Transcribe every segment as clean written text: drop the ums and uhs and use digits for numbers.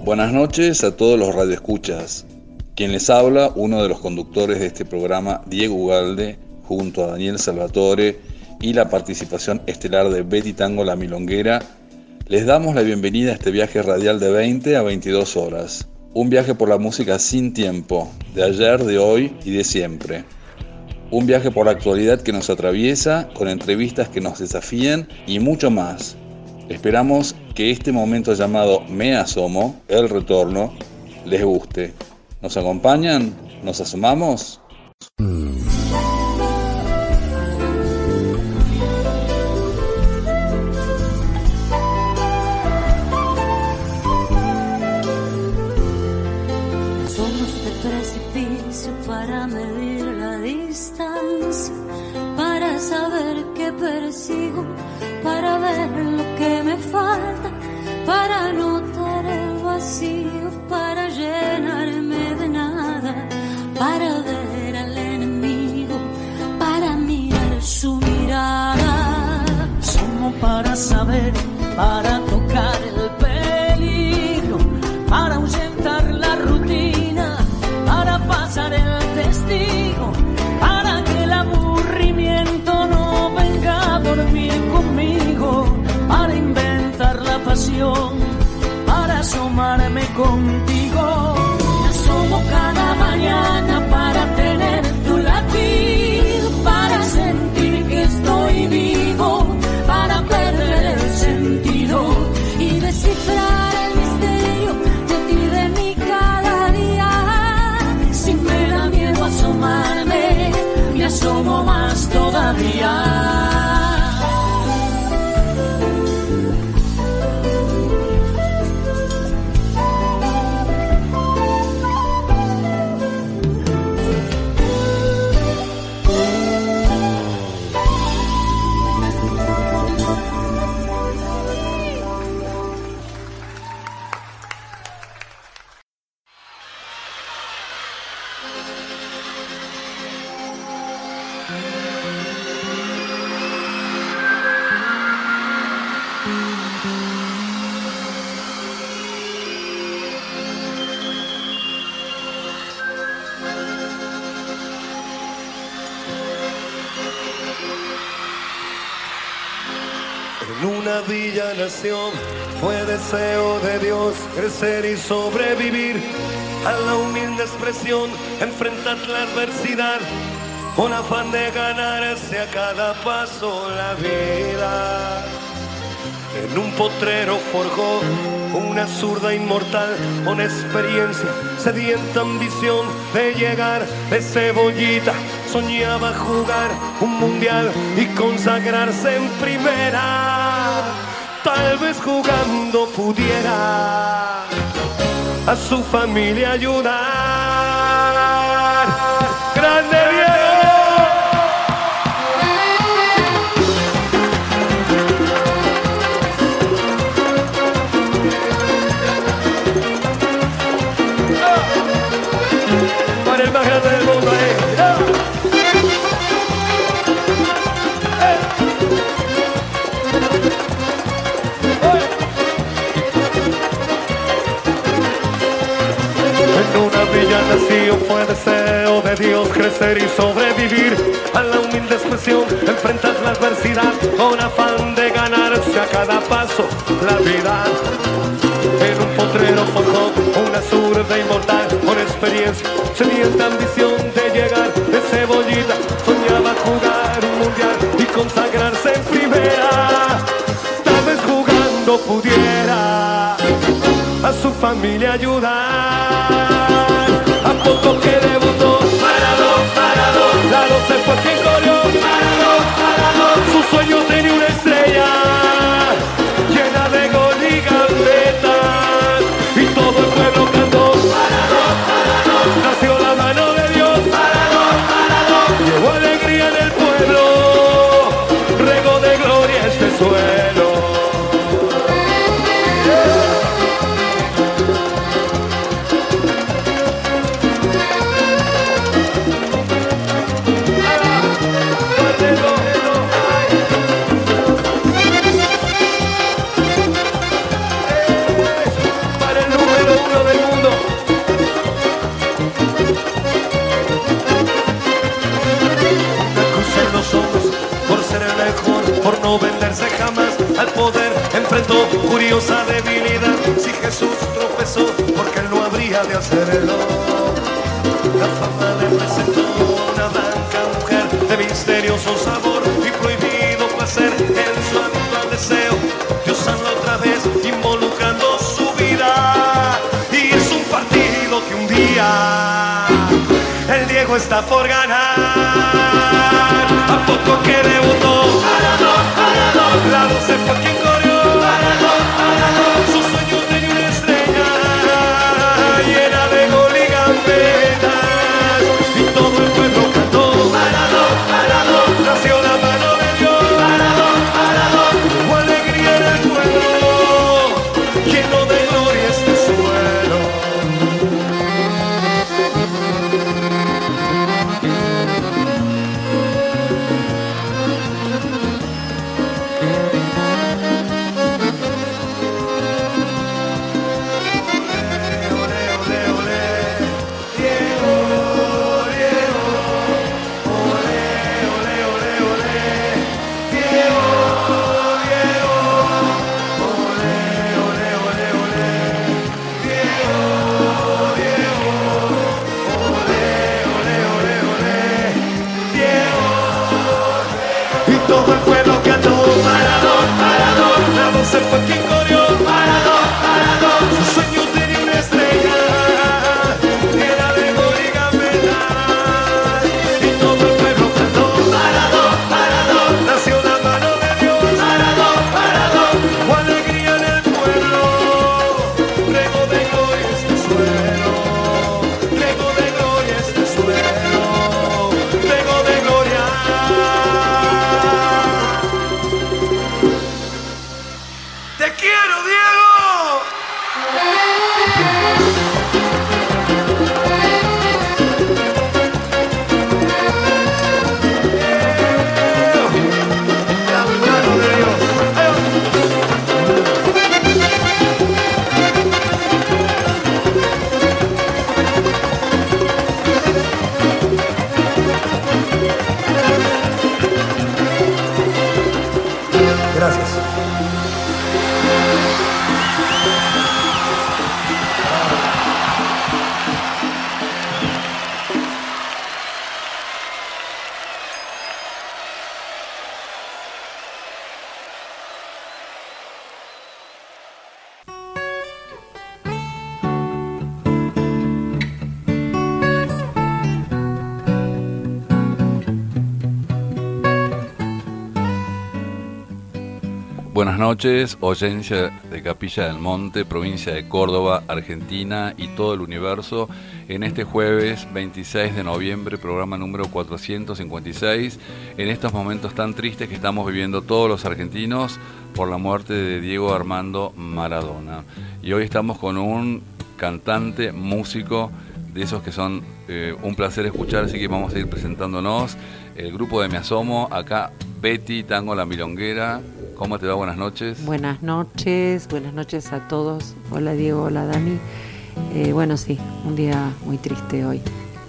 Buenas noches a todos los radioescuchas. Quien les habla, uno de los conductores de este programa, Diego Ugalde, junto a Daniel Salvatore y la participación estelar de Betty Tango La Milonguera, les damos la bienvenida a este viaje radial de 20 a 22 horas. Un viaje por la música sin tiempo, de ayer, de hoy y de siempre. Un viaje por la actualidad que nos atraviesa, con entrevistas que nos desafían y mucho más. Esperamos que este momento llamado Me Asomo, el retorno, les guste. ¿Nos acompañan? ¿Nos asomamos? Somos de precipicio para medir la distancia, para saber qué persigo, para ver lo que me falta, para notar el vacío, para llenarme de nada, para ver al enemigo, para mirar su mirada. Somos para saber, para tocar el peligro, para ahuyentar la rutina, para pasar el testigo, para que el aburrimiento no venga a dormir conmigo, para inventar la pasión, para asomarme contigo. Me asomo cada mañana para tener tu latido, para sentir que estoy vivo, para perder el sentido y descifrar el misterio de ti, de mí cada día. Si me da miedo asomarme, me asomo más todavía. Una villa nación, fue deseo de Dios crecer y sobrevivir a la humilde expresión, enfrentar la adversidad con afán de ganarse a cada paso la vida. En un potrero forjó una zurda inmortal con experiencia, sedienta ambición de llegar de cebollita. Soñaba jugar un mundial y consagrarse en primera. Tal vez jugando pudiera a su familia ayudar. ¡Grande Diego! Para el más grande del mundo, En una villa nació, fue deseo de Dios crecer y sobrevivir a la humilde expresión, enfrentar la adversidad con afán de ganarse a cada paso la vida. En un potrero forjó una zurda inmortal con experiencia, sedienta ambición de llegar de cebollita. Soñaba jugar un mundial y consagrarse en primera. Tal vez jugando pudiera a su familia ayudar. A poco que debutó, parado, la 12 fue quien corrió, parado, su sueño tenía una estrella llena de gol y gambetas, y todo el pueblo cantó, parado, nació la mano de Dios, parado, llevó alegría en el pueblo, regó de gloria este suelo. curiosa debilidad. Si Jesús tropezó, porque él no habría de hacerlo. La fama le presentó una blanca mujer de misterioso sabor y prohibido placer en su habitual deseo de usarla otra vez, involucrando su vida. Y es un partido que un día el Diego está por ganar. A poco que debutó, la 12 fue quien corrió. Su sueño tenía una estrella llena de gol y gambetas, y todo el pueblo cantó. Nació la mano de Dios. Hubo alegría en el pueblo, lleno de gloria este suelo. Todo el pueblo cantó, la 12 fue quien corrió, su sueño tenía una estrella, era de gol y gambetas, y todo el pueblo cantó, nació la mano de Dios, hubo alegría en el pueblo, rego de gloria este suelo, rego de gloria este suelo, rego de gloria. ¡Te quiero, Diego! La mano de Dios. Gracias. Buenas noches, audiencia de Capilla del Monte, provincia de Córdoba, Argentina y todo el universo. En este jueves 26 de noviembre, programa número 456, en estos momentos tan tristes que estamos viviendo todos los argentinos por la muerte de Diego Armando Maradona. Y hoy estamos con un cantante, músico, de esos que son un placer escuchar, así que vamos a ir presentándonos. El grupo de Me Asomo, acá Betty Tango La Milonguera. ¿Cómo te va? Buenas noches. Buenas noches a todos. Hola Diego, hola Dani. Bueno, sí, un día muy triste hoy.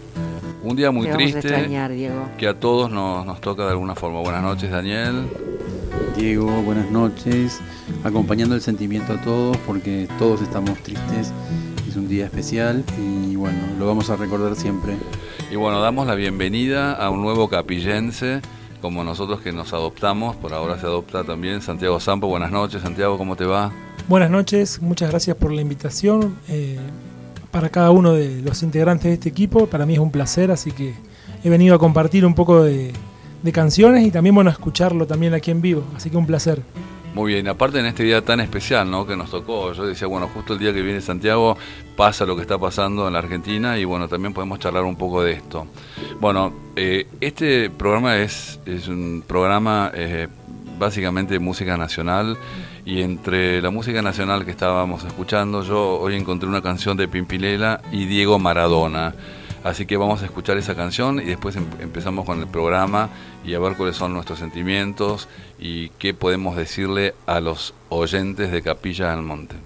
Un día muy triste. Vamos a extrañar, Diego. Que a todos nos toca de alguna forma. Buenas noches, Daniel. Diego, buenas noches. Acompañando el sentimiento a todos porque todos estamos tristes. Es un día especial y bueno, lo vamos a recordar siempre. Y bueno, damos la bienvenida a un nuevo capillense, como nosotros que nos adoptamos, por ahora se adopta también Santiago Sampo. Buenas noches, Santiago, ¿cómo te va? Buenas noches, muchas gracias por la invitación. Para cada uno de los integrantes de este equipo, para mí es un placer, así que he venido a compartir un poco de canciones y también, bueno, a escucharlo también aquí en vivo, así que un placer. Muy bien, aparte en este día tan especial, ¿no?, que nos tocó, yo decía, bueno, justo el día que viene Santiago pasa lo que está pasando en la Argentina y bueno, también podemos charlar un poco de esto. Bueno, este programa es un programa básicamente de música nacional, y entre la música nacional que estábamos escuchando, yo hoy encontré una canción de Pimpinela y Diego Maradona. Así que vamos a escuchar esa canción y después empezamos con el programa y a ver cuáles son nuestros sentimientos y qué podemos decirle a los oyentes de Capilla del Monte.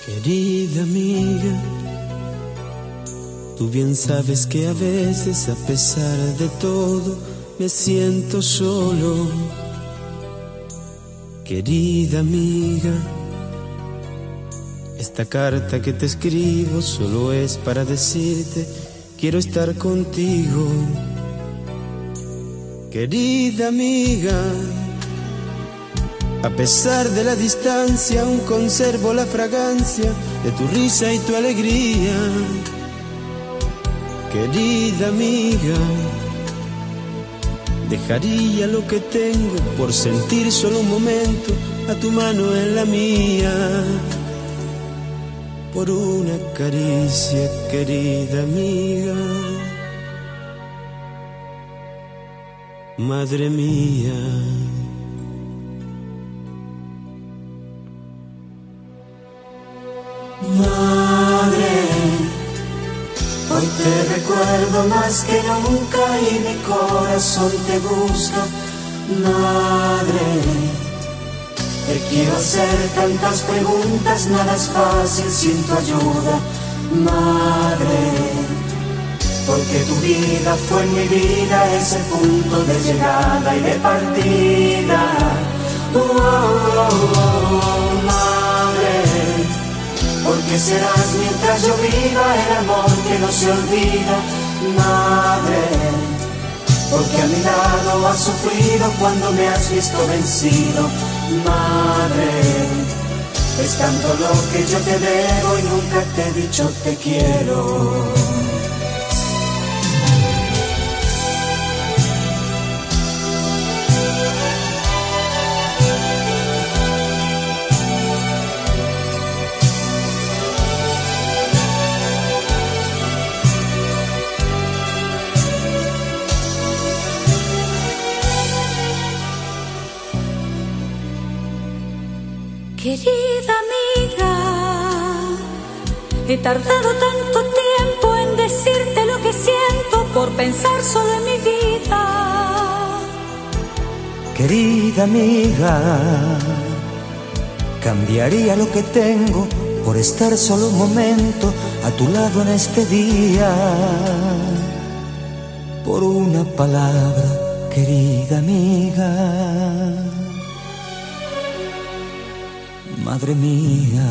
Querida amiga, tú bien sabes que a veces, a pesar de todo, me siento solo. Querida amiga, esta carta que te escribo solo es para decirte, quiero estar contigo. Querida amiga, a pesar de la distancia, aún conservo la fragancia de tu risa y tu alegría. Querida amiga, dejaría lo que tengo por sentir solo un momento a tu mano en la mía. Por una caricia, querida amiga, madre mía. Madre, hoy te recuerdo más que nunca y mi corazón te busca. Madre, te quiero hacer tantas preguntas, nada es fácil sin tu ayuda. Madre, porque tu vida fue en mi vida ese punto de llegada y de partida. Madre, porque serás mientras yo viva el amor que no se olvida. Madre, porque a mi lado has sufrido cuando me has visto vencido. Madre, es tanto lo que yo te debo y nunca te he dicho te quiero. Querida amiga, he tardado tanto tiempo en decirte lo que siento por pensar solo en mi vida. Querida amiga, cambiaría lo que tengo por estar solo un momento a tu lado en este día. Por una palabra, querida amiga, madre mía.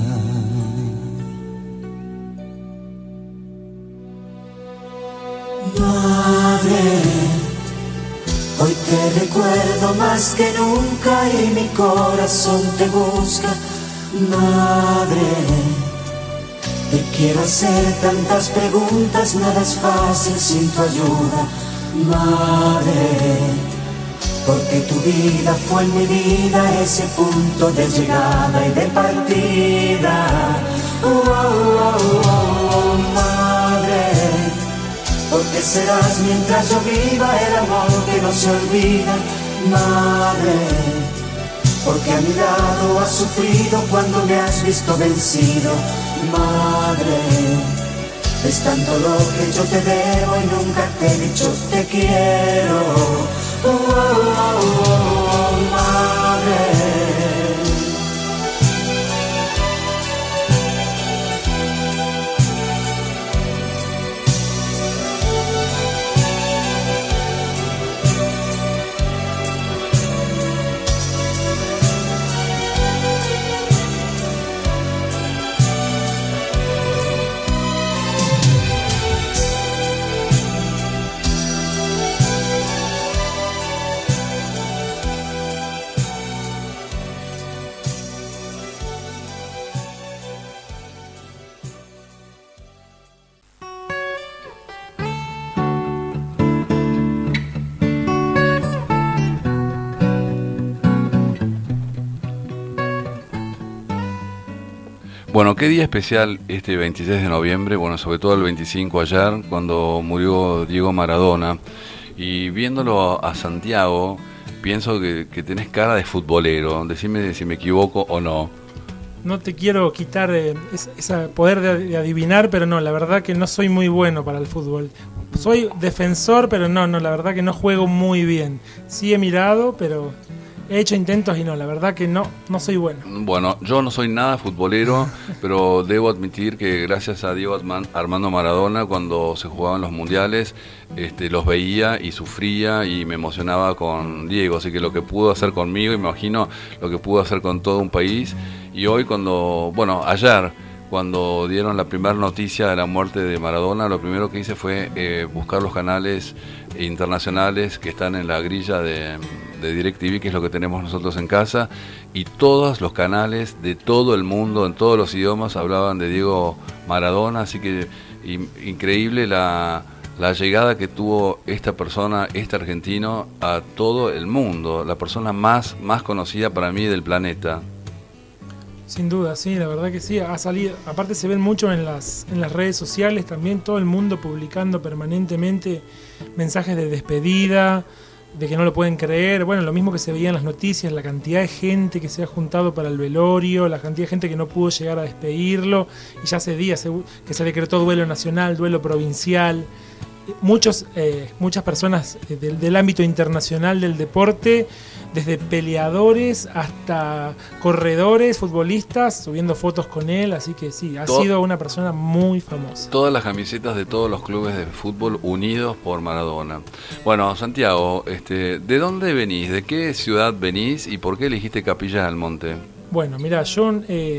Madre, hoy te recuerdo más que nunca y mi corazón te busca. Madre, te quiero hacer tantas preguntas, nada es fácil sin tu ayuda. Madre, porque tu vida fue en mi vida ese punto de llegada y de partida. Madre, porque serás mientras yo viva el amor que no se olvida. Madre, porque a mi lado has sufrido cuando me has visto vencido. Madre, es tanto lo que yo te debo y nunca te he dicho te quiero. Madre. Bueno, qué día especial este 26 de noviembre, bueno, sobre todo el 25 ayer, cuando murió Diego Maradona. Y viéndolo a Santiago, pienso que tenés cara de futbolero. Decime si me equivoco o no. No te quiero quitar ese poder de adivinar, pero no, la verdad que no soy muy bueno para el fútbol. Soy defensor, pero no, la verdad que no juego muy bien. Sí he mirado, pero He hecho intentos y no, la verdad que no soy bueno. Bueno, yo no soy nada futbolero, pero debo admitir que gracias a Diego Armando Maradona, cuando se jugaban los mundiales, los veía y sufría y me emocionaba con Diego, así que lo que pudo hacer conmigo, imagino lo que pudo hacer con todo un país. Y hoy ayer, cuando dieron la primera noticia de la muerte de Maradona, lo primero que hice fue buscar los canales internacionales que están en la grilla de DirecTV, que es lo que tenemos nosotros en casa, y todos los canales de todo el mundo, en todos los idiomas, hablaban de Diego Maradona, así que increíble la llegada que tuvo esta persona, este argentino, a todo el mundo, la persona más conocida para mí del planeta. Sin duda, sí, la verdad que sí, ha salido, aparte se ven mucho en las redes sociales también, todo el mundo publicando permanentemente mensajes de despedida, de que no lo pueden creer, bueno, lo mismo que se veía en las noticias, la cantidad de gente que se ha juntado para el velorio, la cantidad de gente que no pudo llegar a despedirlo, y ya hace días que se decretó duelo nacional, duelo provincial. Muchas personas del ámbito internacional del deporte, desde peleadores hasta corredores, futbolistas, subiendo fotos con él, así que sí, ha sido una persona muy famosa. Todas las camisetas de todos los clubes de fútbol unidos por Maradona. Bueno, Santiago, ¿de dónde venís? ¿De qué ciudad venís? ¿Y por qué elegiste Capilla del Monte? Bueno, mira, yo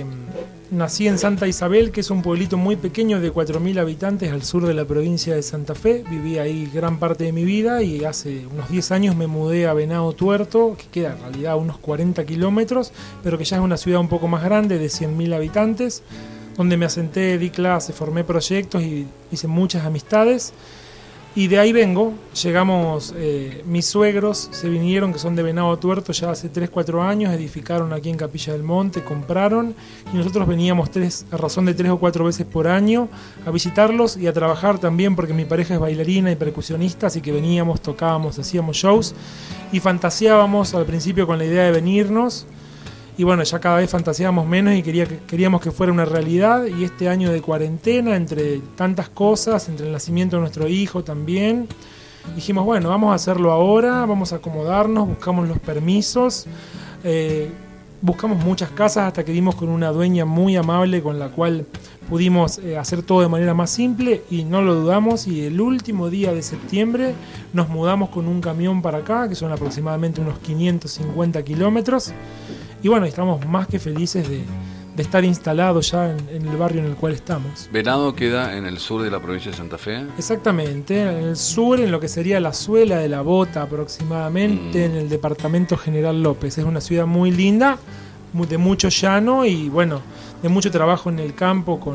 nací en Santa Isabel, que es un pueblito muy pequeño de 4.000 habitantes al sur de la provincia de Santa Fe. Viví ahí gran parte de mi vida y hace unos 10 años me mudé a Venado Tuerto, que queda en realidad a unos 40 kilómetros, pero que ya es una ciudad un poco más grande, de 100.000 habitantes, donde me asenté, di clases, formé proyectos y hice muchas amistades. Y de ahí vengo, llegamos, mis suegros se vinieron, que son de Venado Tuerto, ya hace 3-4 años, edificaron aquí en Capilla del Monte, compraron, y nosotros veníamos a razón de 3 o 4 veces por año a visitarlos y a trabajar también, porque mi pareja es bailarina y percusionista, así que veníamos, tocábamos, hacíamos shows, y fantaseábamos al principio con la idea de venirnos, y bueno, ya cada vez fantaseábamos menos y queríamos que fuera una realidad, y este año de cuarentena, entre tantas cosas, entre el nacimiento de nuestro hijo también, dijimos, bueno, vamos a hacerlo ahora, vamos a acomodarnos, buscamos los permisos, buscamos muchas casas hasta que dimos con una dueña muy amable con la cual pudimos hacer todo de manera más simple y no lo dudamos, y el último día de septiembre nos mudamos con un camión para acá, que son aproximadamente unos 550 kilómetros. Y bueno, estamos más que felices de estar instalados ya en el barrio en el cual estamos. ¿Venado queda en el sur de la provincia de Santa Fe? Exactamente, en el sur, en lo que sería la Suela de la Bota aproximadamente, en el departamento General López. Es una ciudad muy linda, de mucho llano y bueno, de mucho trabajo en el campo con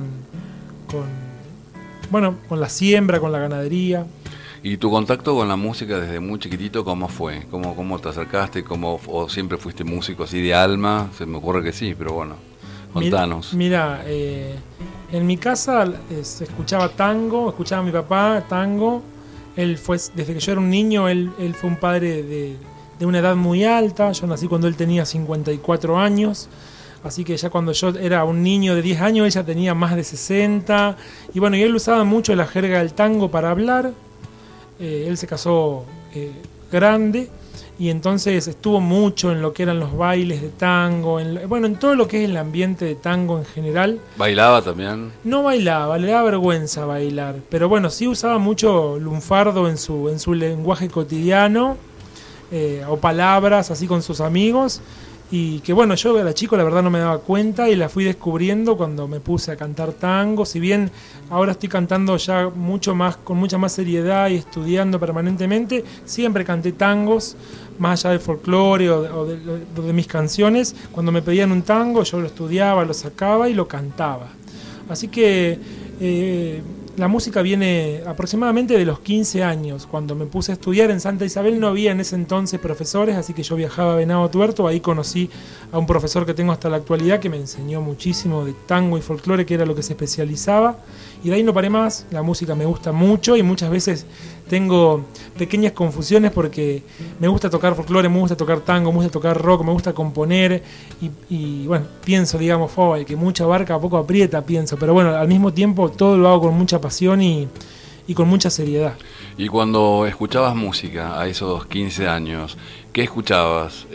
la siembra, con la ganadería. ¿Y tu contacto con la música desde muy chiquitito cómo fue? ¿Cómo te acercaste? ¿O siempre fuiste músico así de alma? Se me ocurre que sí, pero bueno, contanos. Mira, en mi casa se escuchaba tango, escuchaba a mi papá tango. Él fue, desde que yo era un niño, él fue un padre de una edad muy alta. Yo nací cuando él tenía 54 años. Así que ya cuando yo era un niño de 10 años, él ya tenía más de 60. Y bueno, y él usaba mucho la jerga del tango para hablar. Él se casó grande y entonces estuvo mucho en lo que eran los bailes de tango, en todo lo que es el ambiente de tango en general. ¿Bailaba también? No bailaba, le daba vergüenza bailar, pero bueno, sí usaba mucho lunfardo en su lenguaje cotidiano, o palabras así con sus amigos. Y que bueno, yo era chico, la verdad no me daba cuenta y la fui descubriendo cuando me puse a cantar tango. Si bien ahora estoy cantando ya con mucha más seriedad y estudiando permanentemente, siempre canté tangos, más allá del folclore o de mis canciones. Cuando me pedían un tango, yo lo estudiaba, lo sacaba y lo cantaba. Así que la música viene aproximadamente de los 15 años. Cuando me puse a estudiar en Santa Isabel no había en ese entonces profesores, así que yo viajaba a Venado Tuerto. Ahí conocí a un profesor que tengo hasta la actualidad que me enseñó muchísimo de tango y folclore, que era lo que se especializaba. Y de ahí no paré más. La música me gusta mucho y muchas veces tengo pequeñas confusiones porque me gusta tocar folclore, me gusta tocar tango, me gusta tocar rock, me gusta componer y bueno, pienso, digamos, el que mucha barca poco aprieta, pienso, pero bueno, al mismo tiempo todo lo hago con mucha pasión y y con mucha seriedad. Y cuando escuchabas música a esos 15 años, ¿qué escuchabas?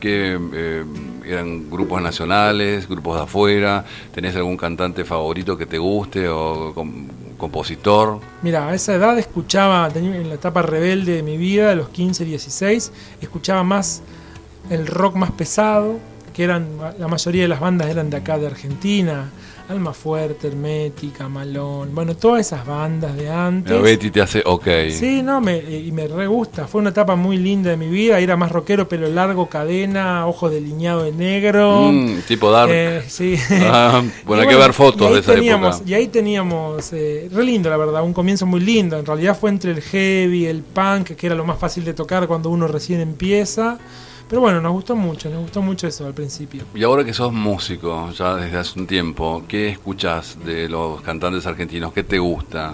¿Eran grupos nacionales, grupos de afuera? ¿Tenés algún cantante favorito que te guste o compositor? Mira, a esa edad escuchaba, en la etapa rebelde de mi vida, de los 15, 16, escuchaba más el rock más pesado, que la mayoría de las bandas eran de acá de Argentina, Almafuerte, Hermética, Malón, bueno, todas esas bandas de antes. La Betty te hace ok. Sí, no, y me re gusta. Fue una etapa muy linda de mi vida. Era más rockero, pelo largo, cadena, ojos delineados de negro. Tipo dark. Sí. Bueno, hay que ver fotos de esa época. Y ahí teníamos, re lindo la verdad, un comienzo muy lindo. En realidad fue entre el heavy, el punk, que era lo más fácil de tocar cuando uno recién empieza. Pero bueno, nos gustó mucho eso al principio. Y ahora que sos músico, ya desde hace un tiempo, ¿qué escuchás de los cantantes argentinos? ¿Qué te gusta?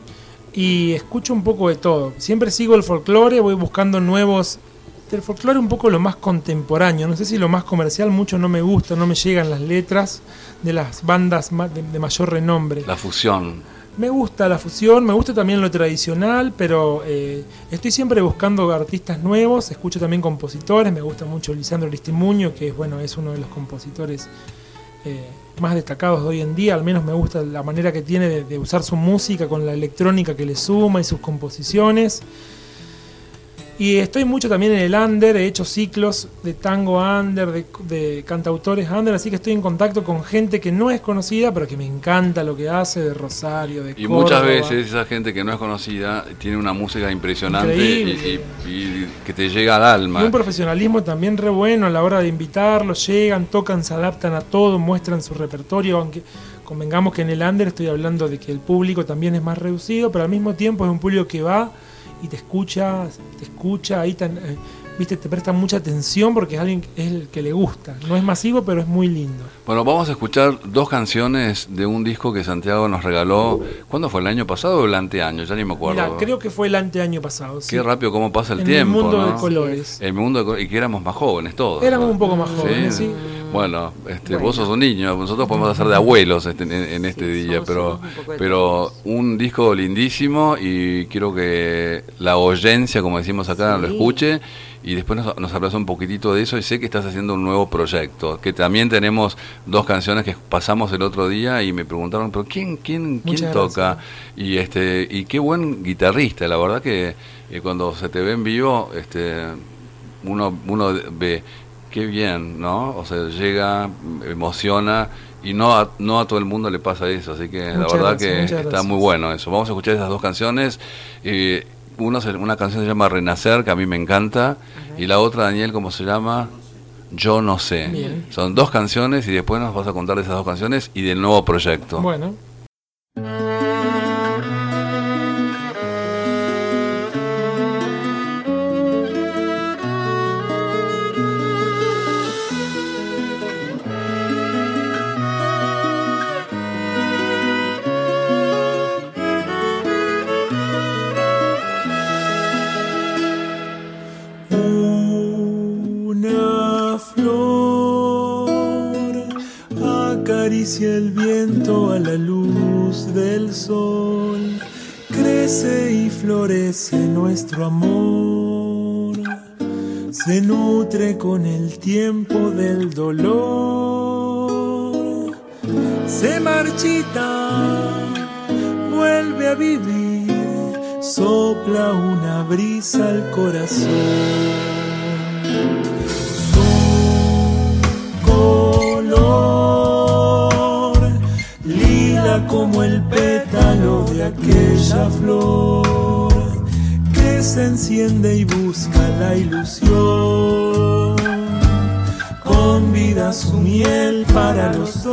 Y escucho un poco de todo. Siempre sigo el folclore, voy buscando nuevos. Del folclore un poco lo más contemporáneo. No sé si lo más comercial mucho no me gusta, no me llegan las letras de las bandas de mayor renombre. La fusión. Me gusta la fusión, me gusta también lo tradicional, pero estoy siempre buscando artistas nuevos, escucho también compositores, me gusta mucho Lisandro Aristimuño, que es uno de los compositores más destacados de hoy en día, al menos me gusta la manera que tiene de usar su música con la electrónica que le suma y sus composiciones. Y estoy mucho también en el under, he hecho ciclos de tango under, de cantautores under, así que estoy en contacto con gente que no es conocida, pero que me encanta lo que hace, de Rosario, de y Córdoba. Muchas veces esa gente que no es conocida tiene una música impresionante y que te llega al alma. Y un profesionalismo también re bueno a la hora de invitarlos, llegan, tocan, se adaptan a todo, muestran su repertorio, aunque convengamos que en el under estoy hablando de que el público también es más reducido, pero al mismo tiempo es un público que va y te escucha, ahí viste, te presta mucha atención porque es alguien es el que le gusta. No es masivo, pero es muy lindo. Bueno, vamos a escuchar 2 canciones de un disco que Santiago nos regaló. ¿Cuándo fue? ¿El año pasado o el anteaño? Ya ni me acuerdo. Mira, creo que fue el anteaño pasado. Qué sí. Rápido cómo pasa el tiempo, el mundo, ¿no? de colores. El mundo y que éramos más jóvenes todos. Éramos un poco más jóvenes, sí. Bueno, vos sos un niño, nosotros podemos hacer de abuelos en este día, pero un disco lindísimo y quiero que la oyencia, como decimos acá, lo escuche y después nos hablas un poquitito de eso. Y sé que estás haciendo un nuevo proyecto, que también tenemos 2 canciones que pasamos el otro día y me preguntaron, pero ¿quién toca? Y qué buen guitarrista, la verdad que cuando se te ve en vivo, uno ve qué bien, ¿no? O sea, llega, emociona y no a todo el mundo le pasa eso, así que la verdad que está muy bueno eso. Vamos a escuchar esas 2 canciones. Una canción se llama Renacer, que a mí me encanta, y la otra, Daniel, ¿cómo se llama? Yo no sé. Bien. Son 2 canciones y después nos vas a contar de esas 2 canciones y del nuevo proyecto. Bueno. Acaricia el viento a la luz del sol, crece y florece nuestro amor, se nutre con el tiempo del dolor, se marchita, vuelve a vivir, sopla una brisa al corazón. Como el pétalo de aquella flor que se enciende y busca la ilusión, convida su miel para los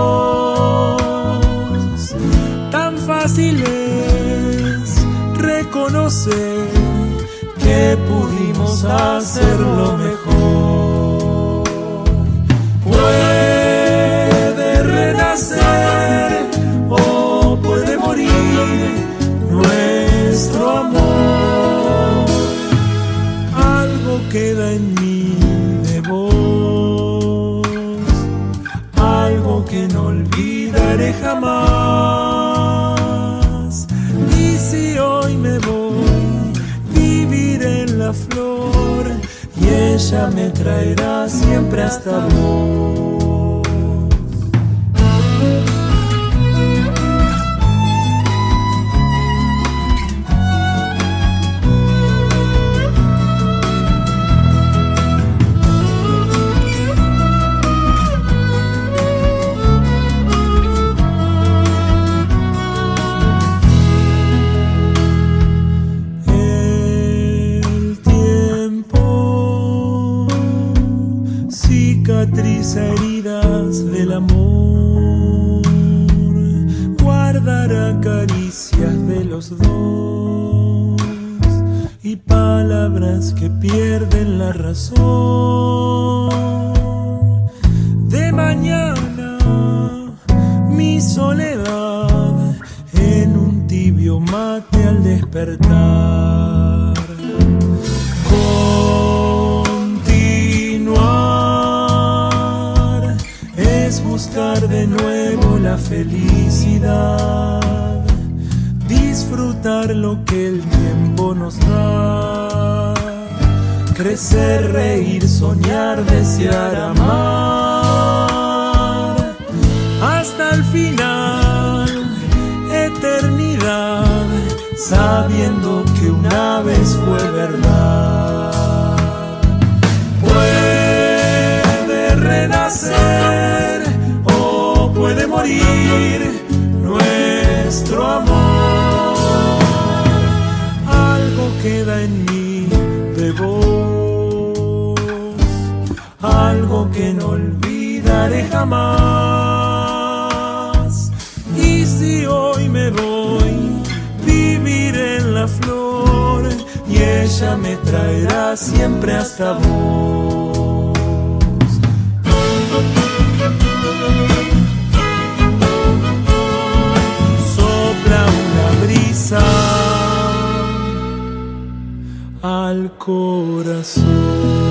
dos. Tan fácil es reconocer que pudimos hacerlo mejor. Puede renacer o puede morir nuestro amor. Algo queda en mí de vos, algo que no olvidaré jamás. Y Y si hoy me voy, viviré en la flor y ella me traerá siempre hasta vos. Cicatriza heridas del amor, guardará caricias de los dos y palabras que pierden la razón. De mañana mi soledad en un tibio mate al despertar. Es buscar de nuevo la felicidad, disfrutar lo que el tiempo nos da, crecer, reír, soñar, desear, amar, hasta el final, eternidad, sabiendo que una vez fue verdad. Puede renacer, puede morir nuestro amor. Algo queda en mí de vos, algo que no olvidaré jamás. Y si hoy me voy, viviré en la flor y ella me traerá siempre hasta vos. Brisa al corazón.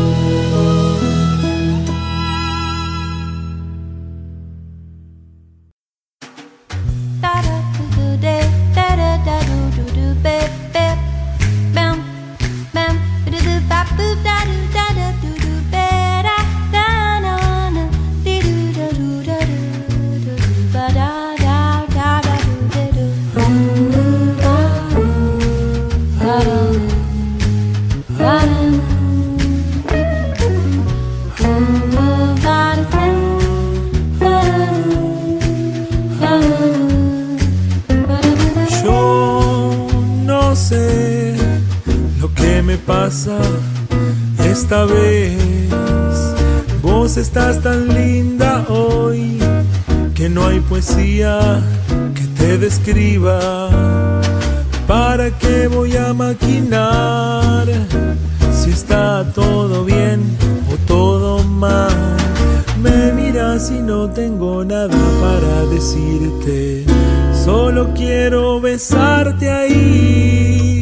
Pasa esta vez, vos estás tan linda hoy que no hay poesía que te describa. ¿Para qué voy a maquinar si está todo bien o todo mal? Me miras y no tengo nada para decirte, solo quiero besarte ahí.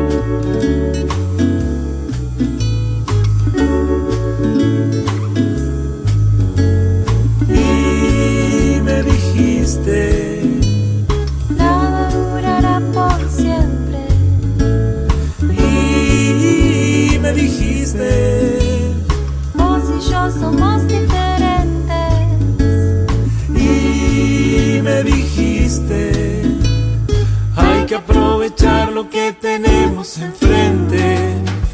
Nada durará por siempre. Y me dijiste, vos y yo somos diferentes. Y me dijiste, hay que aprovechar lo que tenemos enfrente.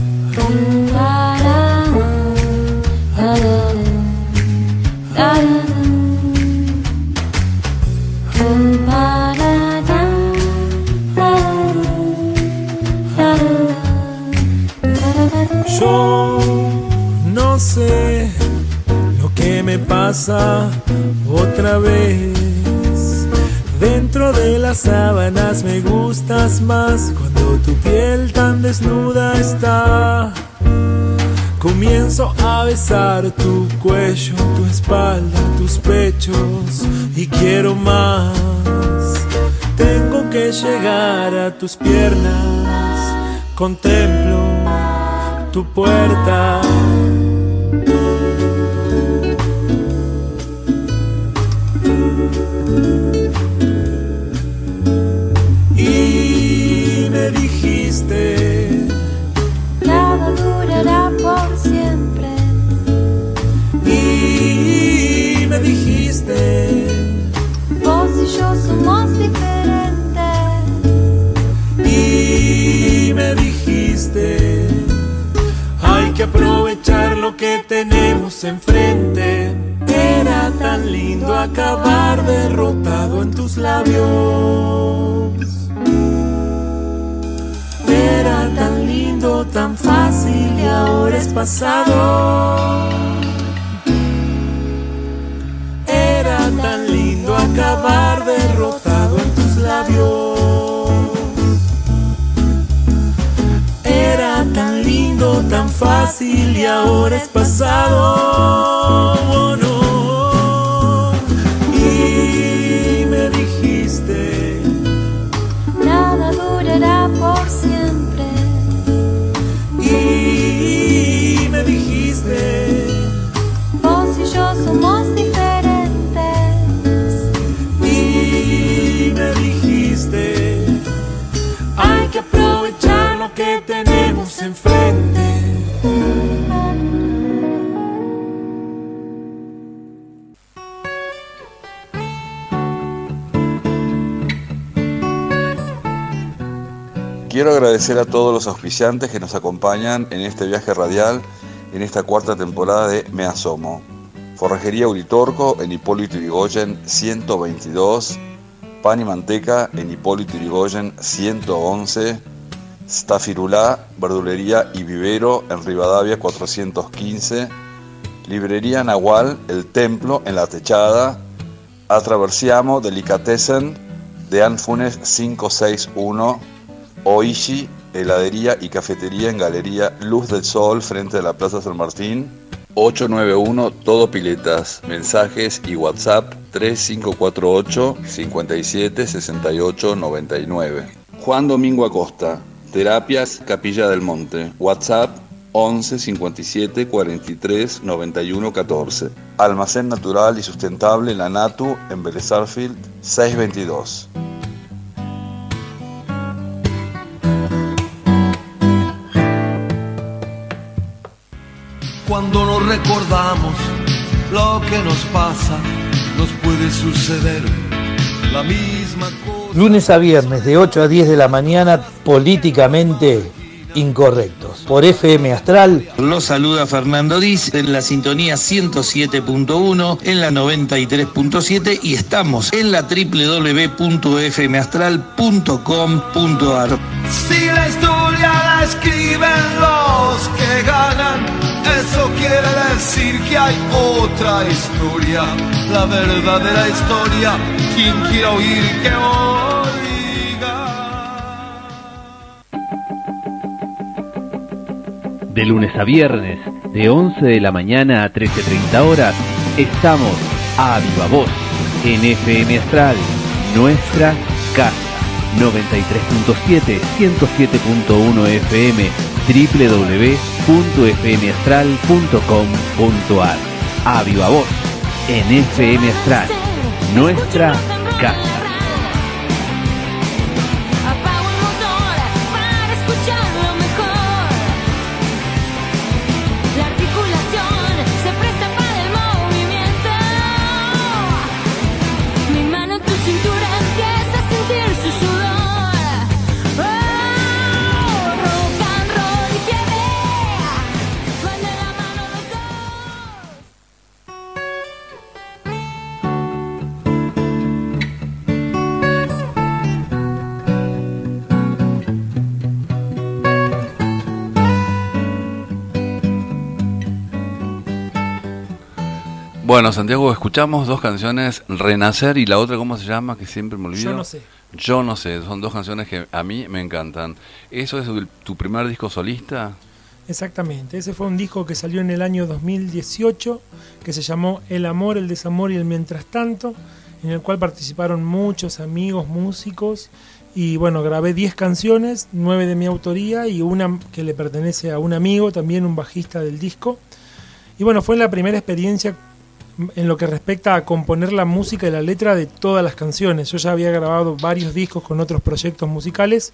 Yo no sé lo que me pasa otra vez. Dentro de las sábanas me gustas más cuando tu piel tan desnuda está. Comienzo a besar tu cuello, tu espalda, tus pechos y quiero más. Tengo que llegar a tus piernas, contemplo tu puerta. Y me dijiste, nada durará por siempre. Y me dijiste, Vos y yo somos diferentes. y me dijiste, hay que aprovechar lo que tenemos enfrente. Era tan lindo acabar derrotado en tus labios. Era tan lindo, tan fácil y ahora es pasado. Era tan lindo acabar derrotado en tus labios. Era tan lindo, tan fácil y ahora es pasado. Oh, no. Y me dijiste, Nada durará por siempre. y me dijiste, Vos y yo somos diferentes. y me dijiste, hay que aprovechar lo que tenemos enfrente. Quiero agradecer a todos los auspiciantes que nos acompañan en este viaje radial, en esta cuarta temporada de Me Asomo. Forrajería Uritorco en Hipólito Yrigoyen 122, Pan y Manteca en Hipólito Yrigoyen 111, Stafirulá, Verdulería y Vivero en Rivadavia 415, Librería Nahual, El Templo en La Techada, Atraversiamo Delicatessen de Anfunes 561, Oishi, heladería y cafetería en Galería Luz del Sol frente a la Plaza San Martín, 891 Todo Piletas, mensajes y WhatsApp 3548 57 68 99. Juan Domingo Acosta, Terapias Capilla del Monte, WhatsApp 11 57 43 91 14. Almacén Natural y Sustentable La Natu en Vélez Sarsfield 622. Cuando nos recordamos lo que nos pasa, nos puede suceder la misma cosa. Lunes a viernes de 8 a 10 de la mañana, políticamente incorrectos. Por FM Astral. Los saluda Fernando Diz en la sintonía 107.1, en la 93.7 y estamos en la www.fmastral.com.ar. Si la historia la escriben los que ganan, eso quiere decir que hay otra historia, la verdadera historia. Quien quiera oír que oiga. De lunes a viernes, de 11 de la mañana a 13:30 horas, estamos a viva voz en FM Astral, nuestra casa. 93.7, 107.1 FM, www.fmastral.com.ar. A viva voz en FM Astral, nuestra casa. Apago el motor para escucharlo mejor. La articulación se presta para el movimiento. Mi mano en tu cintura empieza a sentir su sudor. Bueno, Santiago, escuchamos dos canciones, Renacer y la otra, ¿cómo se llama? Que siempre me olvido. Yo no sé. Yo no sé, son dos canciones que a mí me encantan. ¿Eso es tu primer disco solista? Exactamente, ese fue un disco que salió en el año 2018, que se llamó El amor, el desamor y el mientras tanto, en el cual participaron muchos amigos, músicos, y bueno, grabé 10 canciones, 9 de mi autoría y una que le pertenece a un amigo, también un bajista del disco. Y bueno, fue la primera experiencia en lo que respecta a componer la música y la letra de todas las canciones. Yo ya había grabado varios discos con otros proyectos musicales,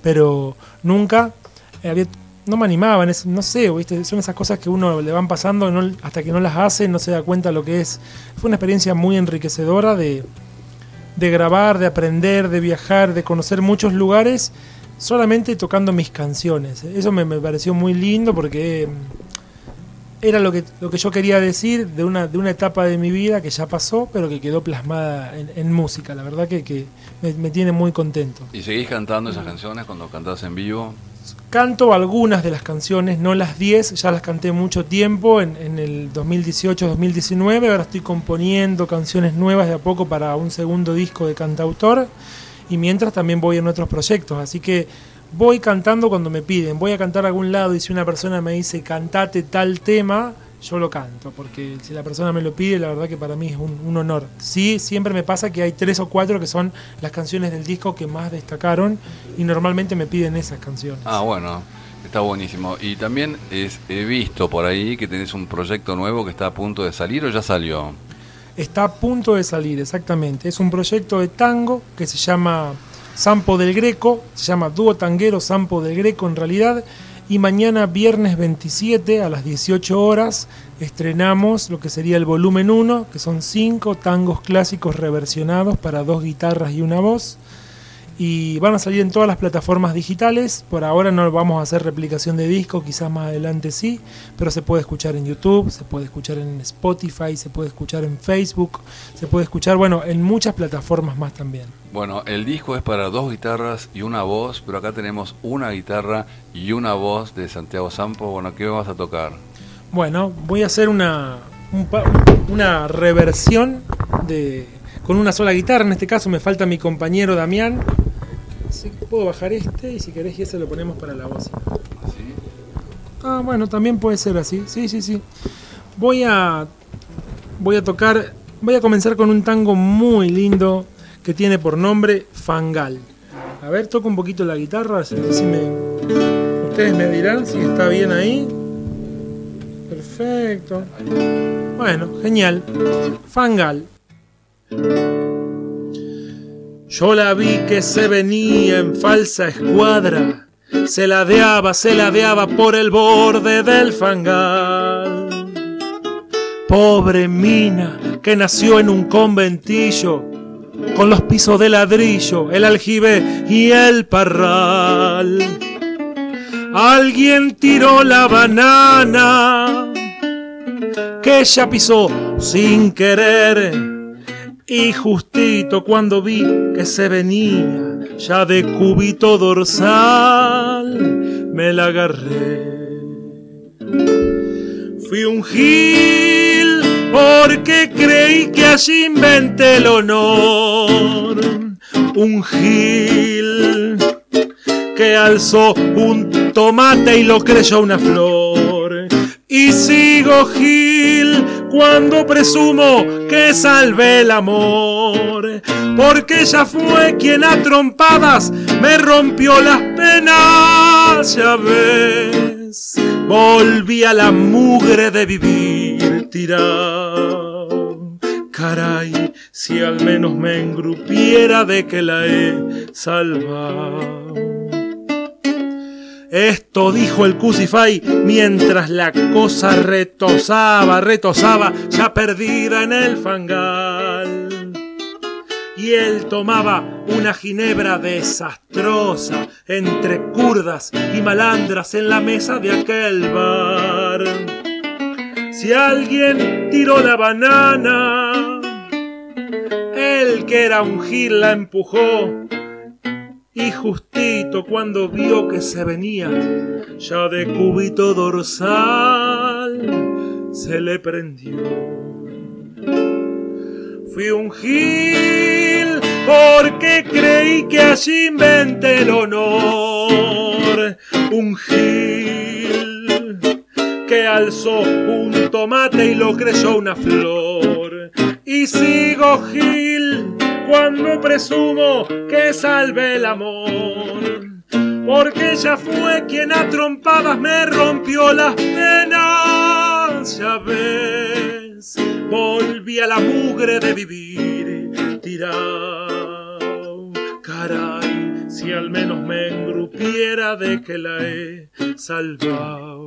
pero nunca no me animaban, no sé, ¿viste? Son esas cosas que uno le van pasando hasta que no las hace, no se da cuenta lo que es. Fue una experiencia muy enriquecedora de grabar, de aprender, de viajar, de conocer muchos lugares, solamente tocando mis canciones. Eso me pareció muy lindo porque era lo que yo quería decir de una etapa de mi vida que ya pasó, pero que quedó plasmada en música. La verdad que me tiene muy contento. ¿Y seguís cantando esas canciones cuando cantás en vivo? Canto algunas de las canciones, no las 10, ya las canté mucho tiempo, en el 2018-2019, ahora estoy componiendo canciones nuevas de a poco para un segundo disco de cantautor, y mientras también voy en otros proyectos, así que voy cantando cuando me piden, voy a cantar a algún lado y si una persona me dice cantate tal tema, yo lo canto, porque si la persona me lo pide, la verdad que para mí es un honor. Sí, siempre me pasa que hay 3 o 4 que son las canciones del disco que más destacaron y normalmente me piden esas canciones. Ah, bueno, está buenísimo. Y también he visto por ahí que tenés un proyecto nuevo que está a punto de salir, ¿o ya salió? Está a punto de salir, exactamente. Es un proyecto de tango que se llama Sampo del Greco, se llama Dúo Tanguero Sampo del Greco en realidad. Y mañana viernes 27 a las 18 horas estrenamos lo que sería el volumen 1, que son 5 tangos clásicos reversionados para 2 guitarras y una voz. Y van a salir en todas las plataformas digitales. Por ahora no vamos a hacer replicación de disco, quizás más adelante sí, pero se puede escuchar en YouTube, se puede escuchar en Spotify, se puede escuchar en Facebook, se puede escuchar, en muchas plataformas más también. Bueno, el disco es para 2 guitarras y una voz, pero acá tenemos una guitarra y una voz de Santiago Sampo. Bueno, ¿qué vas a tocar? Bueno, voy a hacer una reversión con una sola guitarra. En este caso me falta mi compañero Damián. Así que puedo bajar y si querés ese lo ponemos para la voz. ¿Así? Ah, bueno, también puede ser así. Sí. Voy a comenzar con un tango muy lindo que tiene por nombre Fangal. A ver, toco un poquito la guitarra, ustedes me dirán si está bien ahí. Perfecto. Bueno, genial. Fangal. Yo la vi que se venía en falsa escuadra, se ladeaba por el borde del fangal. Pobre mina que nació en un conventillo, con los pisos de ladrillo, el aljibe y el parral. Alguien tiró la banana que ella pisó sin querer, y justito cuando vi que se venía ya de cúbito dorsal, me la agarré. Fui un gil porque creí que allí inventé el honor. Un gil que alzó un tomate y lo creyó una flor. Y sigo gil cuando presumo que salvé el amor, porque ella fue quien a trompadas me rompió las penas. Ya ves, volví a la mugre de vivir tirado. Caray, si al menos me engrupiera de que la he salvado. Esto dijo el Cusify mientras la cosa retosaba, ya perdida en el fangal. Y él tomaba una ginebra desastrosa entre kurdas y malandras en la mesa de aquel bar. Si alguien tiró la banana, el que era un gil la empujó. Y justito cuando vio que se venía ya de cúbito dorsal, se le prendió. Fui un gil porque creí que allí inventé el honor. Un gil que alzó un tomate y lo creyó una flor. Y sigo gil cuando presumo que salvé el amor, porque ella fue quien a trompadas me rompió las penas. Ya ves, volví a la mugre de vivir tirado. Caray, si que al menos me engrupiera de que la he salvado.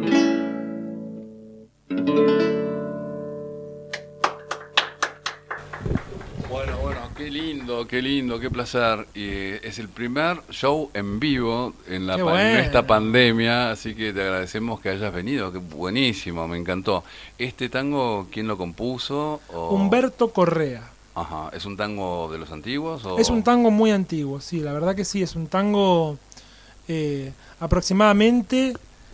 Qué lindo, qué placer. Y es el primer show en vivo en esta pandemia, así que te agradecemos que hayas venido, que buenísimo, me encantó. ¿Este tango quién lo compuso? Humberto Correa. Ajá, ¿es un tango de los antiguos? Es un tango muy antiguo, sí, la verdad que sí, es un tango aproximadamente...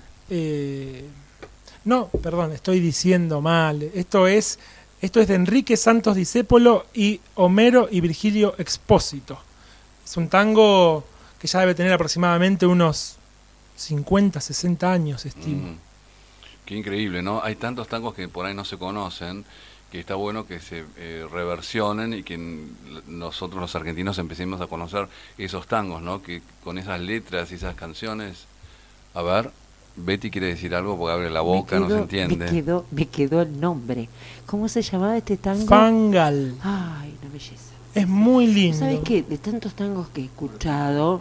no, perdón, estoy diciendo mal, Esto es de Enrique Santos Discépolo y Homero y Virgilio Expósito. Es un tango que ya debe tener aproximadamente unos 50, 60 años, estimo. Qué increíble, ¿no? Hay tantos tangos que por ahí no se conocen, que está bueno que se reversionen y que nosotros los argentinos empecemos a conocer esos tangos, ¿no? Que con esas letras y esas canciones... A ver... Betty quiere decir algo porque abre la boca, no se entiende. Me quedó el nombre. ¿Cómo se llamaba este tango? Fangal. Ay, una belleza. Es muy lindo. ¿Sabes qué? De tantos tangos que he escuchado,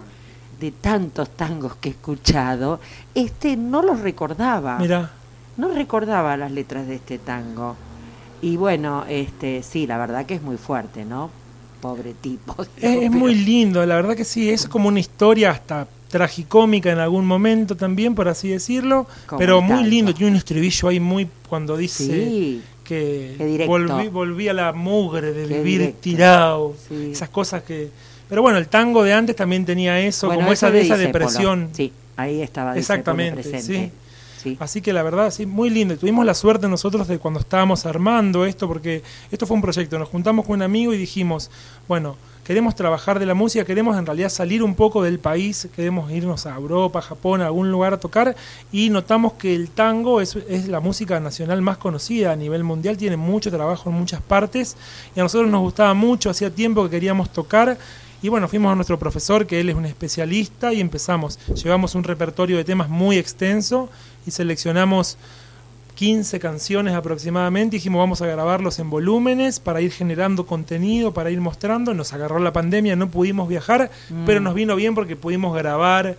no los recordaba. Mirá. No recordaba las letras de este tango. Y bueno, sí, la verdad que es muy fuerte, ¿no? Pobre tipo. Es muy lindo, la verdad que sí, es como una historia hasta tragicómica en algún momento también, por así decirlo, pero muy lindo, tiene un estribillo ahí muy cuando dice que volví a la mugre de vivir tirado, esas cosas que... Pero bueno, el tango de antes también tenía eso, bueno, como esa depresión. Sí, ahí estaba. Exactamente, sí. Así que la verdad, sí, muy lindo. Tuvimos la suerte nosotros de cuando estábamos armando esto, porque esto fue un proyecto. Nos juntamos con un amigo y dijimos, bueno, queremos trabajar de la música, queremos en realidad salir un poco del país, queremos irnos a Europa, Japón, a algún lugar a tocar, y notamos que el tango es la música nacional más conocida a nivel mundial, tiene mucho trabajo en muchas partes, y a nosotros nos gustaba mucho, hacía tiempo que queríamos tocar. Y bueno, fuimos a nuestro profesor, que él es un especialista, y empezamos. Llevamos un repertorio de temas muy extenso y seleccionamos 15 canciones aproximadamente. Dijimos, vamos a grabarlos en volúmenes para ir generando contenido, para ir mostrando. Nos agarró la pandemia, no pudimos viajar, pero nos vino bien porque pudimos grabar.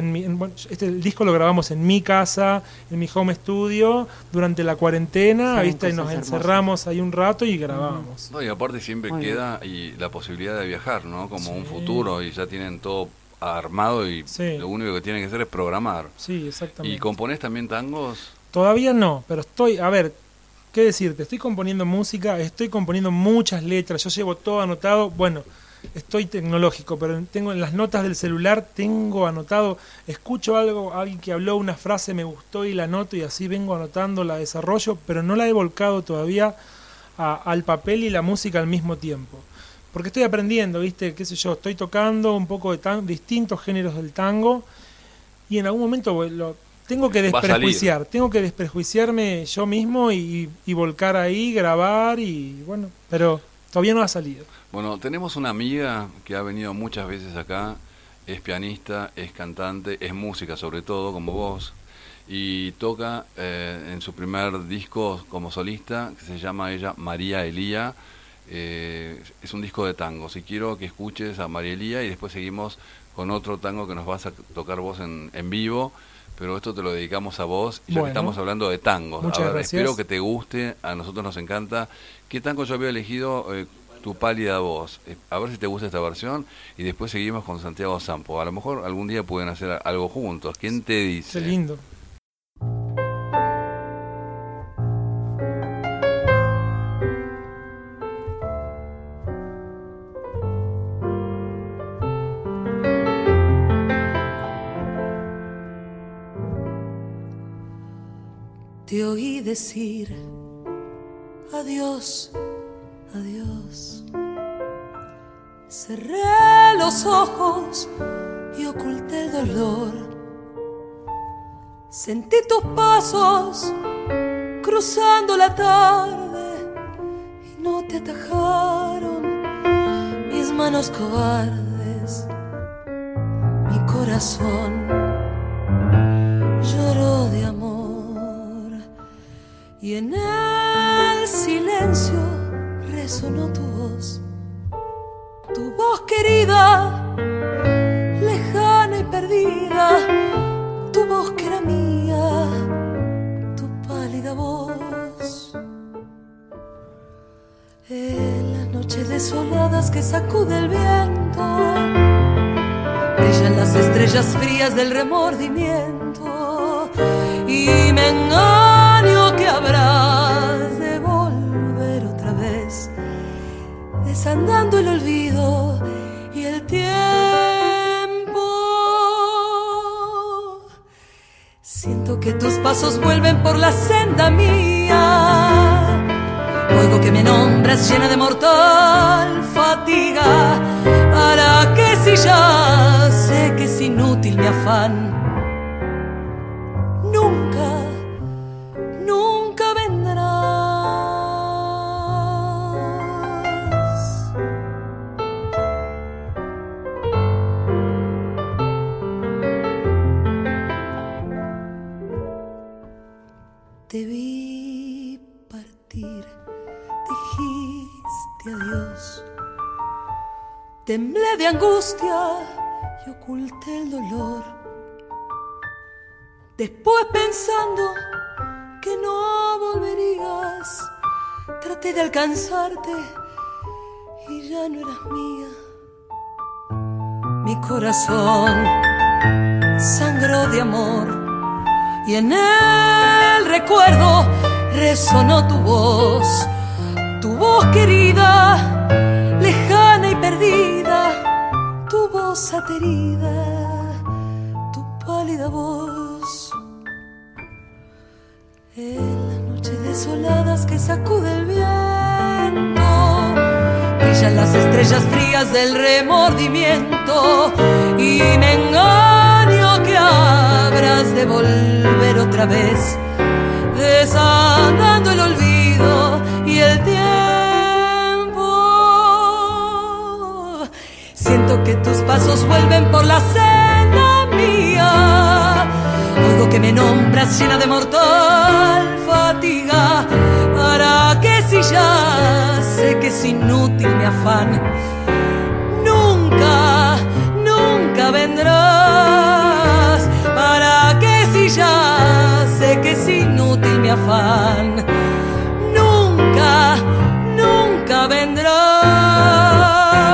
El disco lo grabamos en mi casa, en mi home studio, durante la cuarentena, ¿viste? Y nos encerramos ahí un rato y grabábamos. No, y aparte siempre queda y la posibilidad de viajar, ¿no? Como un futuro, y ya tienen todo armado y lo único que tienen que hacer es programar. Sí, exactamente. ¿Y componés también tangos? Todavía no, pero a ver, ¿qué decirte? Estoy componiendo música, estoy componiendo muchas letras, yo llevo todo anotado, bueno... Estoy tecnológico, pero tengo en las notas del celular, tengo anotado, escucho algo, alguien que habló una frase, me gustó y la anoto, y así vengo anotando, la desarrollo, pero no la he volcado todavía al papel y la música al mismo tiempo. Porque estoy aprendiendo, ¿viste? Qué sé yo, estoy tocando un poco de distintos géneros del tango, y en algún momento tengo que desprejuiciarme yo mismo y volcar ahí, grabar, y bueno, pero todavía no ha salido. Bueno, tenemos una amiga que ha venido muchas veces acá, es pianista, es cantante, es música sobre todo, como vos, y toca en su primer disco como solista, que se llama ella María Elía, es un disco de tangos, y quiero que escuches a María Elía y después seguimos con otro tango que nos vas a tocar vos en vivo, pero esto te lo dedicamos a vos, ya que estamos hablando de tangos. Muchas gracias. Espero que te guste, a nosotros nos encanta. ¿Qué tango yo había elegido? Tu pálida voz. A ver si te gusta esta versión, y después seguimos con Santiago Sampo. A lo mejor algún día pueden hacer algo juntos. ¿Quién te dice? Qué lindo. Te oí decir adiós, adiós. Cerré los ojos y oculté el dolor. Sentí tus pasos cruzando la tarde y no te atajaron mis manos cobardes. Mi corazón lloró de amor. Y en el silencio resonó tu voz querida, voz que era mía, tu pálida voz. En las noches desoladas que sacude el viento, brillan las estrellas frías del remordimiento, y me engaño que habrás de volver otra vez, desandando el olvido y el tiempo. Siento que tus pasos vuelven por la senda mía, oigo que me nombras llena de mortal fatiga. ¿Para qué si ya sé que es inútil mi afán? Nunca, nunca vendrás. Te vi partir, dijiste adiós. Temblé de angustia y oculté el dolor. Después, pensando que no volverías, traté de alcanzarte y ya no eras mía. Mi corazón sangró de amor y en el recuerdo resonó tu voz querida, lejana y perdida, tu voz aterida, tu pálida voz. En las noches desoladas que sacude el viento, brillan las estrellas frías del remordimiento, y me engaño que habrás de volver otra vez, desandando el olvido y el tiempo. Siento que tus pasos vuelven por la senda mía, oigo que me nombras llena de mortal fatiga. ¿Para qué si ya sé que es inútil mi afán? Nunca, nunca vendrás. ¿Para qué si ya sé que es inútil mi afán? Nunca, nunca vendrás.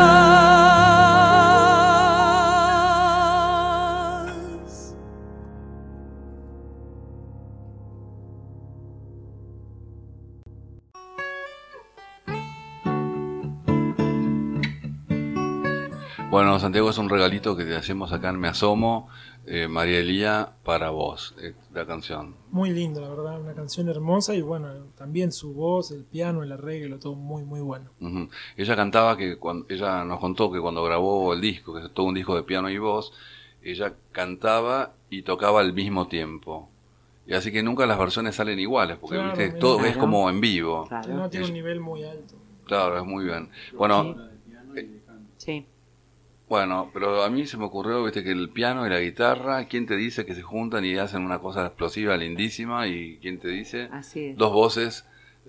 Bueno, Santiago, es un regalito que te hacemos acá en Me Asomo, María Elía, para vos, la canción. Muy lindo, la verdad, una canción hermosa y bueno, también su voz, el piano, el arreglo, todo muy, muy bueno. Uh-huh. Ella cantaba ella nos contó que cuando grabó el disco, que es todo un disco de piano y voz, ella cantaba y tocaba al mismo tiempo. Y así que nunca las versiones salen iguales, porque Claro, ¿viste? mira. Todo es como en vivo. No tiene un nivel muy alto. Claro, es muy bien. Bueno, Sí. bueno, pero a mí se me ocurrió, viste, que el piano y la guitarra, ¿quién te dice que se juntan y hacen una cosa explosiva, lindísima? ¿Y quién te dice? Así es. Dos voces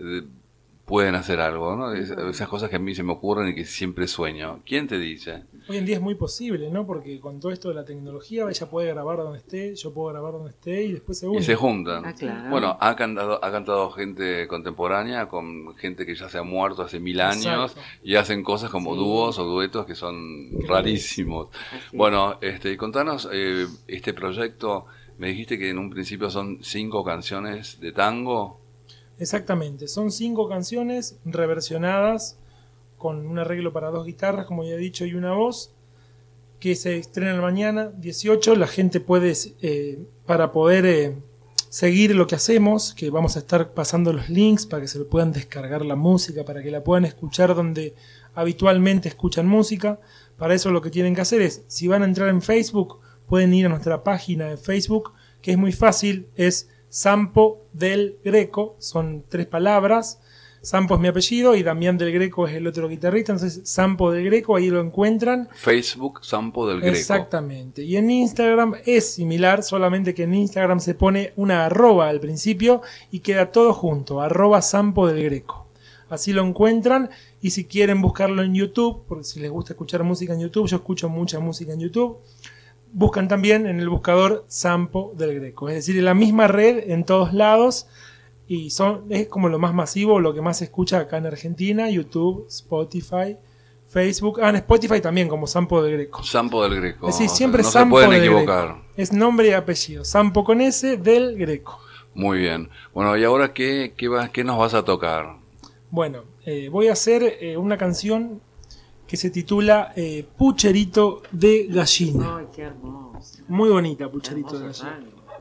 pueden hacer algo, ¿no? Esas cosas que a mí se me ocurren y que siempre sueño. ¿Quién te dice? Hoy en día es muy posible, ¿no? Porque con todo esto de la tecnología, ella puede grabar donde esté, yo puedo grabar donde esté y después se unen. Y se juntan. Ah, claro. Bueno, ha cantado gente contemporánea con gente que ya se ha muerto hace 1000 años. Exacto. Y hacen cosas como Sí. dúos o duetos que son rarísimos. Así Bueno, contanos este proyecto. Me dijiste que en un principio son 5 canciones de tango. Exactamente, son 5 canciones reversionadas con un arreglo para 2 guitarras, como ya he dicho, y una voz, que se estrenan mañana, 18. La gente puede, para poder seguir lo que hacemos, que vamos a estar pasando los links para que se puedan descargar la música, para que la puedan escuchar donde habitualmente escuchan música. Para eso lo que tienen que hacer es, si van a entrar en Facebook, pueden ir a nuestra página de Facebook, que es muy fácil, es Sampo del Greco, son 3 palabras. Sampo es mi apellido y Damián del Greco es el otro guitarrista, entonces Sampo del Greco, ahí lo encuentran. Facebook, Sampo del Greco. Exactamente. Y en Instagram es similar, solamente que en Instagram se pone una arroba al principio y queda todo junto, @Sampo del Greco. Así lo encuentran, y si quieren buscarlo en YouTube, porque si les gusta escuchar música en YouTube, yo escucho mucha música en YouTube, buscan también en el buscador Sampo del Greco. Es decir, en la misma red en todos lados. Y es como lo más masivo, lo que más se escucha acá en Argentina. YouTube, Spotify, Facebook. En Spotify también, como Sampo del Greco. Sampo del Greco. Es decir, siempre no Sampo se pueden del equivocar. Greco. Es nombre y apellido. Sampo con S del Greco. Muy bien. Bueno, ¿y ahora qué nos vas a tocar? Bueno, voy a hacer una canción que se titula Pucherito de Gallina. Ay, qué hermoso. Muy bonita, Pucherito de Gallina.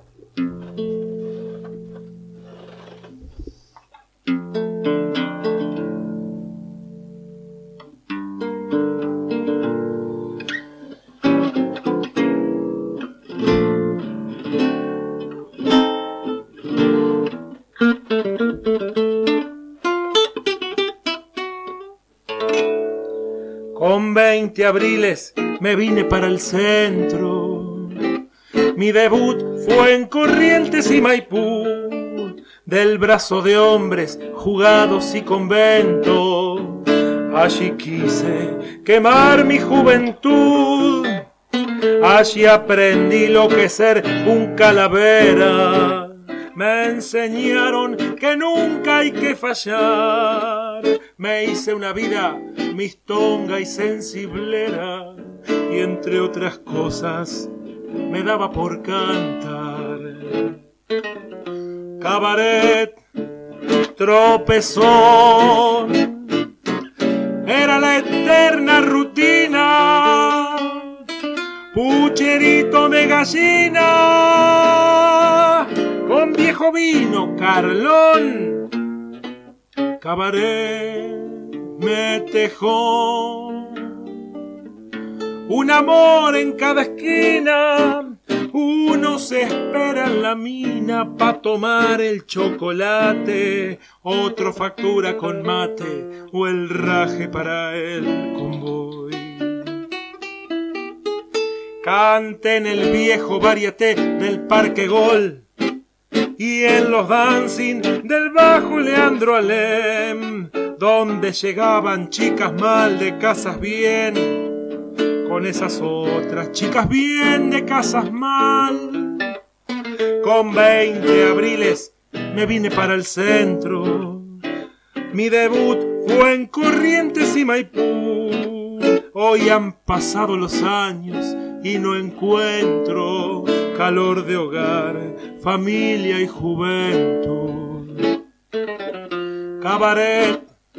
Con 20 abriles me vine para el centro. Mi debut fue en Corrientes y Maipú, del brazo de hombres jugados y convento. Allí quise quemar mi juventud. Allí aprendí lo que es ser un calavera. Me enseñaron que nunca hay que fallar. Me hice una vida mistonga y sensiblera. Y entre otras cosas me daba por cantar. Cabaret, tropezón, era la eterna rutina. Pucherito de gallina, con viejo vino Carlón, cabaret, metejón, un amor en cada esquina. Uno se espera en la mina pa' tomar el chocolate, otro factura con mate o el raje para el convoy. Cante en el viejo varieté del Parque Gol y en los dancing del bajo Leandro Alem, donde llegaban chicas mal de casas bien, con esas otras chicas bien de casas mal. Con 20 abriles me vine para el centro. Mi debut fue en Corrientes y Maipú. Hoy han pasado los años y no encuentro calor de hogar, familia y juventud. Cabaret,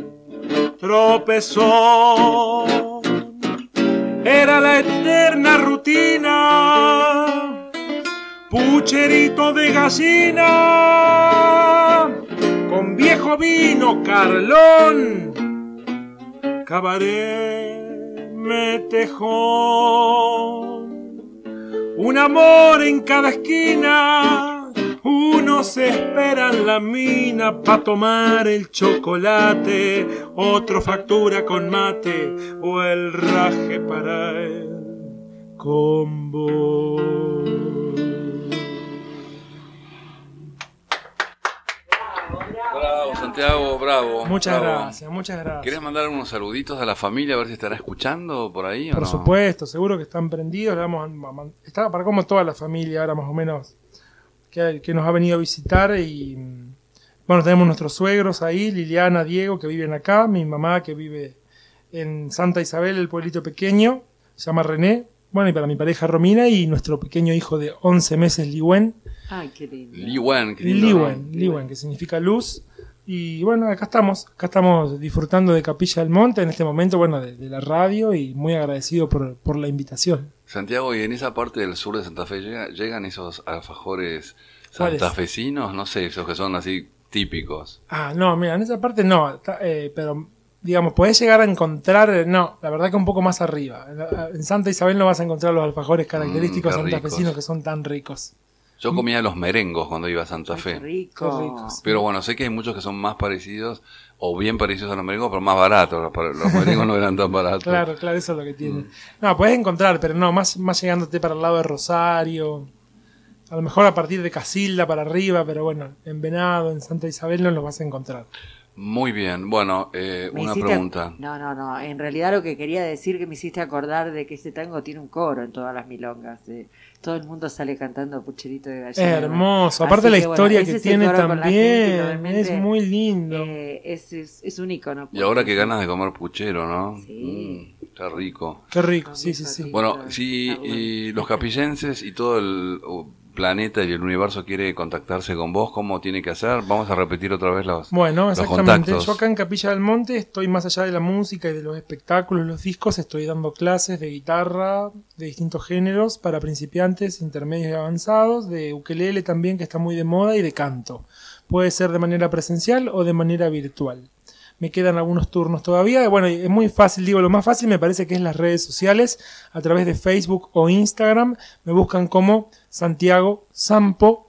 tropezón, era la eterna rutina. Pucherito de gallina, con viejo vino Carlón, cabaret, metejón, un amor en cada esquina. Uno se espera en la mina pa' tomar el chocolate, otro factura con mate o el raje para el combo. Bravo, Santiago, bravo. Muchas bravo. gracias, muchas gracias. ¿Querés mandar unos saluditos a la familia a ver si estará escuchando por ahí o Por no? supuesto, seguro que están prendidos. Está para como toda la familia ahora más o menos que nos ha venido a visitar. Y bueno, tenemos nuestros suegros ahí, Liliana, Diego, que viven acá, mi mamá que vive en Santa Isabel, el pueblito pequeño, se llama René. Bueno, y para mi pareja Romina y nuestro pequeño hijo de 11 meses, Liwen. Ay, qué lindo. Liwen, qué lindo, ¿no? Liwen, que significa luz. Y bueno, acá estamos disfrutando de Capilla del Monte en este momento, bueno, de la radio, y muy agradecido por la invitación. Santiago, ¿y en esa parte del sur de Santa Fe llegan esos alfajores ¿Cuáles? santafesinos? No sé, esos que son así típicos. No, mira, en esa parte no, pero digamos, podés llegar a encontrar, no, la verdad que un poco más arriba. En Santa Isabel no vas a encontrar los alfajores característicos qué santafesinos ricos. que son tan ricos. Yo comía los merengos cuando iba a Santa Fe. Qué ricos. Pero bueno, sé que hay muchos que son más parecidos o bien parecidos a los merengos, pero más baratos. Los merengos no eran tan baratos. Claro, eso es lo que tiene. No, podés encontrar, pero no, más llegándote para el lado de Rosario. A lo mejor a partir de Casilda para arriba, pero bueno, en Venado, en Santa Isabel no los vas a encontrar. Muy bien, bueno, una pregunta. No, en realidad lo que quería decir que me hiciste acordar de que este tango tiene un coro en todas las milongas. Todo el mundo sale cantando Pucherito de Gallina. Hermoso, aparte la historia que tiene también, es muy lindo. Es un ícono. Y ahora que ganas de comer puchero, ¿no? Sí. Está rico. Qué rico, sí. Bueno, sí, y los capillenses y todo el planeta y el universo quiere contactarse con vos, ¿cómo tiene que hacer? Vamos a repetir otra vez los contactos. Yo acá en Capilla del Monte estoy más allá de la música y de los espectáculos, los discos, estoy dando clases de guitarra de distintos géneros para principiantes, intermedios y avanzados, de ukelele también, que está muy de moda, y de canto. Puede ser de manera presencial o de manera virtual. Me quedan algunos turnos todavía. Bueno, es muy fácil, lo más fácil me parece que es las redes sociales. A través de Facebook o Instagram me buscan como Santiago Sampo.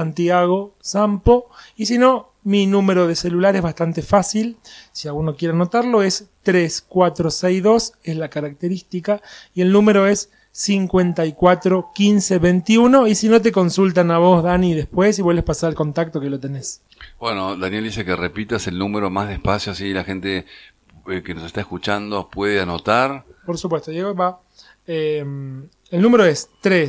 Y si no, mi número de celular es bastante fácil. Si alguno quiere anotarlo, es 3462, es la característica. Y el número es 54 15 21. Y si no, te consultan a vos, Dani, después, y vuelves a pasar el contacto que lo tenés. Bueno, Daniel dice que repitas el número más despacio, así la gente que nos está escuchando puede anotar. Por supuesto, Diego, va. El número es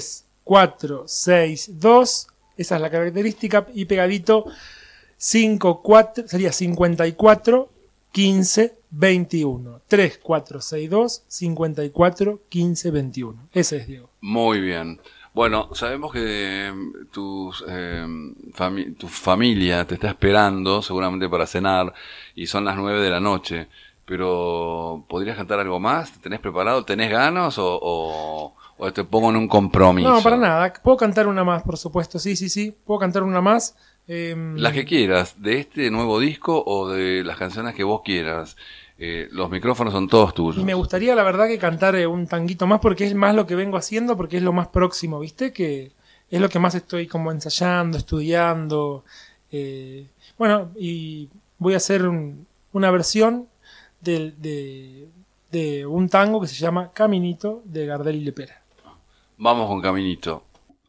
3462, esa es la característica, y pegadito 54, sería 54 15 21. 3462 54 15 21. Ese es, Diego. Muy bien. Bueno, sabemos que tu familia te está esperando seguramente para cenar y son las 9 de la noche, pero ¿podrías cantar algo más? ¿Te tenés preparado? ¿Tenés ganas o te pongo en un compromiso? No, para nada. Puedo cantar una más, por supuesto. Sí. Puedo cantar una más. Las que quieras, de este nuevo disco o de las canciones que vos quieras. Los micrófonos son todos tuyos. Y me gustaría, la verdad, que cantar un tanguito más, porque es más lo que vengo haciendo, porque es lo más próximo, ¿viste? Que es lo que más estoy como ensayando, estudiando. Bueno, y voy a hacer una versión de un tango que se llama Caminito, de Gardel y Lepera. Vamos con Caminito.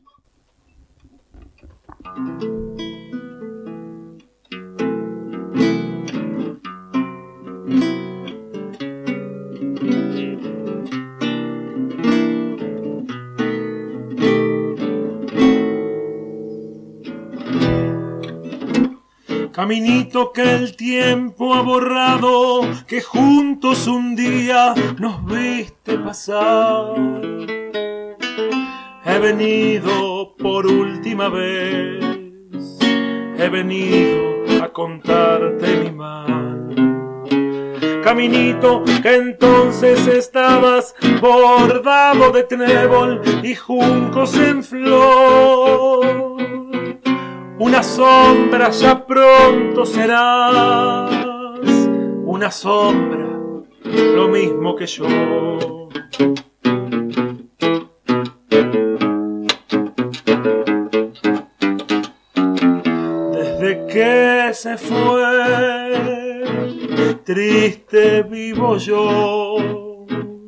Caminito que el tiempo ha borrado, que juntos un día nos viste pasar. He venido por última vez, he venido a contarte mi mal. Caminito que entonces estabas bordado de trébol y juncos en flor. Una sombra ya pronto serás, una sombra, lo mismo que yo. Desde que se fue, triste vivo yo.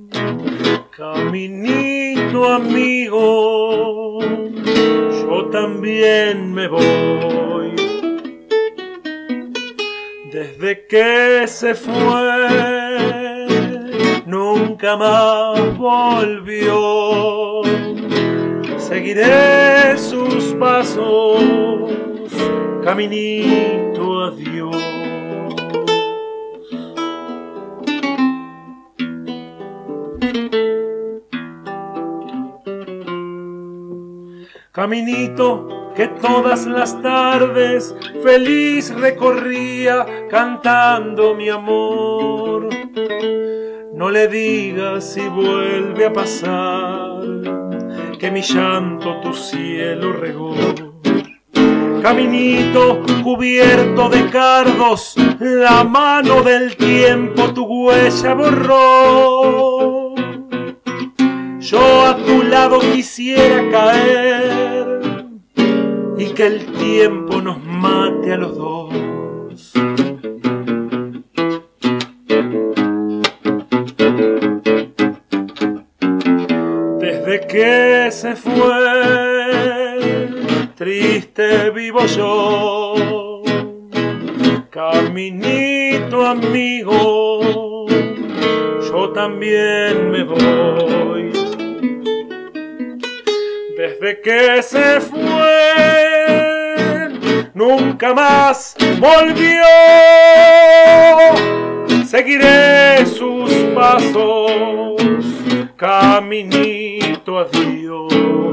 Caminito amigo, yo también me voy. Desde que se fue, nunca más volvió. Seguiré sus pasos, caminito adiós. Caminito que todas las tardes feliz recorría cantando mi amor. No le digas si vuelve a pasar que mi llanto tu cielo regó. Caminito cubierto de cardos, la mano del tiempo tu huella borró. Yo a tu lado quisiera caer y que el tiempo nos mate a los dos. Desde que se fue, triste vivo yo. Caminito tu amigo, yo también me voy. Desde que se fue, nunca más volvió. Seguiré sus pasos, caminito a Dios.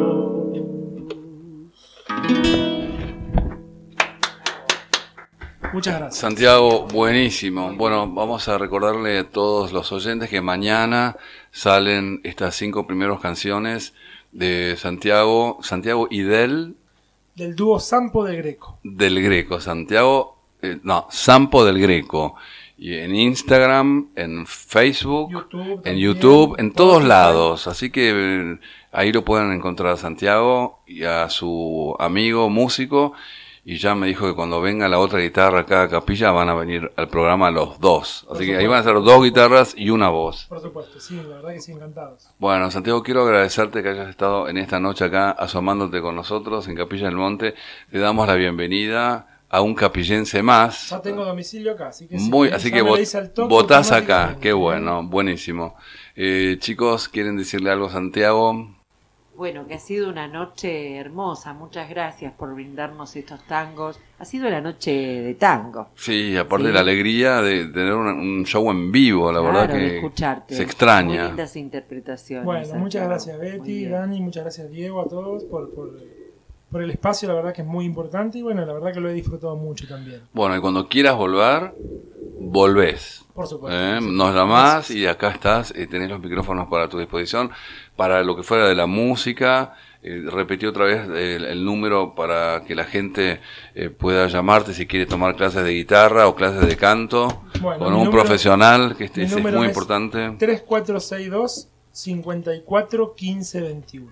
Muchas gracias. Santiago, buenísimo. Bueno, vamos a recordarle a todos los oyentes que mañana salen estas 5 primeras canciones de Santiago y del dúo Sampo del Greco. Del Greco, Santiago, Sampo del Greco. Y en Instagram, en Facebook, YouTube, en todos lados. Así que ahí lo pueden encontrar a Santiago y a su amigo músico. Y ya me dijo que cuando venga la otra guitarra acá a Capilla van a venir al programa los dos. Así que ahí van a ser 2 guitarras y una voz. Por supuesto, sí, la verdad que sí, encantados. Bueno, Santiago, quiero agradecerte que hayas estado en esta noche acá asomándote con nosotros en Capilla del Monte. Te damos la bienvenida a un capillense más. Ya tengo domicilio acá, así que votás acá, qué bueno, buenísimo. Chicos, ¿quieren decirle algo a Santiago? Bueno, que ha sido una noche hermosa, muchas gracias por brindarnos estos tangos. Ha sido la noche de tango. Sí, aparte de la alegría de tener un show en vivo, la verdad que escucharte. Se extraña. Muy lindas interpretaciones. Bueno, Santiago. Muchas gracias Betty, Dani, muchas gracias Diego, a todos por el espacio, la verdad que es muy importante y bueno, la verdad que lo he disfrutado mucho también. Bueno, y cuando quieras volver, volvés. Por supuesto. Nos llamás y acá estás, tenés los micrófonos para tu disposición, para lo que fuera de la música. Repetí otra vez el número para que la gente pueda llamarte si quiere tomar clases de guitarra o clases de canto, con un profesional, que es muy importante. 3462 54 15 21.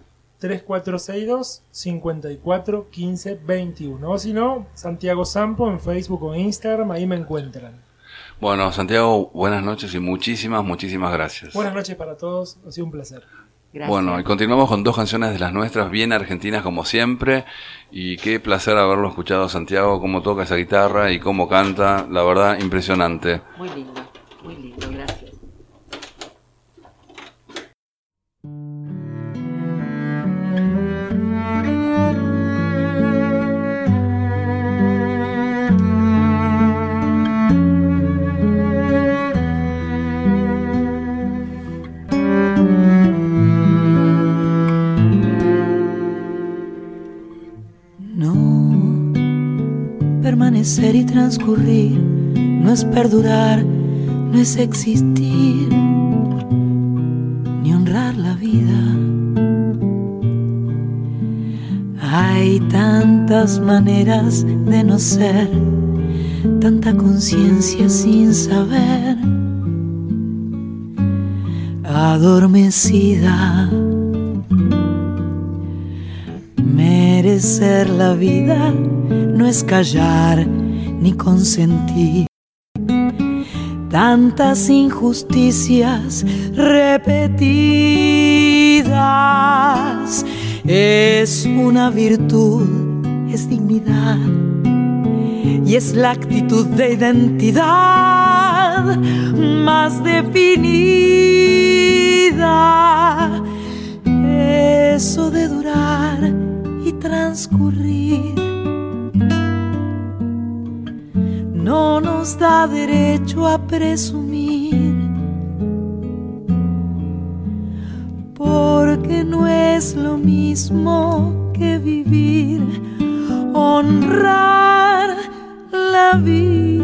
3462 54 15 21. O si no, Santiago Sampo en Facebook o Instagram, ahí me encuentran. Bueno, Santiago, buenas noches y muchísimas gracias. Buenas noches para todos, ha sido un placer. Gracias. Bueno, y continuamos con 2 canciones de las nuestras, bien argentinas como siempre, y qué placer haberlo escuchado, Santiago, cómo toca esa guitarra y cómo canta, la verdad, impresionante. Muy lindo, gracias. Permanecer y transcurrir no es perdurar, no es existir, ni honrar la vida. Hay tantas maneras de no ser, tanta conciencia sin saber, adormecida. Merecer la vida no es callar ni consentir tantas injusticias repetidas. Es una virtud, es dignidad y es la actitud de identidad más definida. Eso de durar y transcurrir no nos da derecho a presumir, porque no es lo mismo que vivir, honrar la vida.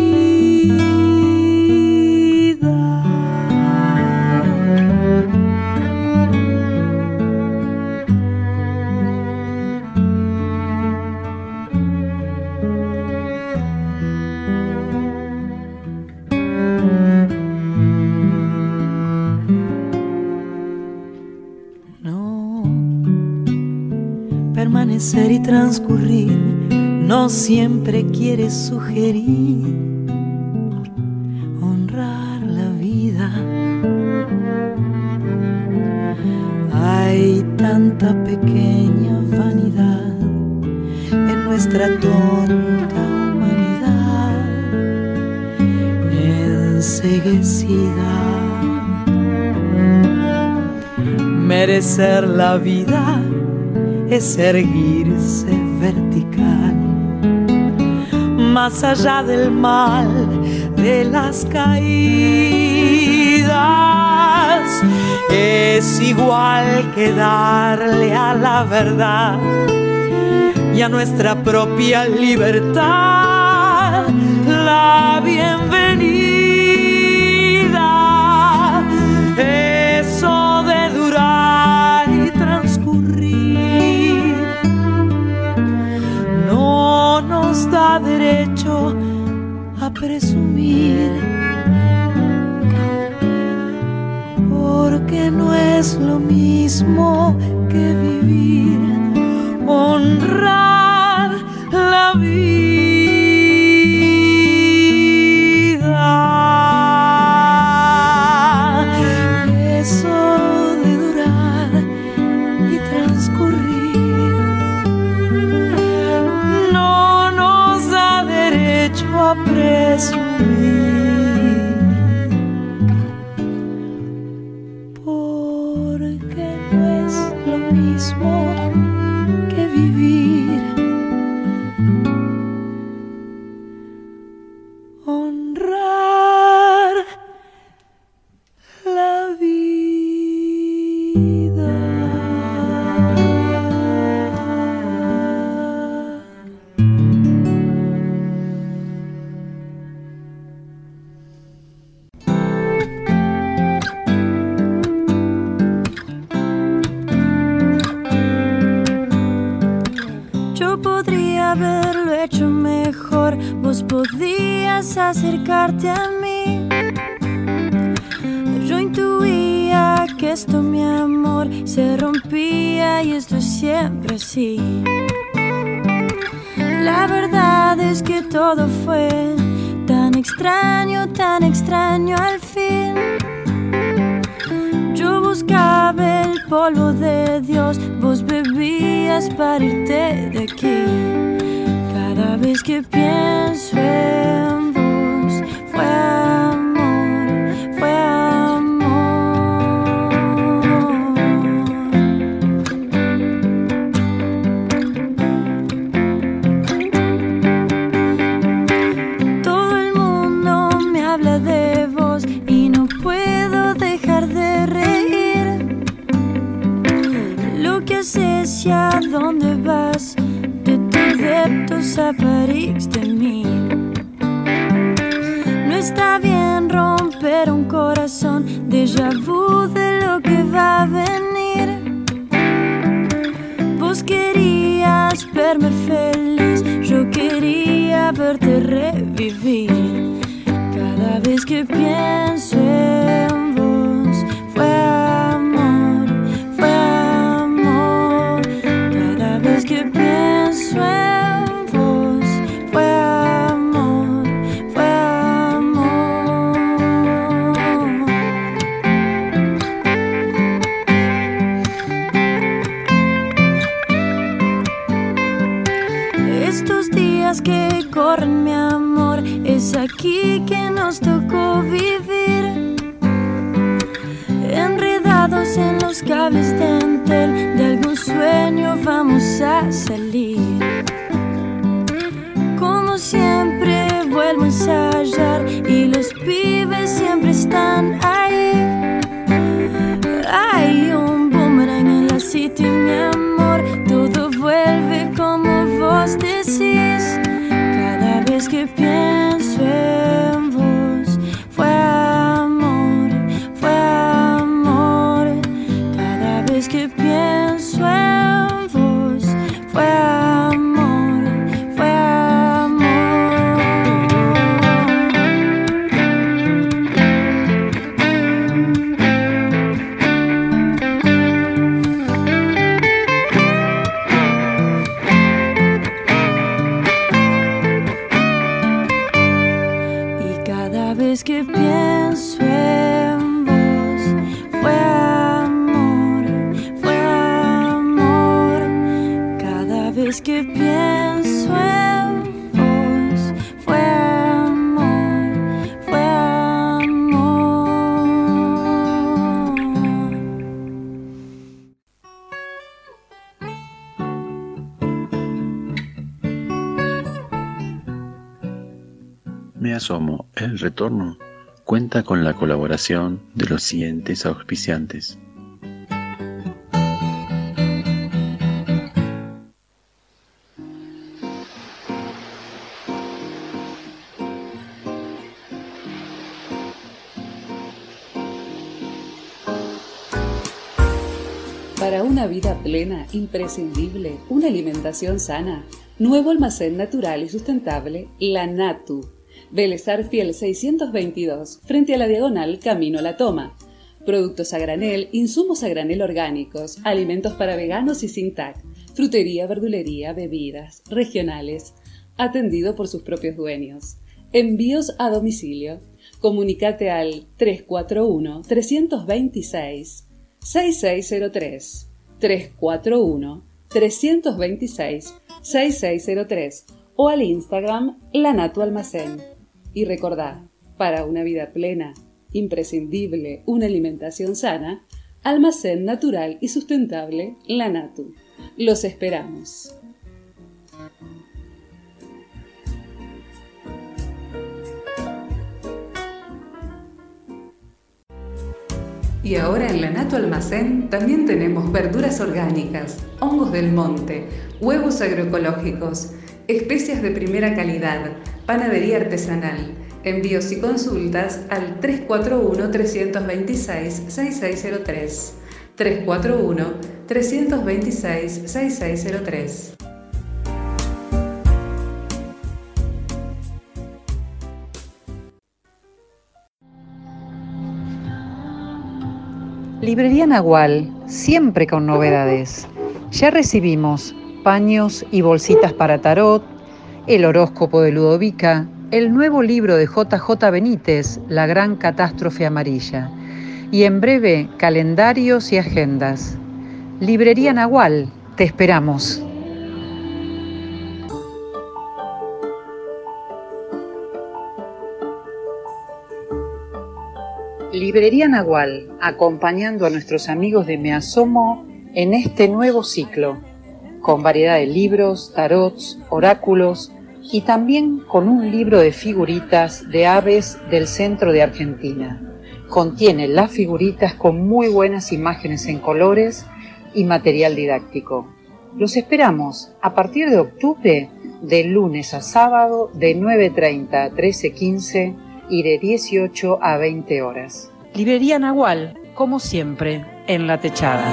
Permanecer y transcurrir no siempre quiere sugerir honrar la vida. Hay tanta pequeña vanidad en nuestra tonta humanidad enseguecida. Merecer la vida es erguirse vertical, más allá del mal, de las caídas. Es igual que darle a la verdad y a nuestra propia libertad la bienvenida. Eso de durar y transcurrir no nos da derecho a presumir, porque no es lo mismo que vivir, honrar la vida. Eso de durar y transcurrir no nos da derecho a presumir, porque no es lo mismo que vivir, honrar la vida. Yo podría haberlo hecho mejor, vos podías acercarte a mí. Yo intuía que esto, mi amor, se rompía y esto es siempre así. La verdad es que todo fue tan extraño al fin. Yo buscaba el polvo de Dios, vos bebías para irte de aquí. Cada vez que pienso en vos, fue amor, fue amor. Todo el mundo me habla de vos y no puedo dejar de reír. Lo que haces y a dónde vas, de tu adeptos a París de mí. No está bien romper un corazón, déjà vu de lo que va a venir. Vos querías verme feliz, yo quería verte revivir. Cada vez que pienso en vos, fue amor, fue amor. Cada vez que pienso en vos, fue amor, fue amor. Estos días que corren, mi amor, es aquí que nos tocó vivir. Enredados en los cables de Entel, de algún sueño vamos a salir. Como siempre vuelvo a ensayar y los pibes siempre están ahí. Hay un boomerang en la city, mi amor, todo vuelve como vos decís. Cada vez que pienso en vos, fue amor, fue amor. Cada vez que pienso en vos, fue amor, fue amor. Cada vez que pienso en vos, fue amor, fue amor. Cada vez que pienso en vos, fue amor, fue amor. Me Asomo, el retorno, cuenta con la colaboración de los siguientes auspiciantes. Para una vida plena, imprescindible, una alimentación sana, nuevo almacén natural y sustentable, La Natu. Vélez Arfiel 622, frente a la diagonal Camino a la Toma. Productos a granel, insumos a granel orgánicos, alimentos para veganos y sin TAC, frutería, verdulería, bebidas, regionales, atendido por sus propios dueños. Envíos a domicilio. Comunicate al 341-326-6603. 341-326-6603 o al Instagram La Natu Almacén. Y recordá, para una vida plena, imprescindible, una alimentación sana, almacén natural y sustentable La Natu. Los esperamos. Y ahora en La Natu Almacén también tenemos verduras orgánicas, hongos del monte, huevos agroecológicos, especias de primera calidad, panadería artesanal. Envíos y consultas al 341-326-6603. 341-326-6603. Librería Nahual, siempre con novedades. Ya recibimos paños y bolsitas para tarot, el horóscopo de Ludovica, el nuevo libro de JJ Benítez, La Gran Catástrofe Amarilla, y en breve calendarios y agendas. Librería Nahual, te esperamos. Librería Nahual, acompañando a nuestros amigos de Me Asomo en este nuevo ciclo, con variedad de libros, tarots, oráculos y también con un libro de figuritas de aves del centro de Argentina. Contiene las figuritas con muy buenas imágenes en colores y material didáctico. Los esperamos a partir de octubre, de lunes a sábado, de 9:30 a 13:15 y de 18 a 20 horas. Librería Nahual, como siempre, en La Techada.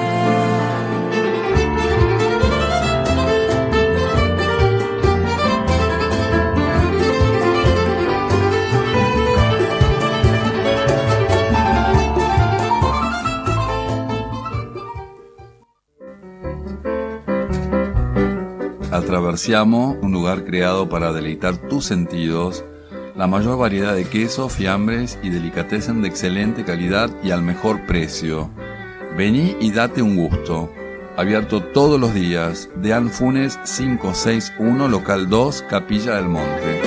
Atraversiamo, un lugar creado para deleitar tus sentidos, la mayor variedad de quesos, fiambres y delicatessen de excelente calidad y al mejor precio. Vení y date un gusto. Abierto todos los días. Deán Funes 561, local 2, Capilla del Monte.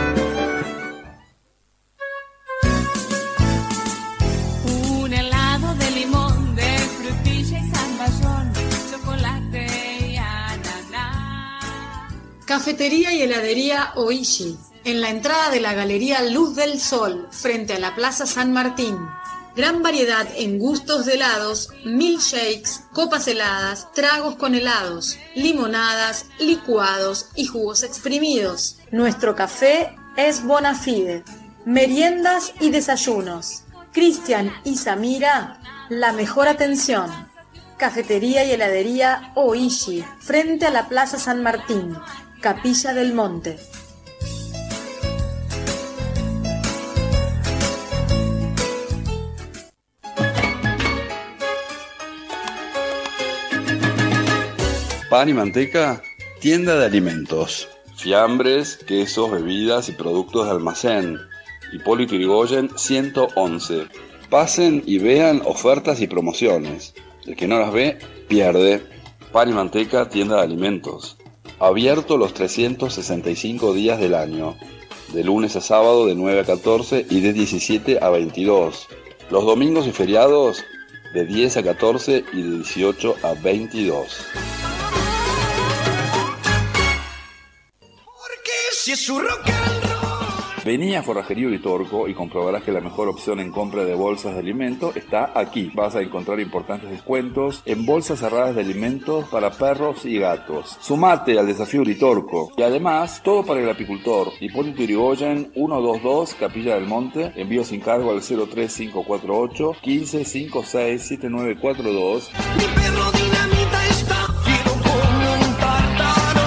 Un helado de limón, de frutilla y zamballón, chocolate y ananá. Cafetería y heladería Oishi, en la entrada de la Galería Luz del Sol, frente a la Plaza San Martín. Gran variedad en gustos de helados, milkshakes, copas heladas, tragos con helados, limonadas, licuados y jugos exprimidos. Nuestro café es Bonafide. Meriendas y desayunos. Cristian y Samira, la mejor atención. Cafetería y heladería Oishi, frente a la Plaza San Martín, Capilla del Monte. Pan y manteca, tienda de alimentos. Fiambres, quesos, bebidas y productos de almacén. Hipólito Yrigoyen 111. Pasen y vean ofertas y promociones. El que no las ve, pierde. Pan y manteca, tienda de alimentos. Abierto los 365 días del año. De lunes a sábado de 9 a 14 y de 17 a 22. Los domingos y feriados de 10 a 14 y de 18 a 22. Vení a Forrajería Uritorco y comprobarás que la mejor opción en compra de bolsas de alimento está aquí. Vas a encontrar importantes descuentos en bolsas cerradas de alimentos para perros y gatos. Sumate al desafío Uritorco. Y además, todo para el apicultor. Hipólito Yrigoyen 122, Capilla del Monte. Envío sin cargo al 03548 15 56 7942. Mi perro dinamita está fiero como un tártaro.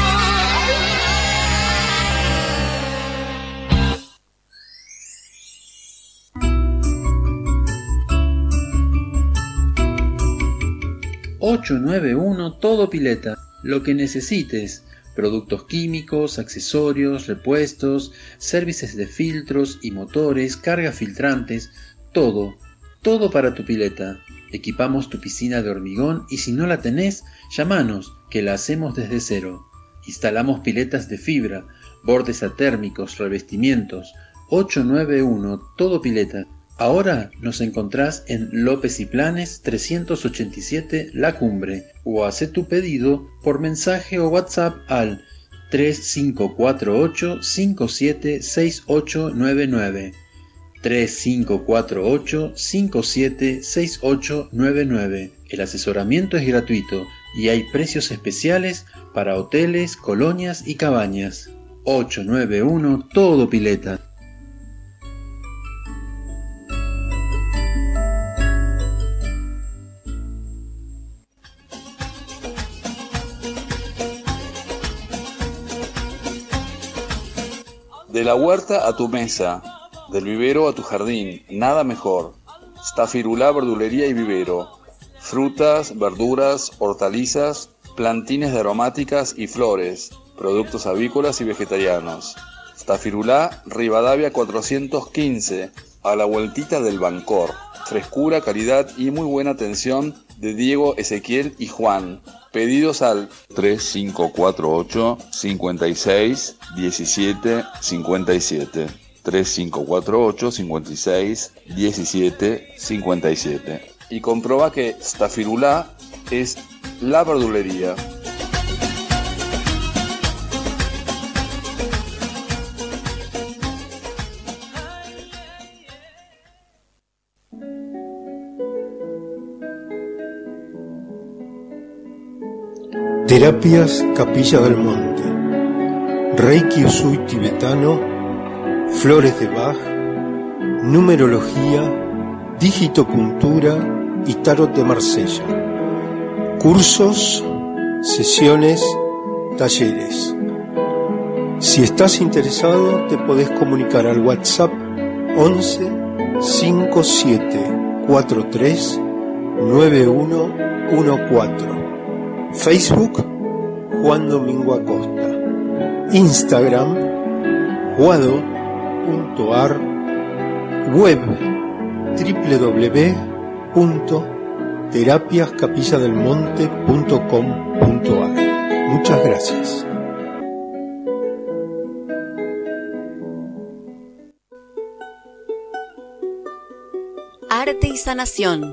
...891 Todo Pileta, lo que necesites, productos químicos, accesorios, repuestos, servicios de filtros y motores, cargas filtrantes, todo para tu pileta. Equipamos tu piscina de hormigón y si no la tenés, llamanos, que la hacemos desde cero. Instalamos piletas de fibra, bordes atérmicos, revestimientos. 891 Todo Pileta. Ahora nos encontrás en López y Planes 387 La Cumbre o haz tu pedido por mensaje o WhatsApp al 3548 576899 3548 576899. El asesoramiento es gratuito y hay precios especiales para hoteles, colonias y cabañas. 891 Todo Pileta. De la huerta a tu mesa, del vivero a tu jardín, nada mejor. Stafirulá Verdulería y Vivero. Frutas, verduras, hortalizas, plantines de aromáticas y flores, productos avícolas y vegetarianos. Stafirulá Rivadavia 415, a la vueltita del Bancor. Frescura, calidad y muy buena atención de Diego, Ezequiel y Juan. Pedidos al 3548 56 17 57. 3548 56 17 57. Y comproba que Stafirulá es la verdulería. Terapias Capilla del Monte, Reiki Usui tibetano, flores de Bach, numerología, digitopuntura y tarot de Marsella. Cursos, sesiones, talleres. Si estás interesado, te podés comunicar al WhatsApp 11 57 43 9114. Facebook Juan Domingo Acosta. Instagram juado.ar. Web www.terapiascapilladelmonte.com.ar. Muchas gracias. Arte y sanación.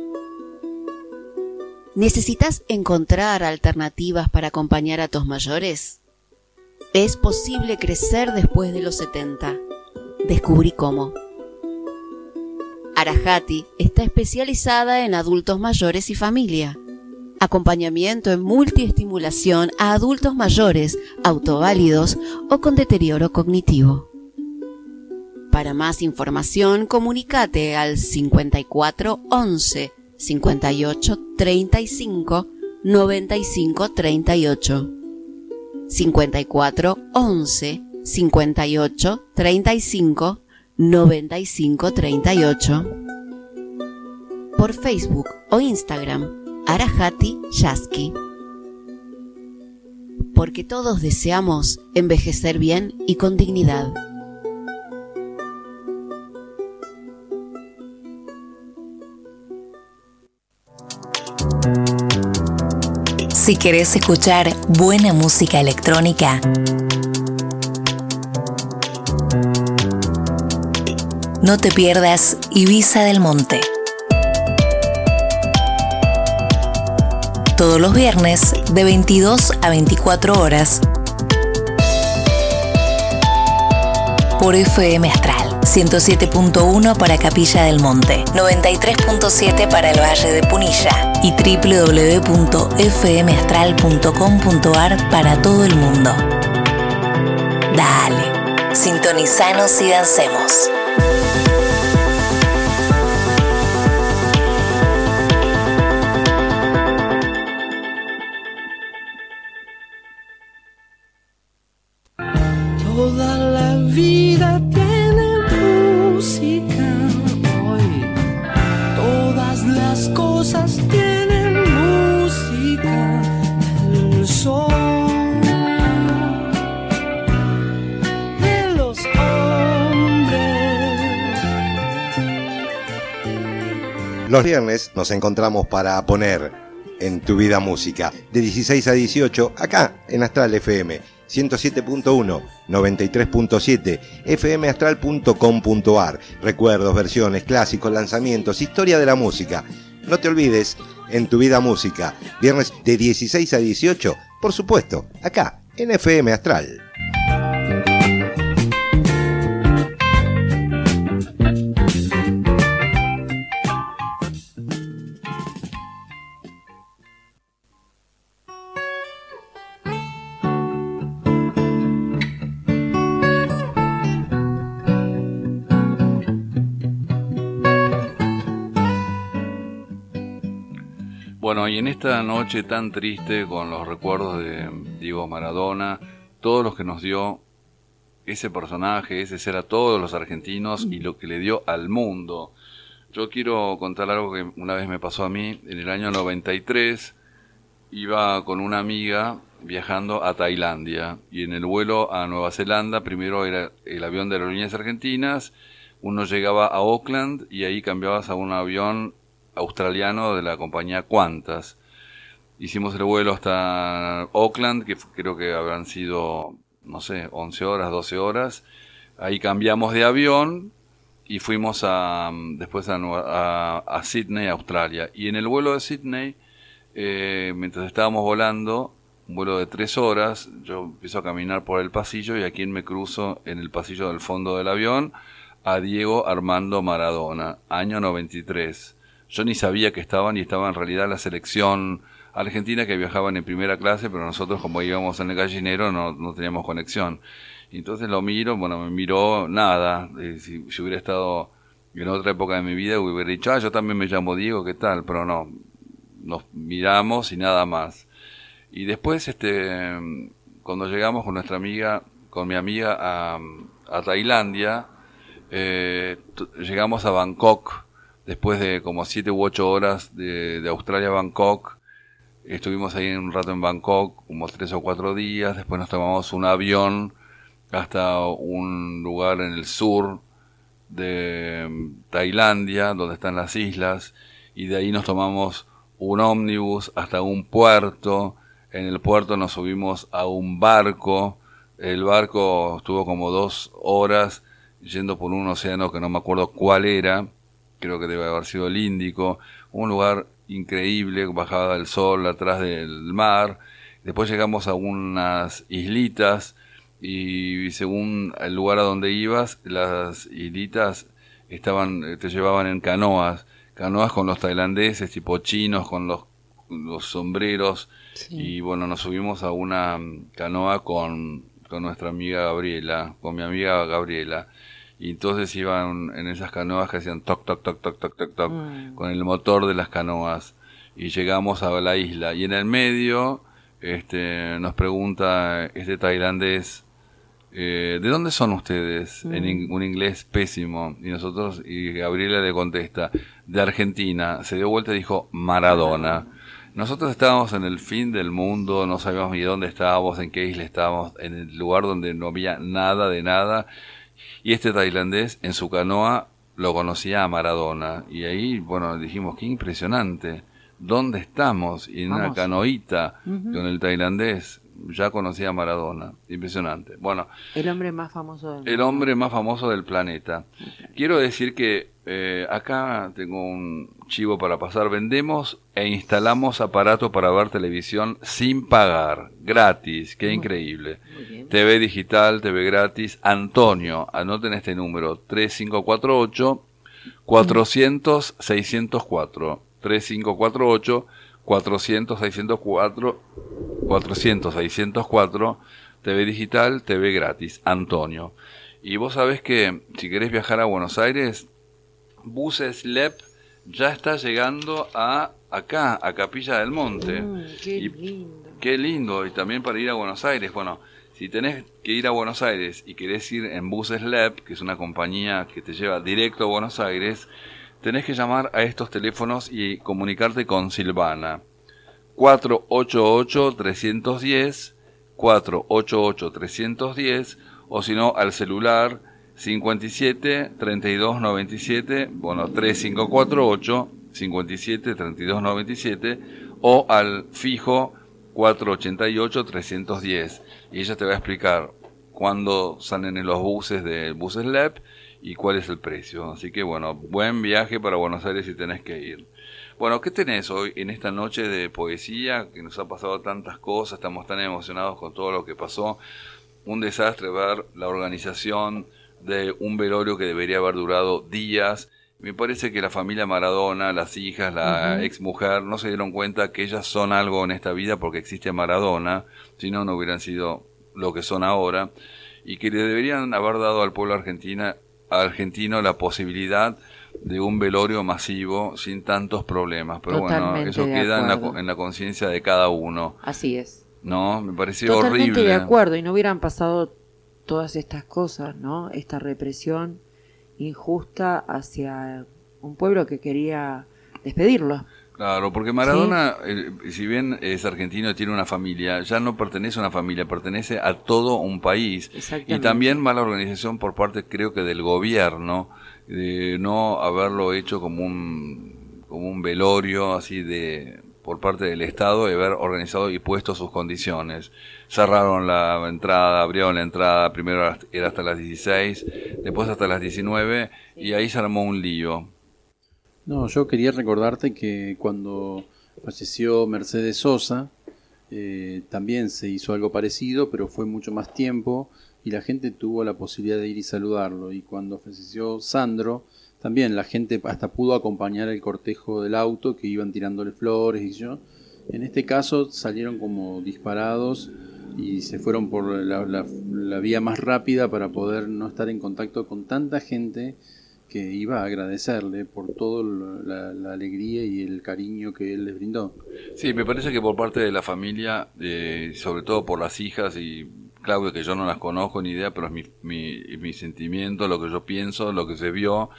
¿Necesitas encontrar alternativas para acompañar a tus mayores? Es posible crecer después de los 70. Descubrí cómo. Arajati está especializada en adultos mayores y familia. Acompañamiento en multiestimulación a adultos mayores, autoválidos o con deterioro cognitivo. Para más información, comunícate al 54 11 58 35 95 38. 54 11 58 35 95 38. Por Facebook o Instagram, Arajati Yasky. Porque todos deseamos envejecer bien y con dignidad. Si querés escuchar buena música electrónica, no te pierdas Ibiza del Monte. Todos los viernes de 22 a 24 horas por FM Astral. 107.1 para Capilla del Monte, 93.7 para el Valle de Punilla y www.fmastral.com.ar para todo el mundo. Dale, sintonizanos y dancemos. Toda la vida tiene música hoy. Todas las cosas tienen música. El son de los hombres. Los viernes nos encontramos para poner en tu vida música de 16 a 18 acá en Astral FM 107.1, 93.7, fmastral.com.ar. Recuerdos, versiones, clásicos, lanzamientos, historia de la música. No te olvides, en tu vida música, viernes de 16 a 18, por supuesto, acá en FM Astral. Bueno, y en esta noche tan triste, con los recuerdos de Diego Maradona, todos los que nos dio ese personaje, ese ser a todos los argentinos y lo que le dio al mundo. Yo quiero contar algo que una vez me pasó a mí. En el año 93 iba con una amiga viajando a Tailandia, y en el vuelo a Nueva Zelanda, primero era el avión de Aerolíneas Argentinas, uno llegaba a Auckland y ahí cambiabas a un avión australiano de la compañía Qantas. Hicimos el vuelo hasta Auckland, que creo que habrán sido, no sé, 11 horas, 12 horas. Ahí cambiamos de avión y fuimos después a Sydney, Australia. Y en el vuelo de Sydney, mientras estábamos volando, un vuelo de 3 horas, yo empiezo a caminar por el pasillo, y a quien me cruzo en el pasillo del fondo del avión, a Diego Armando Maradona, año 93. Yo ni sabía que estaban, y estaba en realidad la selección argentina, que viajaban en primera clase, pero nosotros, como íbamos en el gallinero, no teníamos conexión. Y entonces lo miro, bueno, me miró, nada. Si hubiera estado en otra época de mi vida, hubiera dicho, yo también me llamo Diego, ¿qué tal? Pero no, nos miramos y nada más. Y después, cuando llegamos con mi amiga a Tailandia, llegamos a Bangkok. Después de como 7 u 8 horas de Australia a Bangkok, estuvimos ahí un rato en Bangkok, como 3 o 4 días. Después nos tomamos un avión hasta un lugar en el sur de Tailandia, donde están las islas, y de ahí nos tomamos un ómnibus hasta un puerto. En el puerto nos subimos a un barco. El barco estuvo como 2 horas yendo por un océano que no me acuerdo cuál era. Creo que debe haber sido el Índico, un lugar increíble, bajada del sol atrás del mar. Después llegamos a unas islitas, y según el lugar a donde ibas, las islitas te llevaban en canoas con los tailandeses, tipo chinos, con los sombreros. Sí. Y bueno, nos subimos a una canoa con nuestra amiga Gabriela, con mi amiga Gabriela. Y entonces iban en esas canoas que hacían toc, toc, toc, toc, toc, toc, toc, con el motor de las canoas. Y llegamos a la isla. Y en el medio nos pregunta este tailandés, ¿de dónde son ustedes? En un inglés pésimo. Y Gabriela le contesta, de Argentina. Se dio vuelta y dijo, Maradona. Nosotros estábamos en el fin del mundo, no sabíamos ni dónde estábamos, en qué isla estábamos, en el lugar donde no había nada de nada. Y este tailandés, en su canoa, lo conocía a Maradona. Y ahí, bueno, dijimos, qué impresionante. ¿Dónde estamos? Y en una canoita con el tailandés, ya conocía a Maradona. Impresionante. Bueno, el hombre más famoso del planeta. Quiero decir que Acá tengo un chivo para pasar. Vendemos e instalamos aparatos para ver televisión sin pagar, gratis. Qué increíble. TV digital, TV gratis. Antonio, anoten este número: 3548 400 604. 3548 400 604. 400 604. TV digital, TV gratis. Antonio. Y vos sabés que si querés viajar a Buenos Aires, Buses LEP ya está llegando acá, a Capilla del Monte. Qué lindo. Qué lindo, y también para ir a Buenos Aires. Bueno, si tenés que ir a Buenos Aires y querés ir en Buses LEP, que es una compañía que te lleva directo a Buenos Aires, tenés que llamar a estos teléfonos y comunicarte con Silvana. 488-310, 488-310, o si no, al celular 57 32 97, bueno, 3548 57 32 97, o al fijo 488 310, y ella te va a explicar cuándo salen en los buses de Buses LEP y cuál es el precio. Así que bueno, buen viaje para Buenos Aires si tenés que ir. Bueno, ¿qué tenés hoy en esta noche de poesía? Que nos ha pasado tantas cosas, estamos tan emocionados con todo lo que pasó. Un desastre ver la organización de un velorio que debería haber durado días. Me parece que la familia Maradona, las hijas, la exmujer, no se dieron cuenta que ellas son algo en esta vida porque existe Maradona, si no, no hubieran sido lo que son ahora, y que le deberían haber dado al pueblo argentino la posibilidad de un velorio masivo sin tantos problemas. Pero Totalmente bueno, eso queda en la conciencia de cada uno. Así es. No, me pareció Totalmente horrible. de acuerdo, y no hubieran pasado todas estas cosas, ¿no? Esta represión injusta hacia un pueblo que quería despedirlo. Claro, porque Maradona, si bien es argentino, tiene una familia, ya no pertenece a una familia, pertenece a todo un país. Y también mala organización por parte, creo que del gobierno, de no haberlo hecho como un velorio así por parte del Estado, de haber organizado y puesto sus condiciones. Cerraron la entrada, abrieron la entrada, primero era hasta las 16, después hasta las 19, y ahí se armó un lío. No, yo quería recordarte que cuando falleció Mercedes Sosa, también se hizo algo parecido, pero fue mucho más tiempo y la gente tuvo la posibilidad de ir y saludarlo. Y cuando falleció Sandro, también la gente hasta pudo acompañar el cortejo del auto, que iban tirándole flores y yo. En este caso salieron como disparados y se fueron por la vía más rápida para poder no estar en contacto con tanta gente que iba a agradecerle por toda la alegría y el cariño que él les brindó. Sí, me parece que por parte de la familia, sobre todo por las hijas y Claudia, que yo no las conozco ni idea, pero es mi sentimiento, lo que yo pienso, lo que se vio,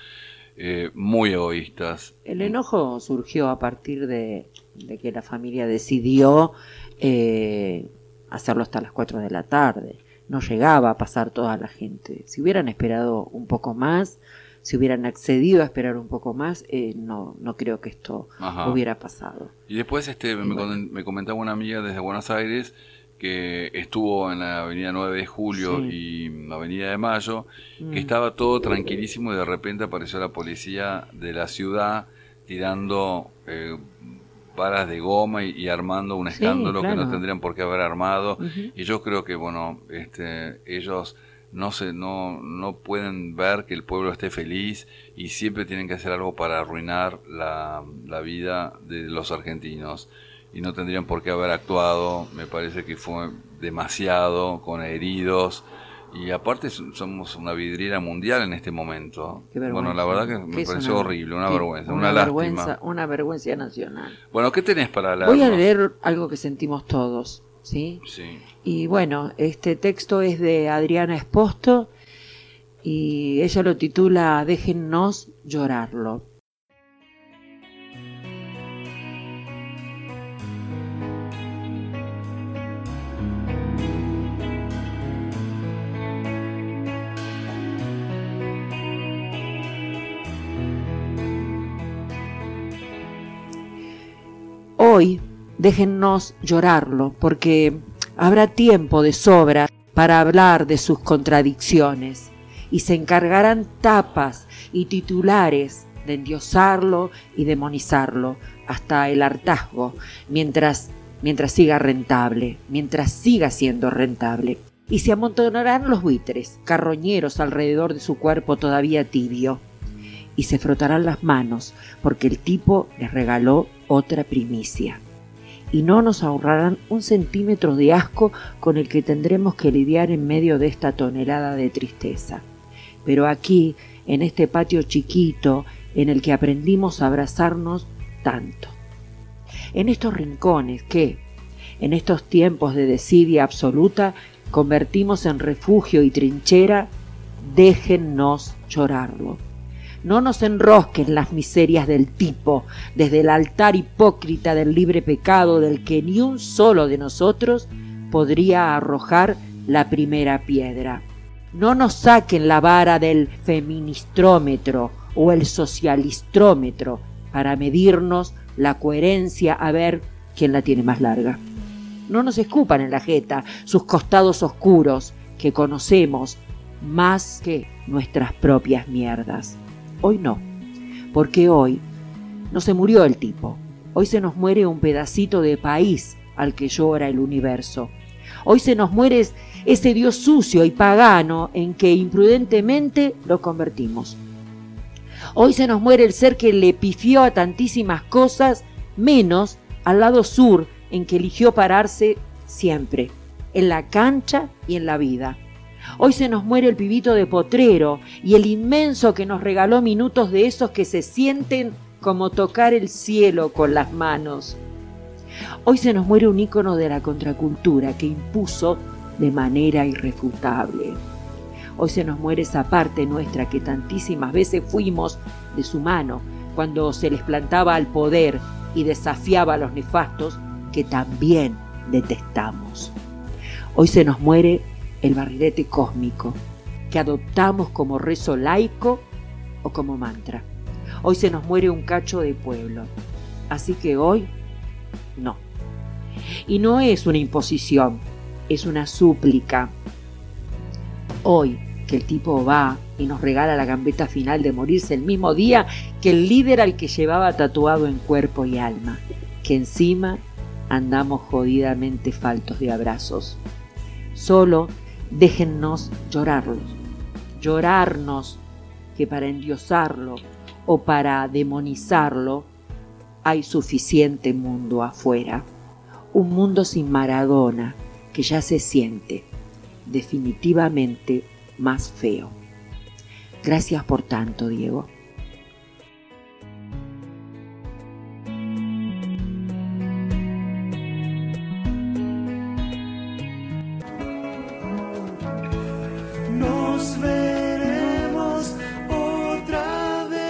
muy egoístas. El enojo surgió a partir de que la familia decidió hacerlo hasta las 4 de la tarde. No llegaba a pasar toda la gente. Si hubieran esperado un poco más, si hubieran accedido a esperar un poco más, no creo que esto hubiera pasado. Y después me comentaba una amiga desde Buenos Aires que estuvo en la avenida 9 de Julio y la avenida de Mayo, que estaba todo tranquilísimo y de repente apareció la policía de la ciudad tirando balas de goma y armando un escándalo que no tendrían por qué haber armado. Y yo creo que ellos no pueden ver que el pueblo esté feliz y siempre tienen que hacer algo para arruinar la vida de los argentinos, y no tendrían por qué haber actuado. Me parece que fue demasiado, con heridos, y aparte somos una vidriera mundial en este momento. Bueno, la verdad que me pareció horrible, una vergüenza, una lástima. Una vergüenza nacional. Bueno, ¿qué tenés para leer? Voy a leer algo que sentimos todos, ¿sí? Sí. Y bueno, este texto es de Adriana Esposto y ella lo titula Déjennos llorarlo. Hoy déjennos llorarlo, porque habrá tiempo de sobra para hablar de sus contradicciones y se encargarán tapas y titulares de endiosarlo y demonizarlo hasta el hartazgo, mientras siga rentable, mientras siga siendo rentable. Y se amontonarán los buitres, carroñeros alrededor de su cuerpo todavía tibio, y se frotarán las manos porque el tipo les regaló otra primicia. Y no nos ahorrarán un centímetro de asco con el que tendremos que lidiar en medio de esta tonelada de tristeza. Pero aquí, en este patio chiquito, en el que aprendimos a abrazarnos tanto. En estos rincones que, en estos tiempos de desidia absoluta, convertimos en refugio y trinchera, déjennos llorarlo. No nos enrosquen las miserias del tipo, desde el altar hipócrita del libre pecado del que ni un solo de nosotros podría arrojar la primera piedra. No nos saquen la vara del feministrómetro o el socialistrómetro para medirnos la coherencia a ver quién la tiene más larga. No nos escupan en la jeta sus costados oscuros que conocemos más que nuestras propias mierdas. Hoy no, porque hoy no se murió el tipo. Hoy se nos muere un pedacito de país al que llora el universo. Hoy se nos muere ese Dios sucio y pagano en que imprudentemente lo convertimos. Hoy se nos muere el ser que le pifió a tantísimas cosas, menos al lado sur en que eligió pararse siempre, en la cancha y en la vida. Hoy se nos muere el pibito de potrero y el inmenso que nos regaló minutos de esos que se sienten como tocar el cielo con las manos. Hoy se nos muere un ícono de la contracultura que impuso de manera irrefutable. Hoy se nos muere esa parte nuestra que tantísimas veces fuimos de su mano cuando se les plantaba al poder y desafiaba a los nefastos que también detestamos. Hoy se nos muere el barrilete cósmico que adoptamos como rezo laico o como mantra. Hoy se nos muere un cacho de pueblo. Así que hoy, no. Y no es una imposición, es una súplica. Hoy, que el tipo va y nos regala la gambeta final de morirse el mismo día que el líder al que llevaba tatuado en cuerpo y alma, que encima andamos jodidamente faltos de abrazos. Solo déjennos llorarnos, que para endiosarlo o para demonizarlo hay suficiente mundo afuera. Un mundo sin Maradona que ya se siente definitivamente más feo. Gracias por tanto, Diego. Nos veremos otra vez.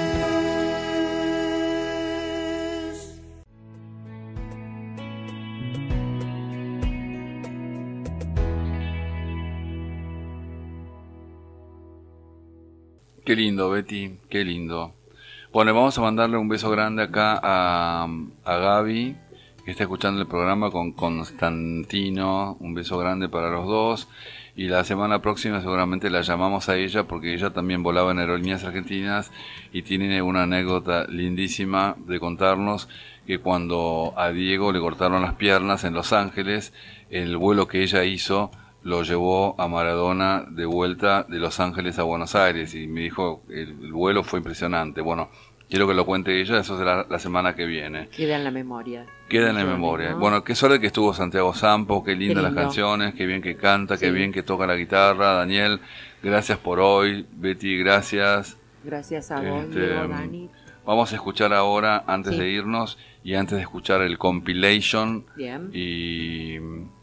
Qué lindo, Betty, qué lindo. Bueno, vamos a mandarle un beso grande acá a Gaby, que está escuchando el programa con Constantino. Un beso grande para los dos. Y la semana próxima seguramente la llamamos a ella porque ella también volaba en Aerolíneas Argentinas y tiene una anécdota lindísima de contarnos que cuando a Diego le cortaron las piernas en Los Ángeles, el vuelo que ella hizo lo llevó a Maradona de vuelta de Los Ángeles a Buenos Aires y me dijo el vuelo fue impresionante. Bueno, quiero que lo cuente ella, eso será la semana que viene. Queda en la memoria. Queda en la memoria. ¿No? Bueno, qué suerte que estuvo Santiago Sampo, qué lindas las canciones, qué bien que canta, qué bien que toca la guitarra. Daniel, gracias por hoy. Betty, gracias. Gracias a vos, Diego, Dani. Vamos a escuchar ahora, antes de irnos, y antes de escuchar el compilation, bien. Y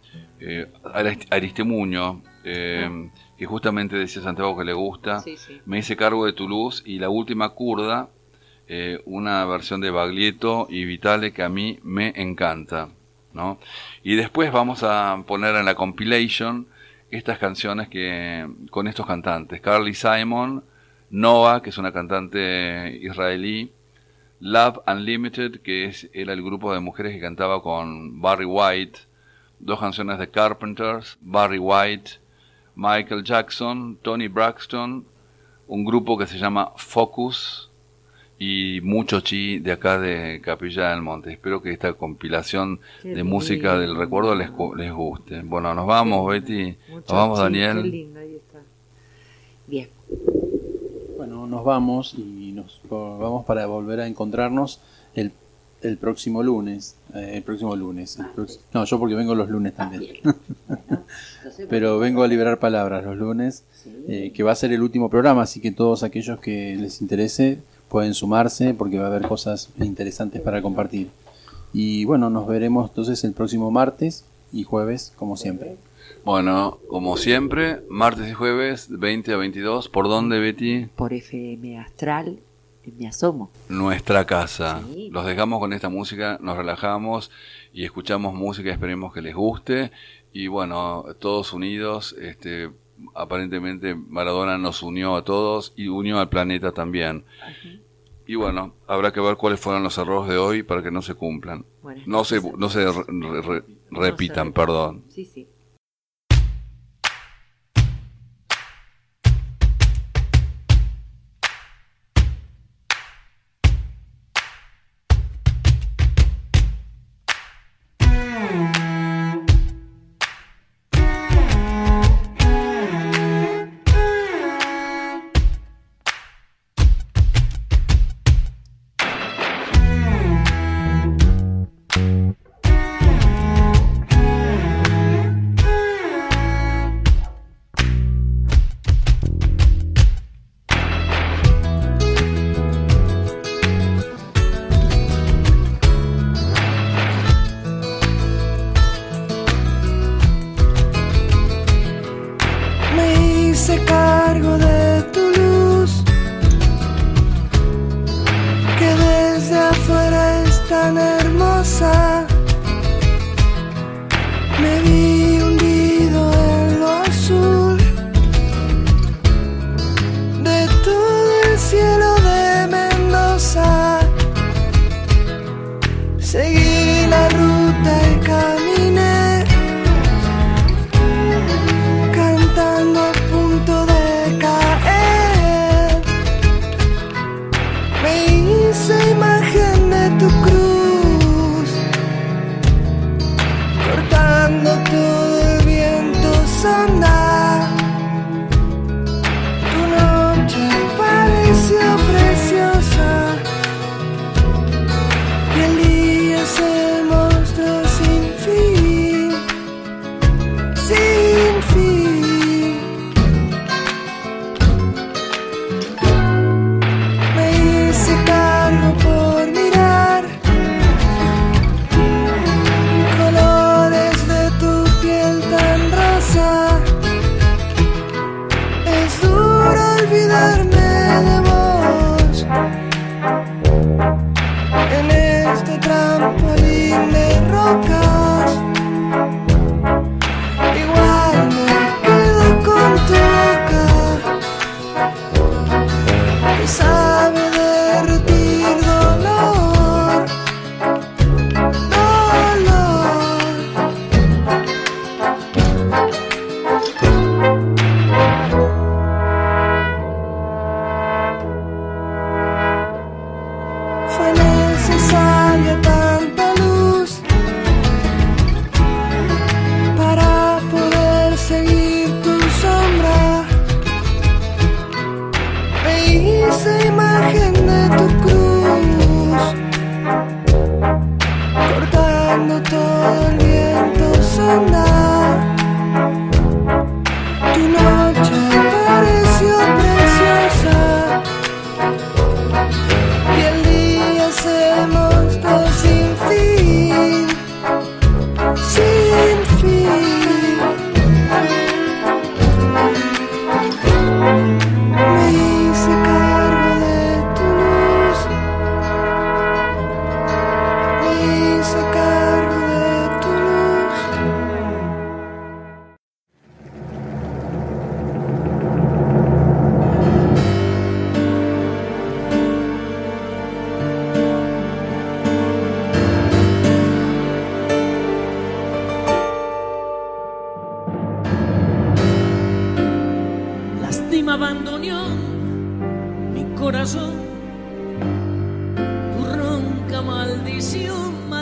Aristimuño, que justamente decía Santiago que le gusta, me hice cargo de Toulouse y La Última Curda, una versión de Baglietto y Vitale que a mí me encanta, ¿no? Y después vamos a poner en la compilation estas canciones que con estos cantantes: Carly Simon, Noah, que es una cantante israelí, Love Unlimited, que era el grupo de mujeres que cantaba con Barry White, dos canciones de Carpenters, Barry White, Michael Jackson, Toni Braxton, un grupo que se llama Focus y Mucho Chi de acá de Capilla del Monte. Espero que esta compilación de música del recuerdo les guste. Bueno, nos vamos, Betty. Nos vamos, Daniel. Qué lindo, ahí está. Bien. Bueno, nos vamos y nos vamos para volver a encontrarnos el próximo lunes. No, yo porque vengo los lunes también. Pero vengo a liberar palabras los lunes, que va a ser el último programa, así que todos aquellos que les interese pueden sumarse porque va a haber cosas interesantes para compartir. Y bueno, nos veremos entonces el próximo martes y jueves, como siempre. Bueno, como siempre, martes y jueves, 20 a 22. ¿Por dónde, Betty? Por FM Astral, Me Asomo. Nuestra casa. Sí. Los dejamos con esta música, nos relajamos y escuchamos música, esperemos que les guste. Y bueno, todos unidos, aparentemente Maradona nos unió a todos y unió al planeta también. Uh-huh. Y bueno, habrá que ver cuáles fueron los errores de hoy para que no se cumplan. Bueno, no se repitan, perdón. Sí, sí. Preciosa y el día se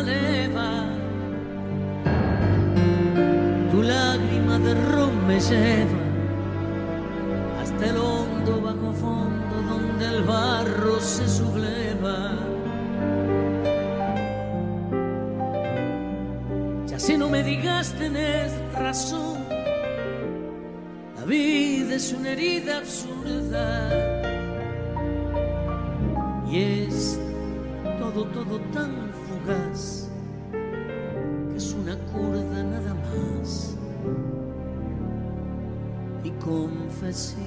leva. Tu lágrima de ron me lleva hasta el hondo bajo fondo donde el barro se subleva. Ya si no me digas tenés razón, la vida es una herida absurda y es todo tan fugaz que es una curda nada más. Mi confesión.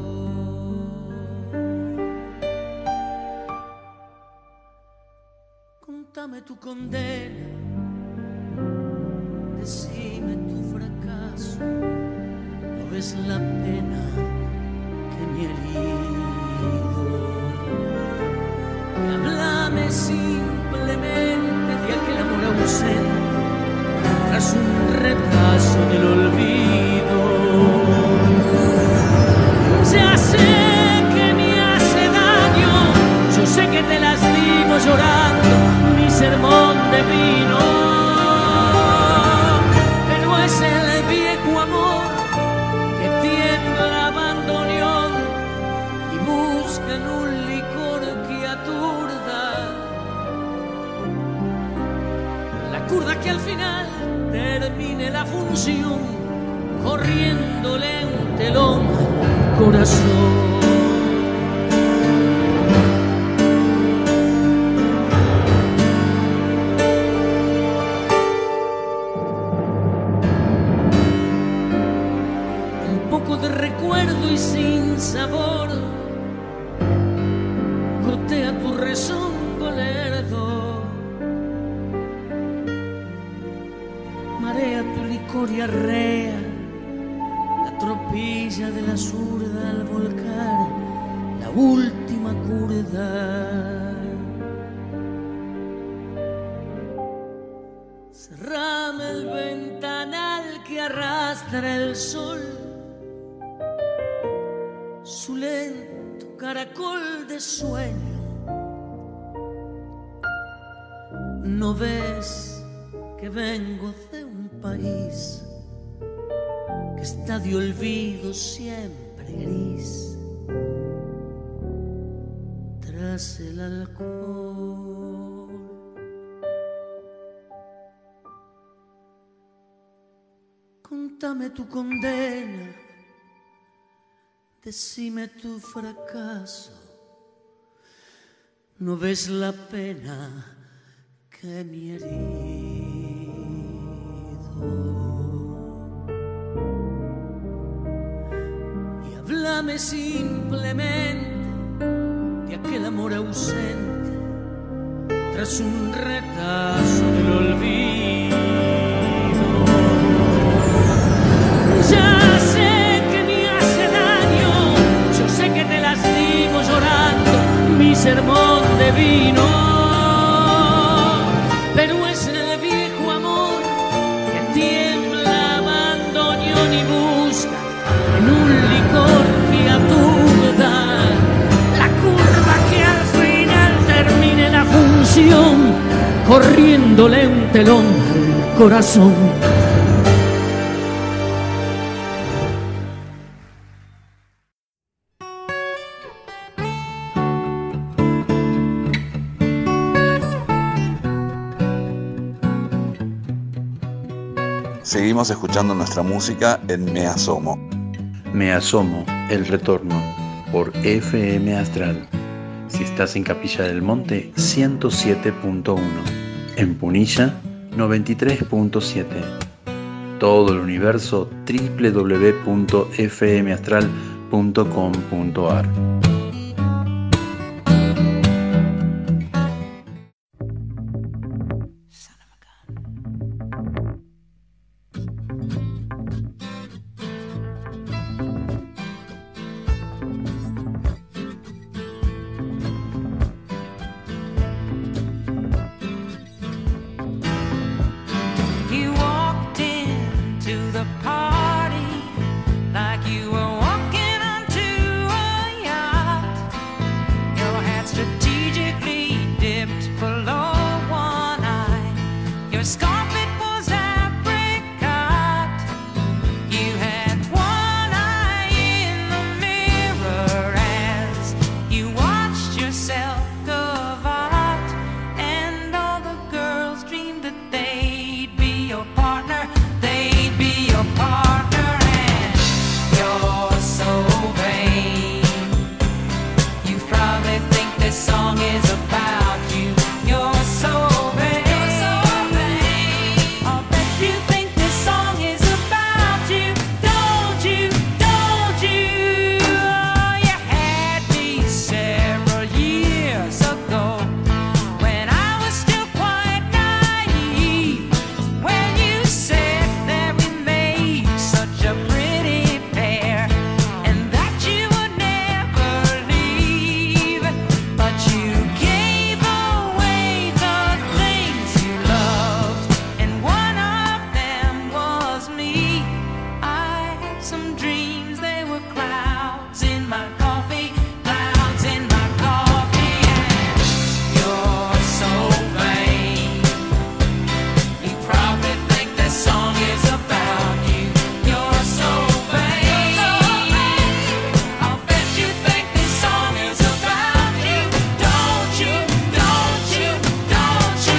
Contame tu condena, decime tu fracaso. ¿No ves la pena que me he herido? Y háblame simplemente de aquel amor ausente tras un retraso del olvido. Ya sé que me hace daño, yo sé que te lastimo llorando mi sermón de vino, pero es el viejo amor que tiembla abandoneón y busca en un licor que aturda, la curda que al final termine la función corriéndole un telón al corazón. Un poco de recuerdo y sin sabor gotea tu rezongo lerdo, marea tu licor y arrea la tropilla de la zurda al volcar la última curda. Cerrame el ventanal que arrastra el sol, su lento caracol de sueño. ¿No ves que vengo de un país que está de olvido siempre gris tras el alcohol? Contame tu condena, decime tu fracaso. ¿No ves la pena que me he herido? Y háblame simplemente de aquel amor ausente tras un retazo del olvido. Ya sé que me hace daño, yo sé que te lastimo llorando mi sermón de vino, pero es el viejo amor que tiembla abandoneón y busca en un licor que aturda, la curva que al final termine la función corriéndole un telón al corazón. Seguimos escuchando nuestra música en Me Asomo. Me Asomo, el retorno, por FM Astral. Si estás en Capilla del Monte, 107.1. En Punilla, 93.7. Todo el universo, www.fmastral.com.ar. scarf, it was apricot. You had one eye in the mirror as you watched yourself go out, and all the girls dreamed that they'd be your partner, they'd be your partner, and you're so vain. You probably think this song is about you. You're so vain. I'll bet you think this song is about you. Don't you? Don't you? Oh, you had me several years ago when I was still quite naive. When you said that we made such a pretty pair and that you would never leave, but you gave away the things you loved, and one of them was me. I had some dreams, they were clouds in my coffee, clouds in my coffee, and you're so vain. You probably think this song is about you. You're so vain. I'll bet you think this song is about you. Don't you? Don't you? Don't you?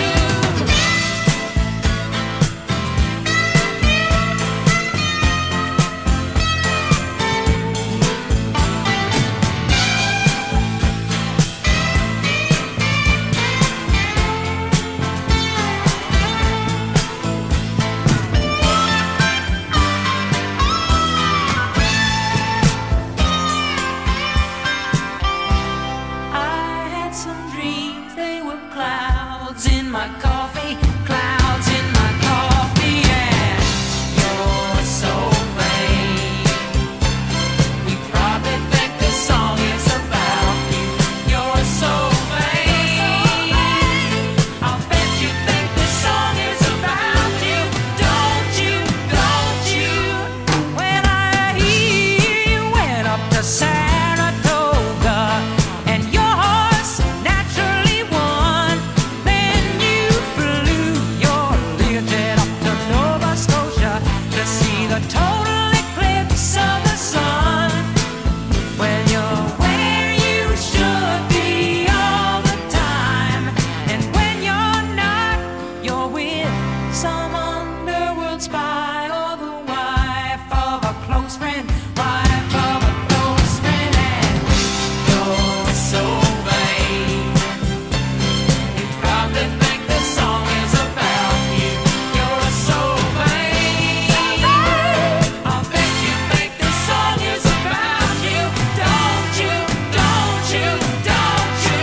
I had some dreams, they were clouds in my coffee, clouds in my coffee, and you're so vain. You probably think this song is about you. You're so vain. I'll bet you think this song is about you. Don't you? Don't you? When I hear you went up to Saratoga and your horse naturally won, then you flew your Learjet up to Nova Scotia to see the total eclipse of the sun. When you're where you should be all the time, and when you're not, you're with some underworld spy or the wife of a close friend, wife of a close friend, and you're so vain. You probably think this song is about you. You're so vain. I'll bet you think this song is about you. Don't you? Don't you? Don't you?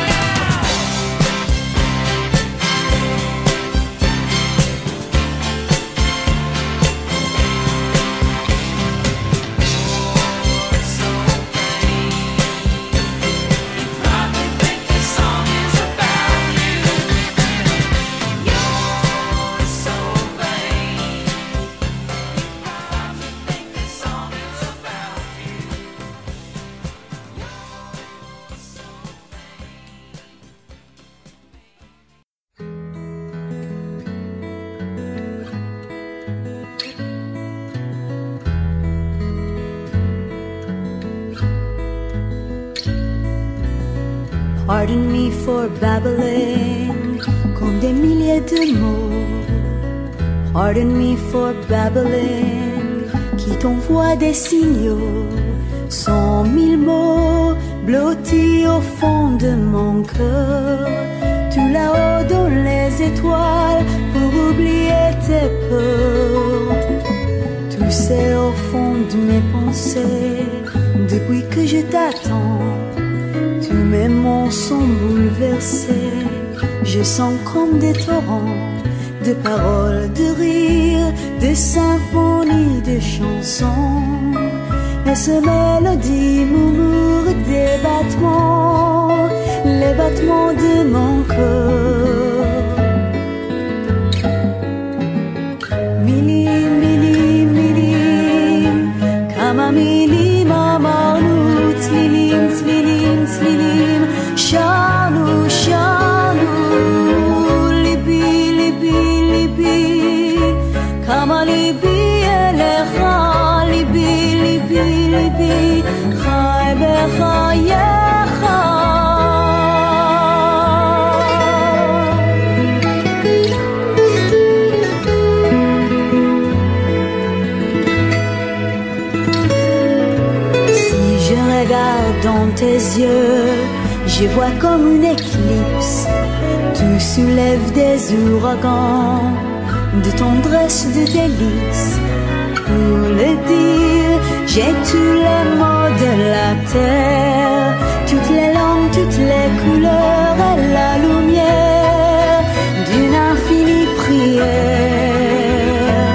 Probably think this song is about you. You're so vain. Probably think this song is about you. Pardon me for babbling comme des milliers de mots. Pardon me for babbling qui t'envoie des signaux. 100 000 mots blottis au fond de mon cœur. Tout là-haut dans les étoiles pour oublier tes peurs. Tout c'est au fond de mes pensées depuis que je t'attends. Tous mes mots sont bouleversés, je sens comme des torrents de paroles, de rires, de symphonies, de chansons. Et ces mélodies murmurent des battements, les battements de mon cœur. Milim, milim, milim, kama milim amarnu, tzlilim, tzlilim, tzlilim, shanu, shanu, libi, libi, libi. ליבי אליך, ליבי, ליבי, ליבי, חי בחייך. Dans tes yeux, je vois comme une éclipse. Tu soulèves des ouragans de tendresse, de délice. Pour le dire, j'ai tous les mots de la terre, toutes les langues, toutes les couleurs et la lumière d'une infinie prière.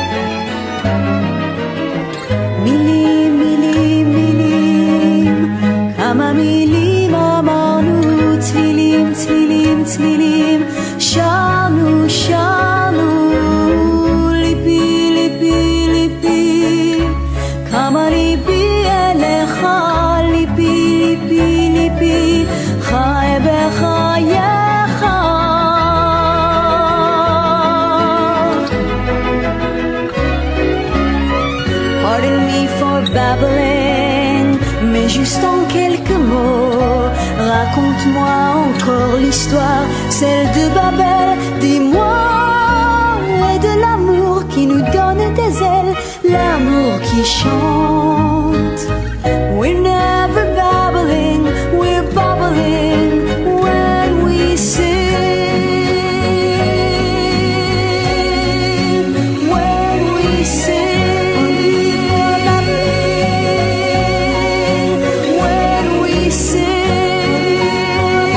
Milim, milim, milim, kama milim amanu, tfilim, tfilim, tfilim, shanu, shanu, lipi, lipi, lipi, kama lipi elecha, lipi, lipi, lipi, chai bechayecha. Pardon me for babbling, mais juste en quelques mots, raconte-moi encore l'histoire, celle de Babel. Dis-moi, et de l'amour qui nous donne des ailes, l'amour qui chante. We're never babbling, we're bubbling when we sing. When we sing, when we sing,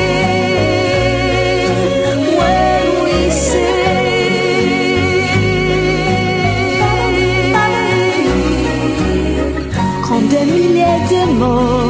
when we sing. Quand des milliers de mots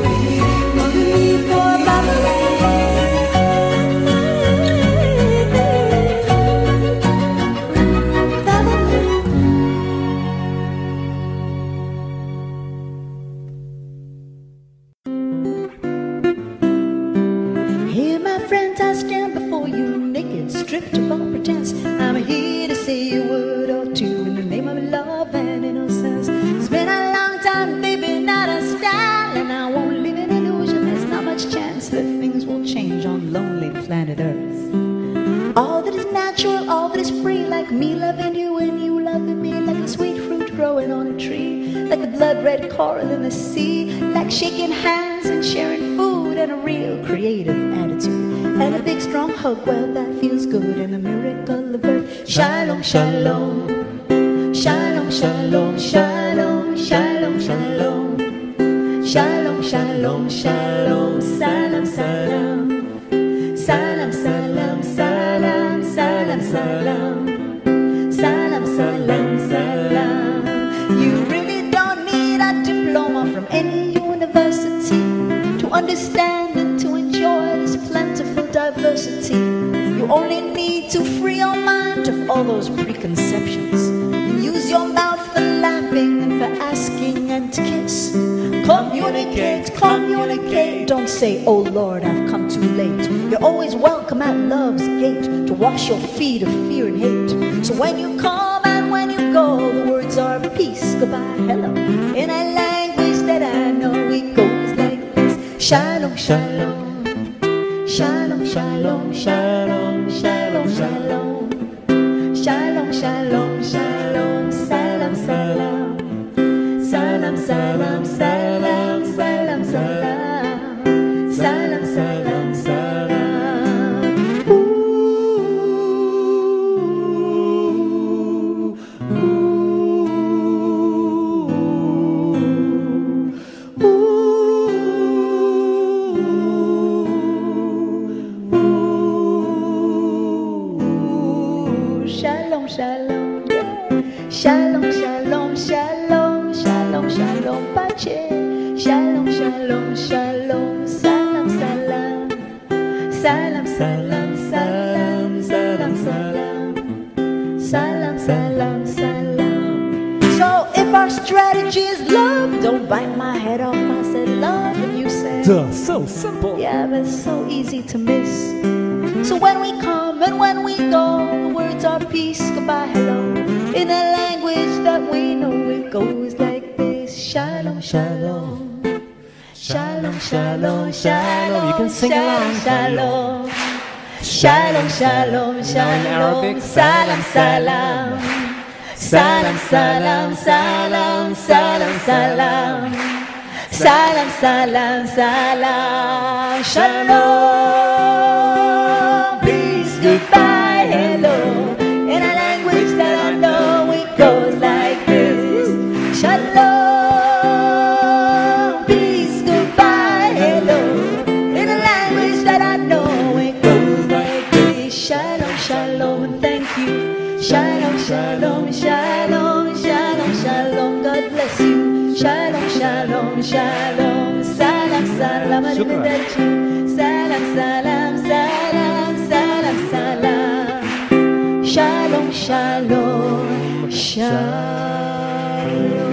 Here, my friends, I stand before you naked, stripped of all pretense. I'm here to say a word or two in the name of love and innocence. It's been a long time, baby, not a style, and I won't live in illusion. There's not much chance that things will change on lonely planet Earth. All that is natural, all that is free, like me loving you and you loving me, like a sweet fruit growing on a tree, like the blood-red coral in the sea, like shaking hands and sharing food and a real creative attitude, and a big strong hug, well that feels good, and a miracle of earth. Shalom, shalom, shalom, shalom, shalom, shalom, shalom, shalom, shalom, shalom, salam, salam, salam, salam, salam, salam, salam, salam, salam, salam. You really don't need a diploma from any university to understand and to enjoy this plentiful diversity. You only need to free your mind of all those preconceptions and use your mouth for laughing and for asking and to kiss. Communicate, communicate. Don't say, oh Lord, I've come too late. You're always welcome at love's gate to wash your feet of fear and hate. So when you come and when you go, the words are peace, goodbye, hello. In a language that I know, it goes like this. Shalom, shalom, shalom, shalom, shalom, shalom, shalom, shalom, shalom, shalom, salam, salam, salam, salam, salam, salam, salam, salam, salam, salam. Shalom, shalom, shalom, shalom, shalom, shalom, shalom, pace. Shalom, shalom, shalom, salam, salam, salam, salam, salam, salam, salam, salam, salam, salam. So if our strategy is love, don't bite my head off. I said love, and you said duh, so simple. Yeah, but it's so easy to miss. So when we come and when we go, the words are peace, goodbye, hello. shalom, shalom. You can sing along. Shalom, shalom, shalom, shalom. Salam, salam. Salam, salam, salam, salam, salam. Salam, salam, salam. Shalom. Peace, goodbye, hello. In a language that I know, it goes like this. Shalom. Peace, goodbye, hello. In a language that I know, it goes like this. Shalom, shalom, thank you. Shalom, shalom, shalom, shalom, shalom. God bless you. Shalom, shalom, shalom. Salam, salam, arrivederci. Salam, salam, salam, salam, salam. Shalom, shalom, shalom.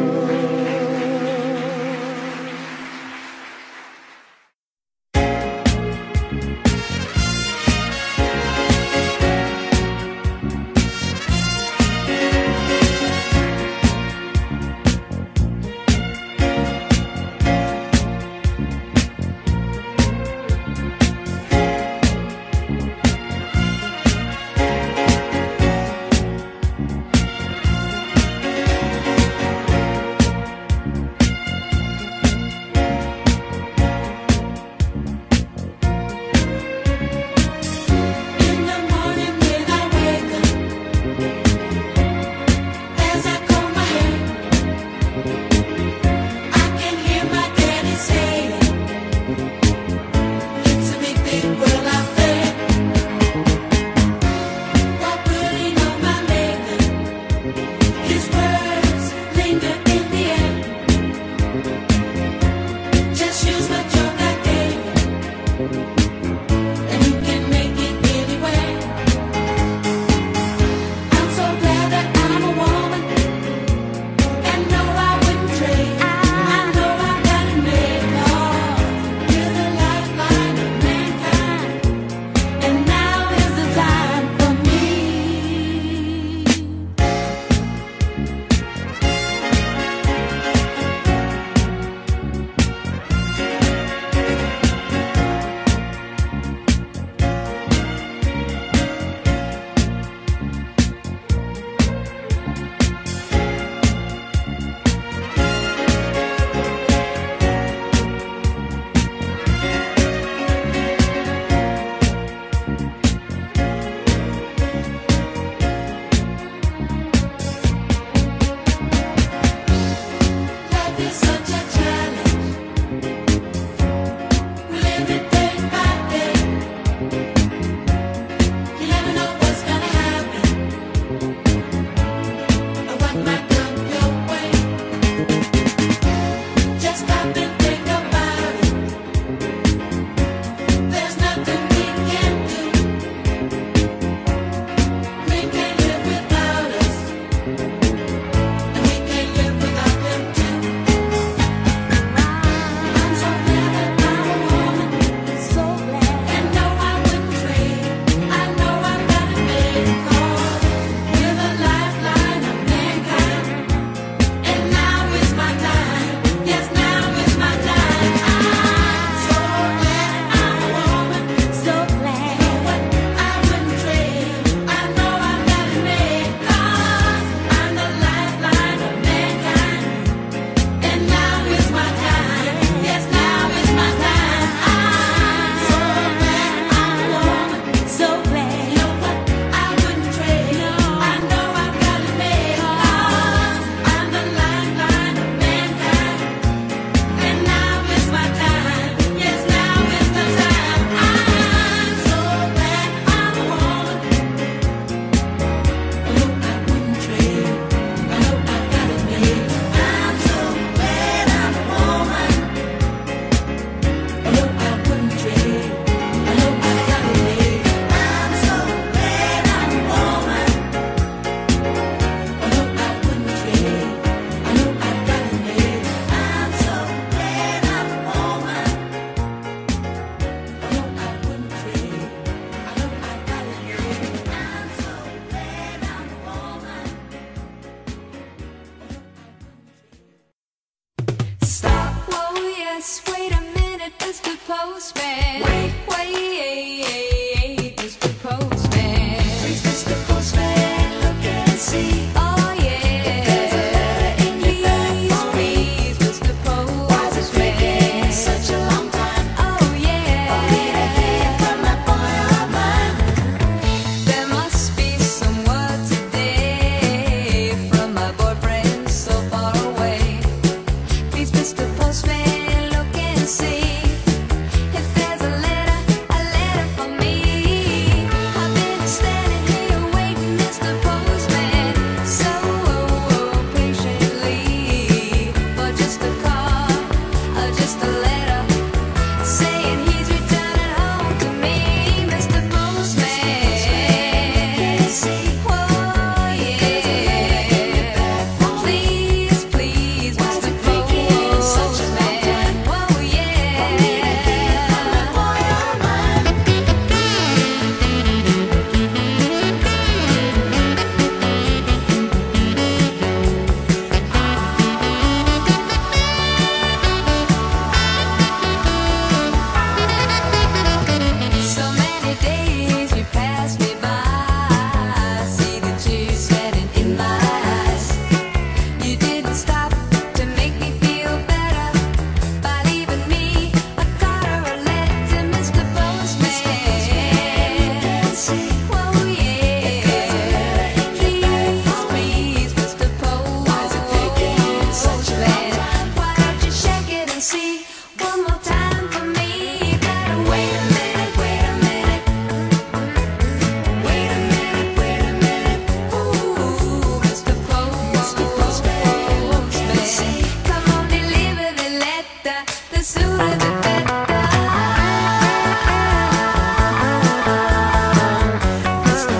Yes, wait a minute. Mr. Postman. Wait, Mr. Postman. Please, Mr. Postman, look and see. Oh yeah. There's a letter in your bag for me. Please, Mr. Postman. Why's it taking such a long time? Oh yeah. For me to hear from that boy of mine. There must be some word today from my boyfriend so far away. Please, Mr. Postman, look and see if there's a letter for me. I've been standing here waiting, Mr. Postman, so patiently for just a call, just a letter saying he's returning home to me, Mr. Postman. Oh yeah, please, Mr. Postman. Oh yeah. So many days you pass me by, I see the tears standing in my eyes. You didn't stop to make me feel better by leaving me a card or a letter, Mr. Postman. Oh yeah, please, Mr. Postman. Why don't you check it and see one more time for me? Better wait a minute, wait a minute. Wait a minute, wait a minute. Ooh, Mr. Postman. Come on, deliver the letter. The sooner the better. Mr.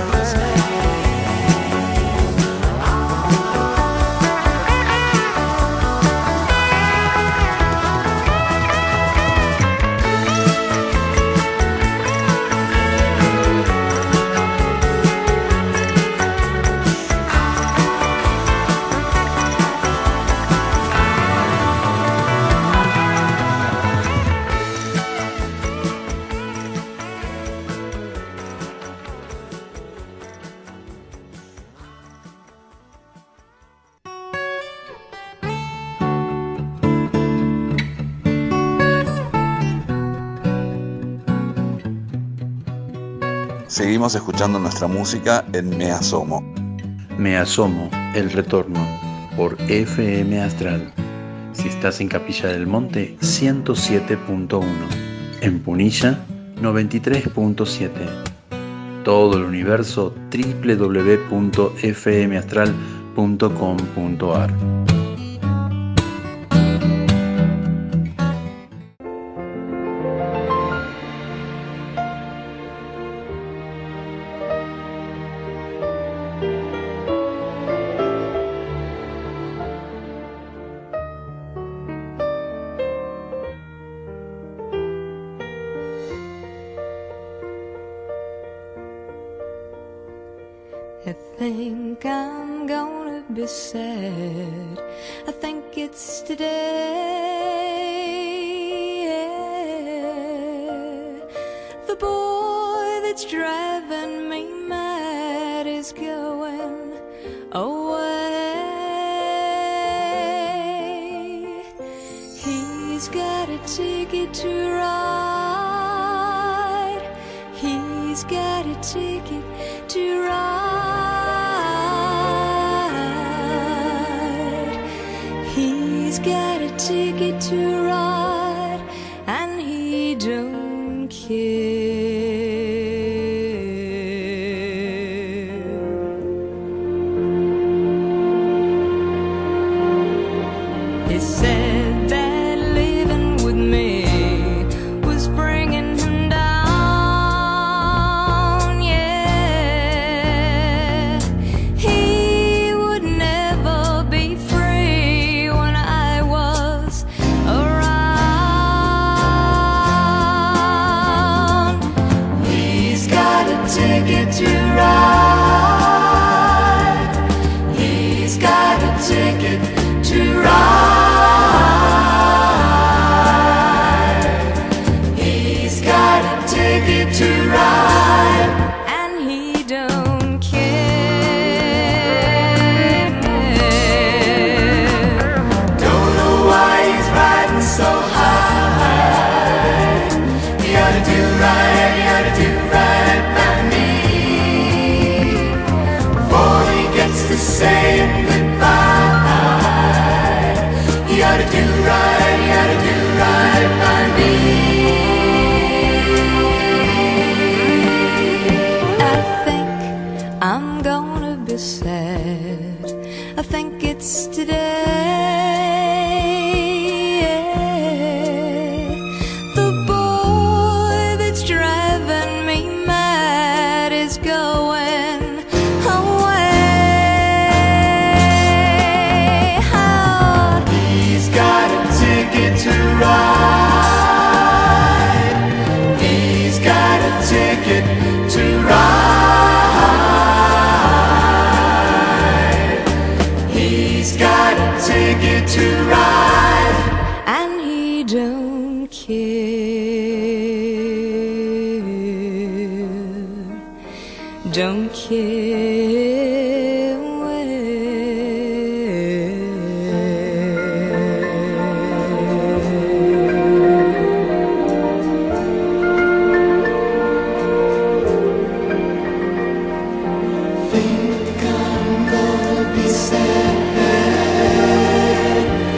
Seguimos escuchando nuestra música en Me Asomo. Me Asomo, el retorno, por FM Astral. Si estás en Capilla del Monte, 107.1. En Punilla, 93.7. Todo el universo, www.fmastral.com.ar. I think I'm gonna be sad. I think it's today. Yeah. The boy that's driving me mad is going away. He's got a ticket to ride. He's got a ticket to ride. He's got a ticket to ride, and he don't care. He said that living with me was bringing him down, yeah. He would never be free when I was around. He's got a ticket to ride. He's got a ticket to ride. saying goodbye. You ought to do right, you ought to do right by me. I think I'm gonna be sad. I think it's today. The boy that's driving me mad is going away. How? He's got a ticket to ride. He's got a ticket to ride. He's got a ticket to ride. And he don't care, don't care Think I'm gonna be sad.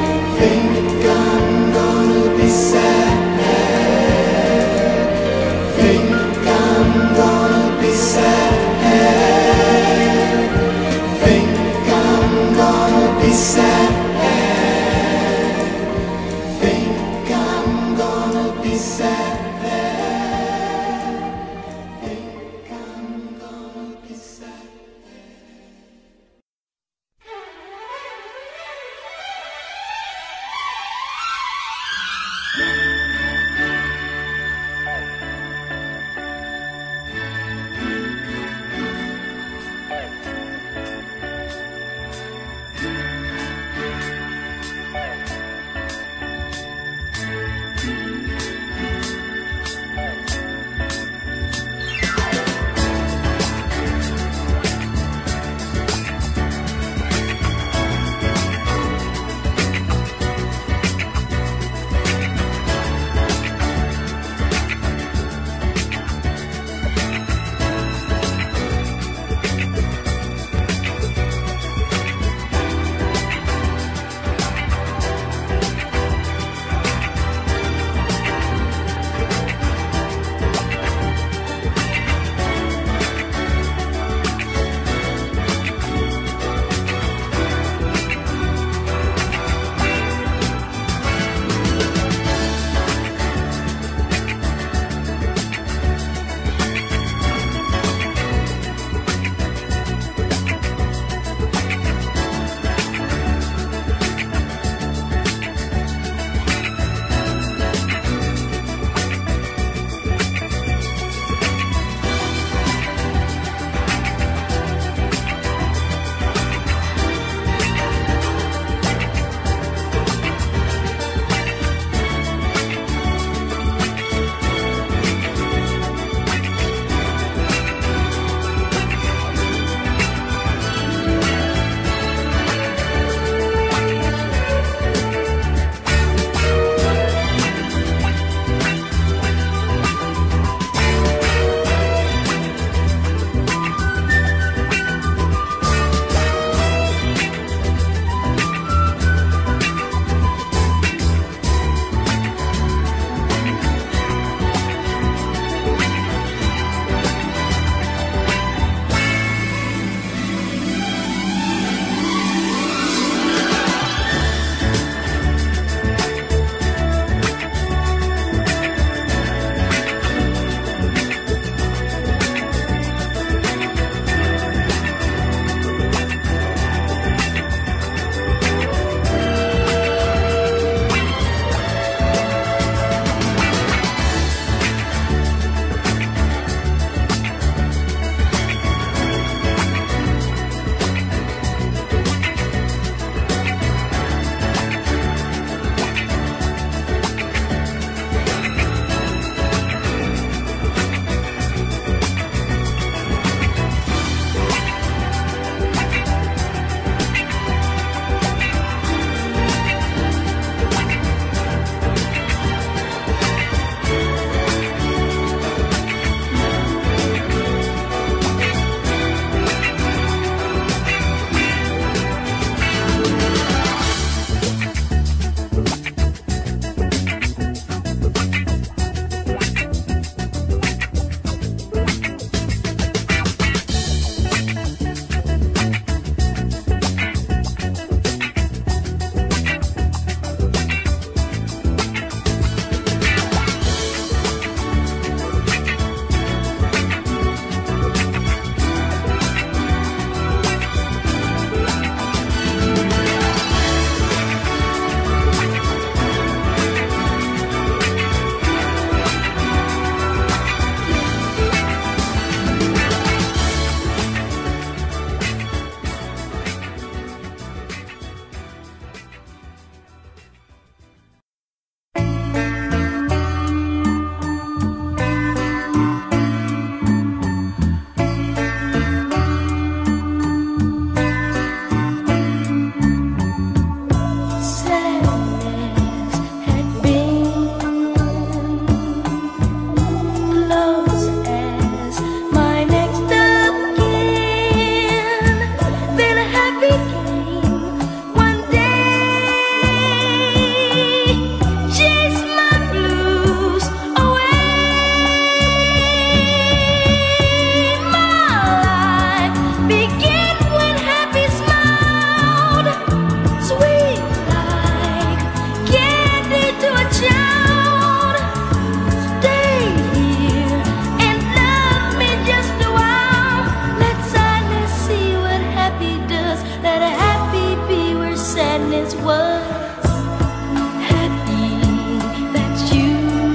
let a happy be where sadness was. Happy, that's you.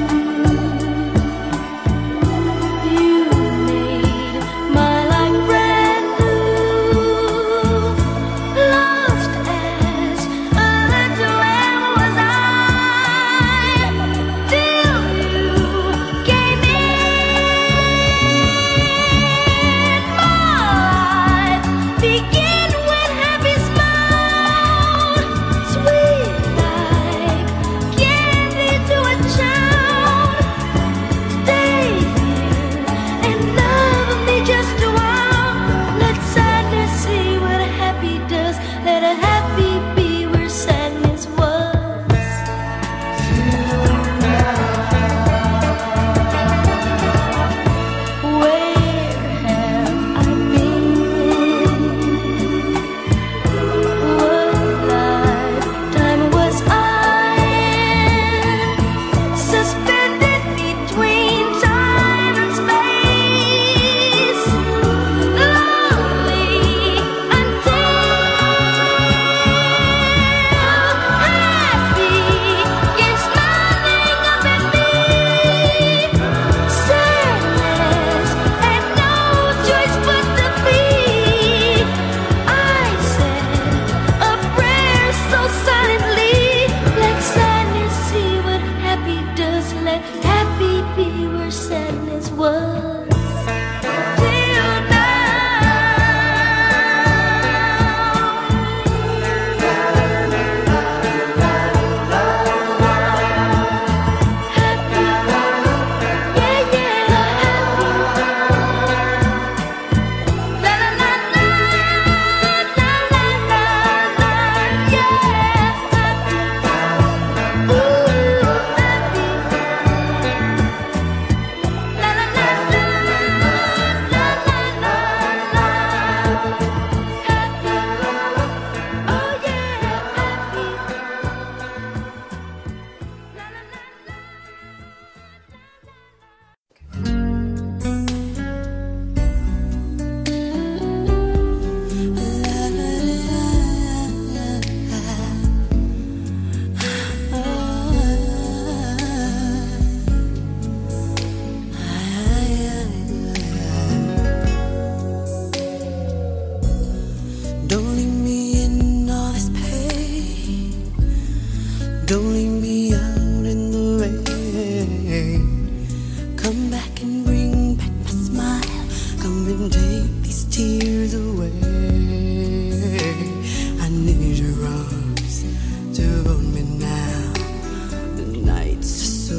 You made my life brand new. Lost as a little lamb was I, till you came in. My life began with happy smile, sweet like candy to a child. Stay here and love me just a while. Let sadness see what a happy does. Let a happy be where sadness was. Where have I been? What lifetime was I in? Suspended between time and space, lonely until happy came smiling up at me. Sadness had no choice but to be. I said a prayer so silently. Let sadness see what happy does. Let happy be where sadness was. Till Don't leave me in all this pain. Don't leave me out in the rain. Come back and bring back my smile. Come and take these tears away. I need your arms to hold me now. The nights are so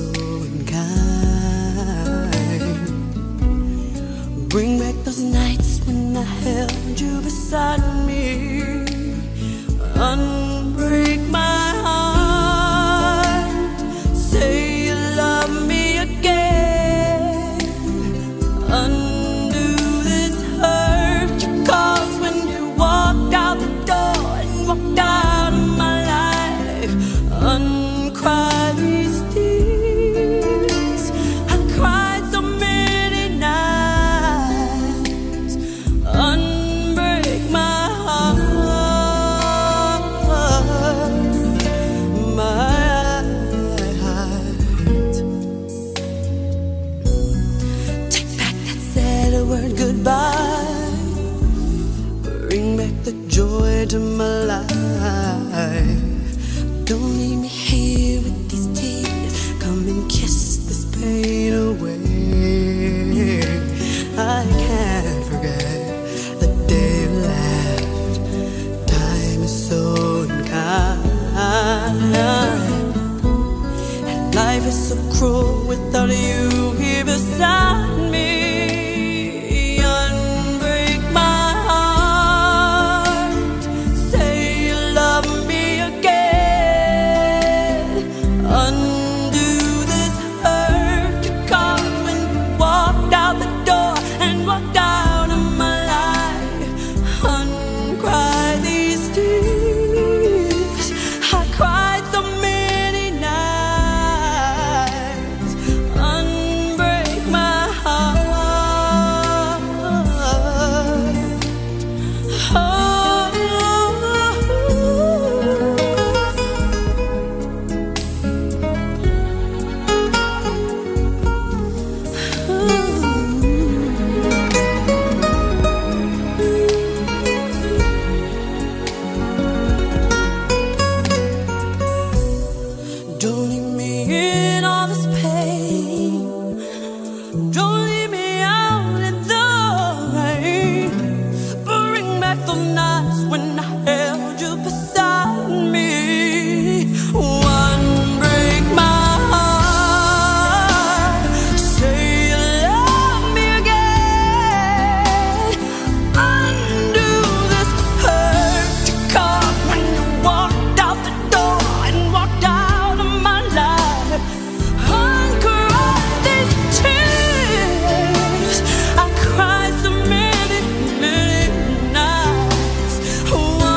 unkind. Bring back those nights when I held you beside me. Unbreak my heart. Say you love me again. Undo this hurt you caused when you walked out the door and walked out of my life. Uncry these tears. I've cried so many nights. Unbreak my heart. Take back that sad word goodbye. Bring back the joy to my life. Don't leave me here with these tears. Come and kiss this pain away. I can't forget the day you left. Time is so unkind. And life is so cruel without you here beside me. Unbreak my heart. Say you love me again. when I held you beside me. One break my heart, say you love me again. Undo this hurt cause when you walked out the door and walked out of my life. Uncry these tears I cried so many, many nights.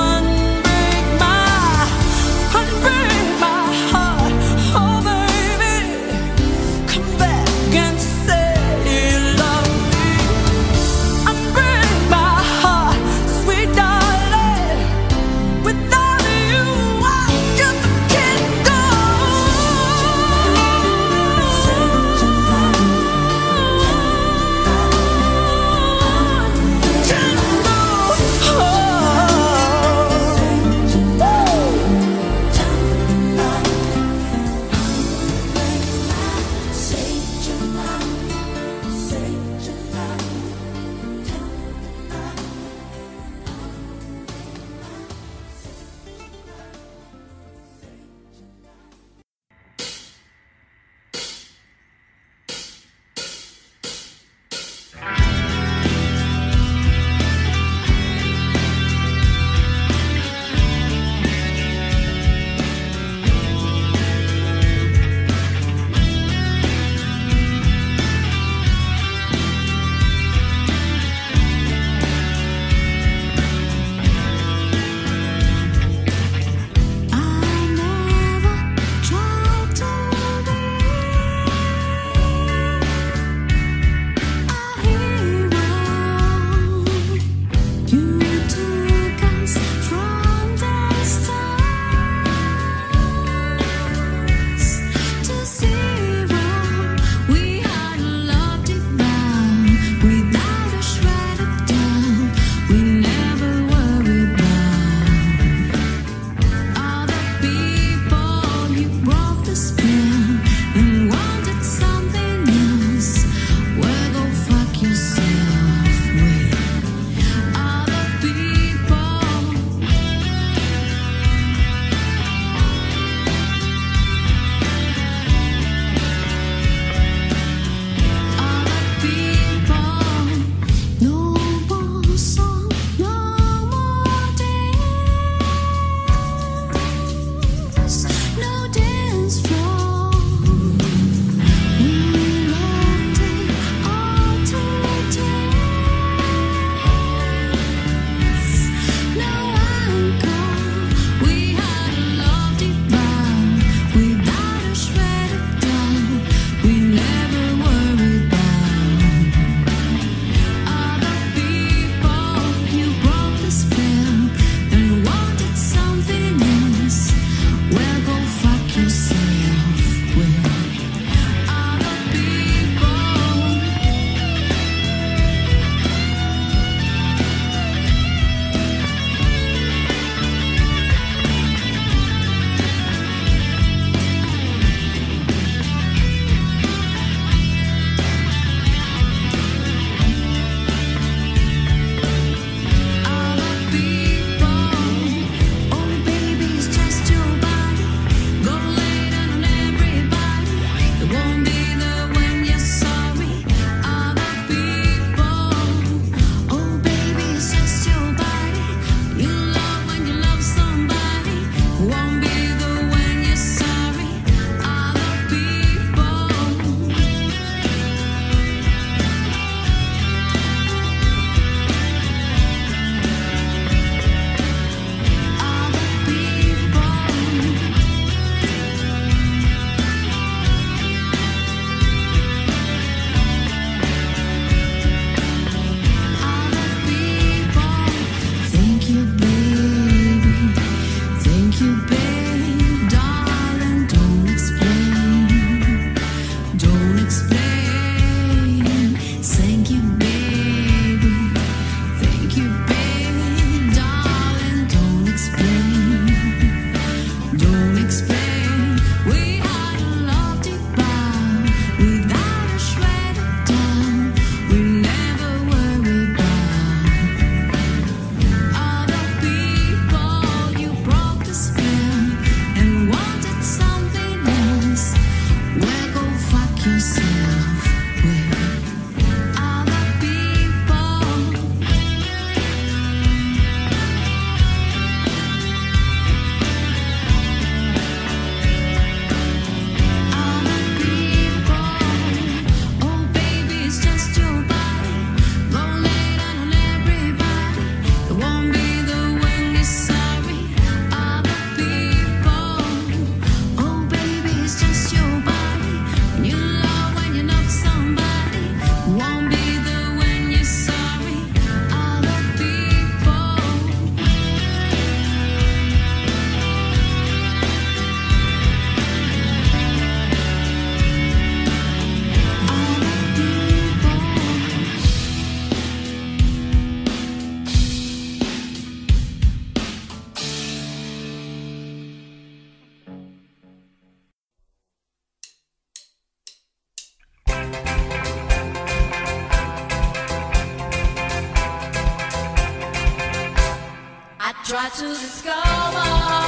try to discover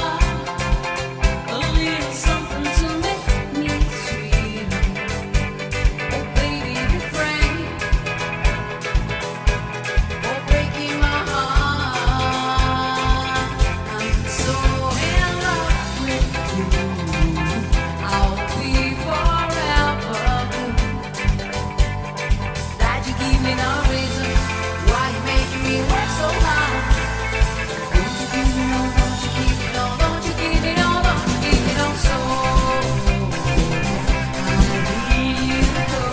a little something to make me sweet. Oh baby, refrain for breaking my heart. I'm so in love with you. I'll be forever blue. That you give me no reason why you making me work so hard. Don't you give me no, don't you give me no, don't you give me no, don't you give me no soul. I need you to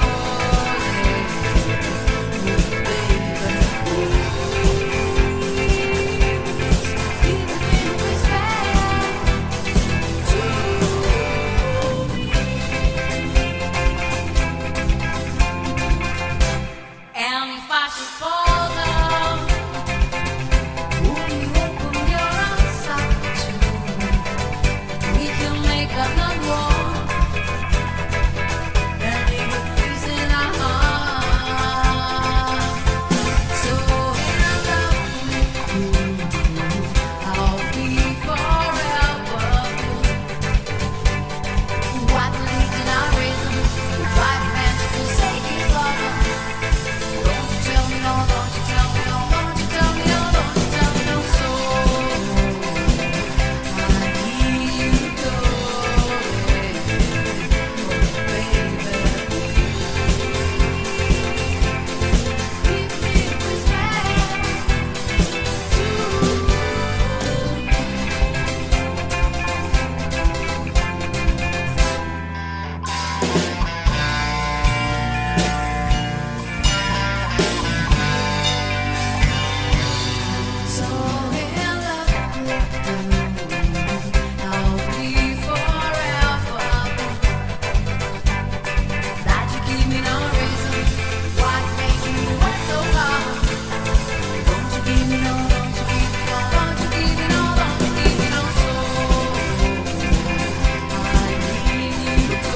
and if I should fall down, will you open your arms up to me? We can make another one, and leave a peace in our heart. So in love with you, I'll be forever blue. What religion or reason would drive a man to forsake his lover? Don't you tell me no, don't you tell me no, don't you tell me no, don't you tell me no soul. I need you to so in love with you, I'll be forever blue. That you give me no reason why you making me work so hard. Don't you give me no, don't you give me no, don't you give me no, don't you give me no soul. I need you to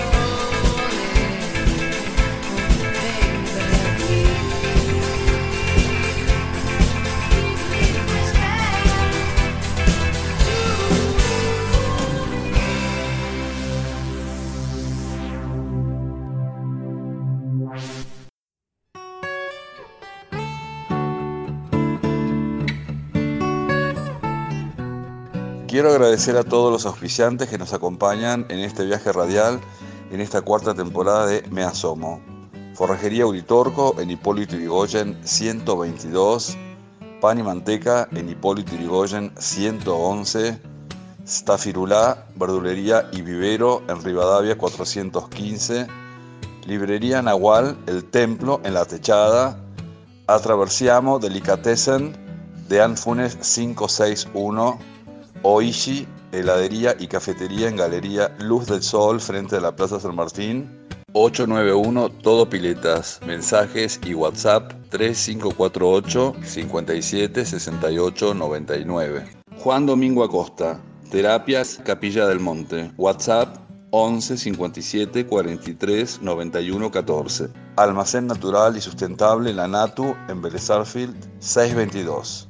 Quiero agradecer a todos los auspiciantes que nos acompañan en este viaje radial en esta cuarta temporada de Me Asomo. Forrajería Uritorco en Hipólito Yrigoyen 122, Pan y Manteca en Hipólito Yrigoyen 111, Stafirulá, Verdulería y Vivero en Rivadavia 415, Librería Nahual, El Templo en La Techada, Atraversiamo Delicatessen de Anfunes 561, Oishi, heladería y cafetería en Galería Luz del Sol frente a la Plaza San Martín, 891 Todo Piletas, mensajes y WhatsApp 3548 57 68 99. Juan Domingo Acosta, Terapias Capilla del Monte, WhatsApp 11 57 43 91 14. Almacén Natural y Sustentable La Natu en Vélez Sarsfield 622.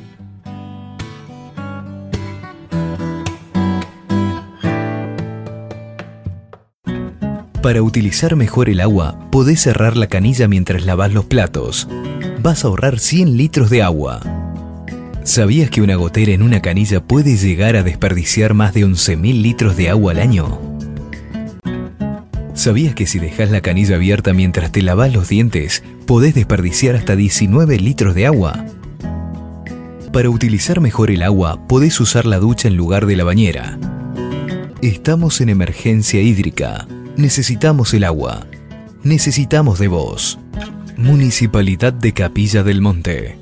Para utilizar mejor el agua, podés cerrar la canilla mientras lavas los platos. Vas a ahorrar 100 litros de agua. ¿Sabías que una gotera en una canilla puede llegar a desperdiciar más de 11.000 litros de agua al año? ¿Sabías que si dejas la canilla abierta mientras te lavas los dientes, podés desperdiciar hasta 19 litros de agua? Para utilizar mejor el agua, podés usar la ducha en lugar de la bañera. Estamos en emergencia hídrica. Necesitamos el agua. Necesitamos de vos. Municipalidad de Capilla del Monte.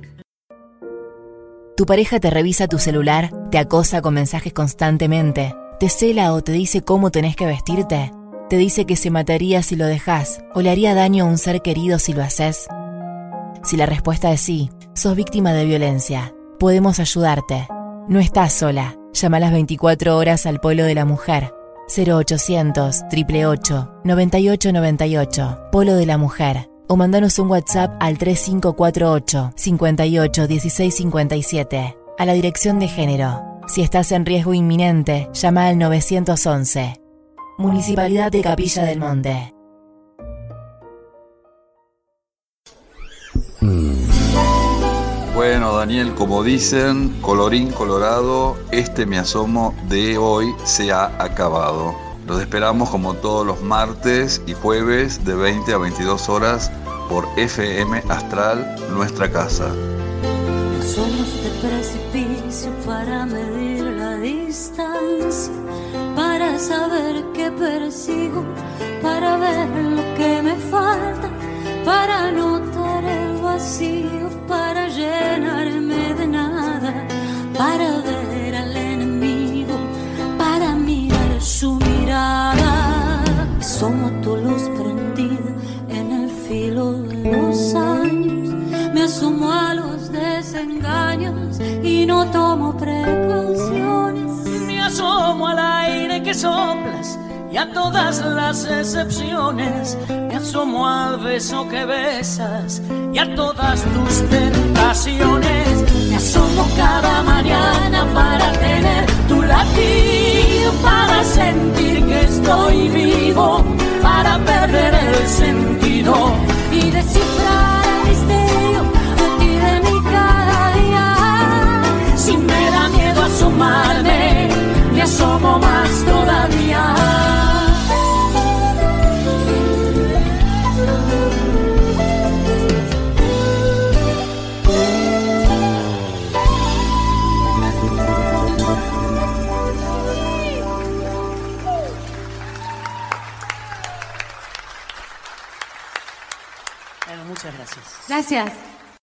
Tu pareja te revisa tu celular, te acosa con mensajes constantemente, te cela o te dice cómo tenés que vestirte, te dice que se mataría si lo dejás o le haría daño a un ser querido si lo haces. Si la respuesta es sí, sos víctima de violencia. Podemos ayudarte. No estás sola. Llama a las 24 horas al Polo de la Mujer. 0800 888 9898, Polo de la Mujer, o mandanos un WhatsApp al 3548 58 16 57. a la Dirección de Género. Si estás en riesgo inminente, llama al 911. Municipalidad de Capilla del Monte. Bueno, Daniel, como dicen, colorín colorado, este Me Asomo de hoy se ha acabado. Los esperamos como todos los martes y jueves de 20 a 22 horas por FM Astral, nuestra casa. Somos de precipicio para medir la distancia, para saber qué persigo, para ver lo que me falta, para notar el vacío, para llenarme de nada, para ver al enemigo, para mirar su mirada. Somos tu luz prendida en el filo de los años, me asomo a los desengaños y no tomo precauciones. Me asomo al aire que soplas y a todas las excepciones. Me asomo al beso que besas y a todas tus tentaciones. Me asomo cada mañana para tener tu latido, para sentir que estoy vivo, para perder el sentido y descifrar el misterio de ti, de mí cada día. Si me da miedo asomarme, me asomo más todavía. Muchas gracias. Gracias.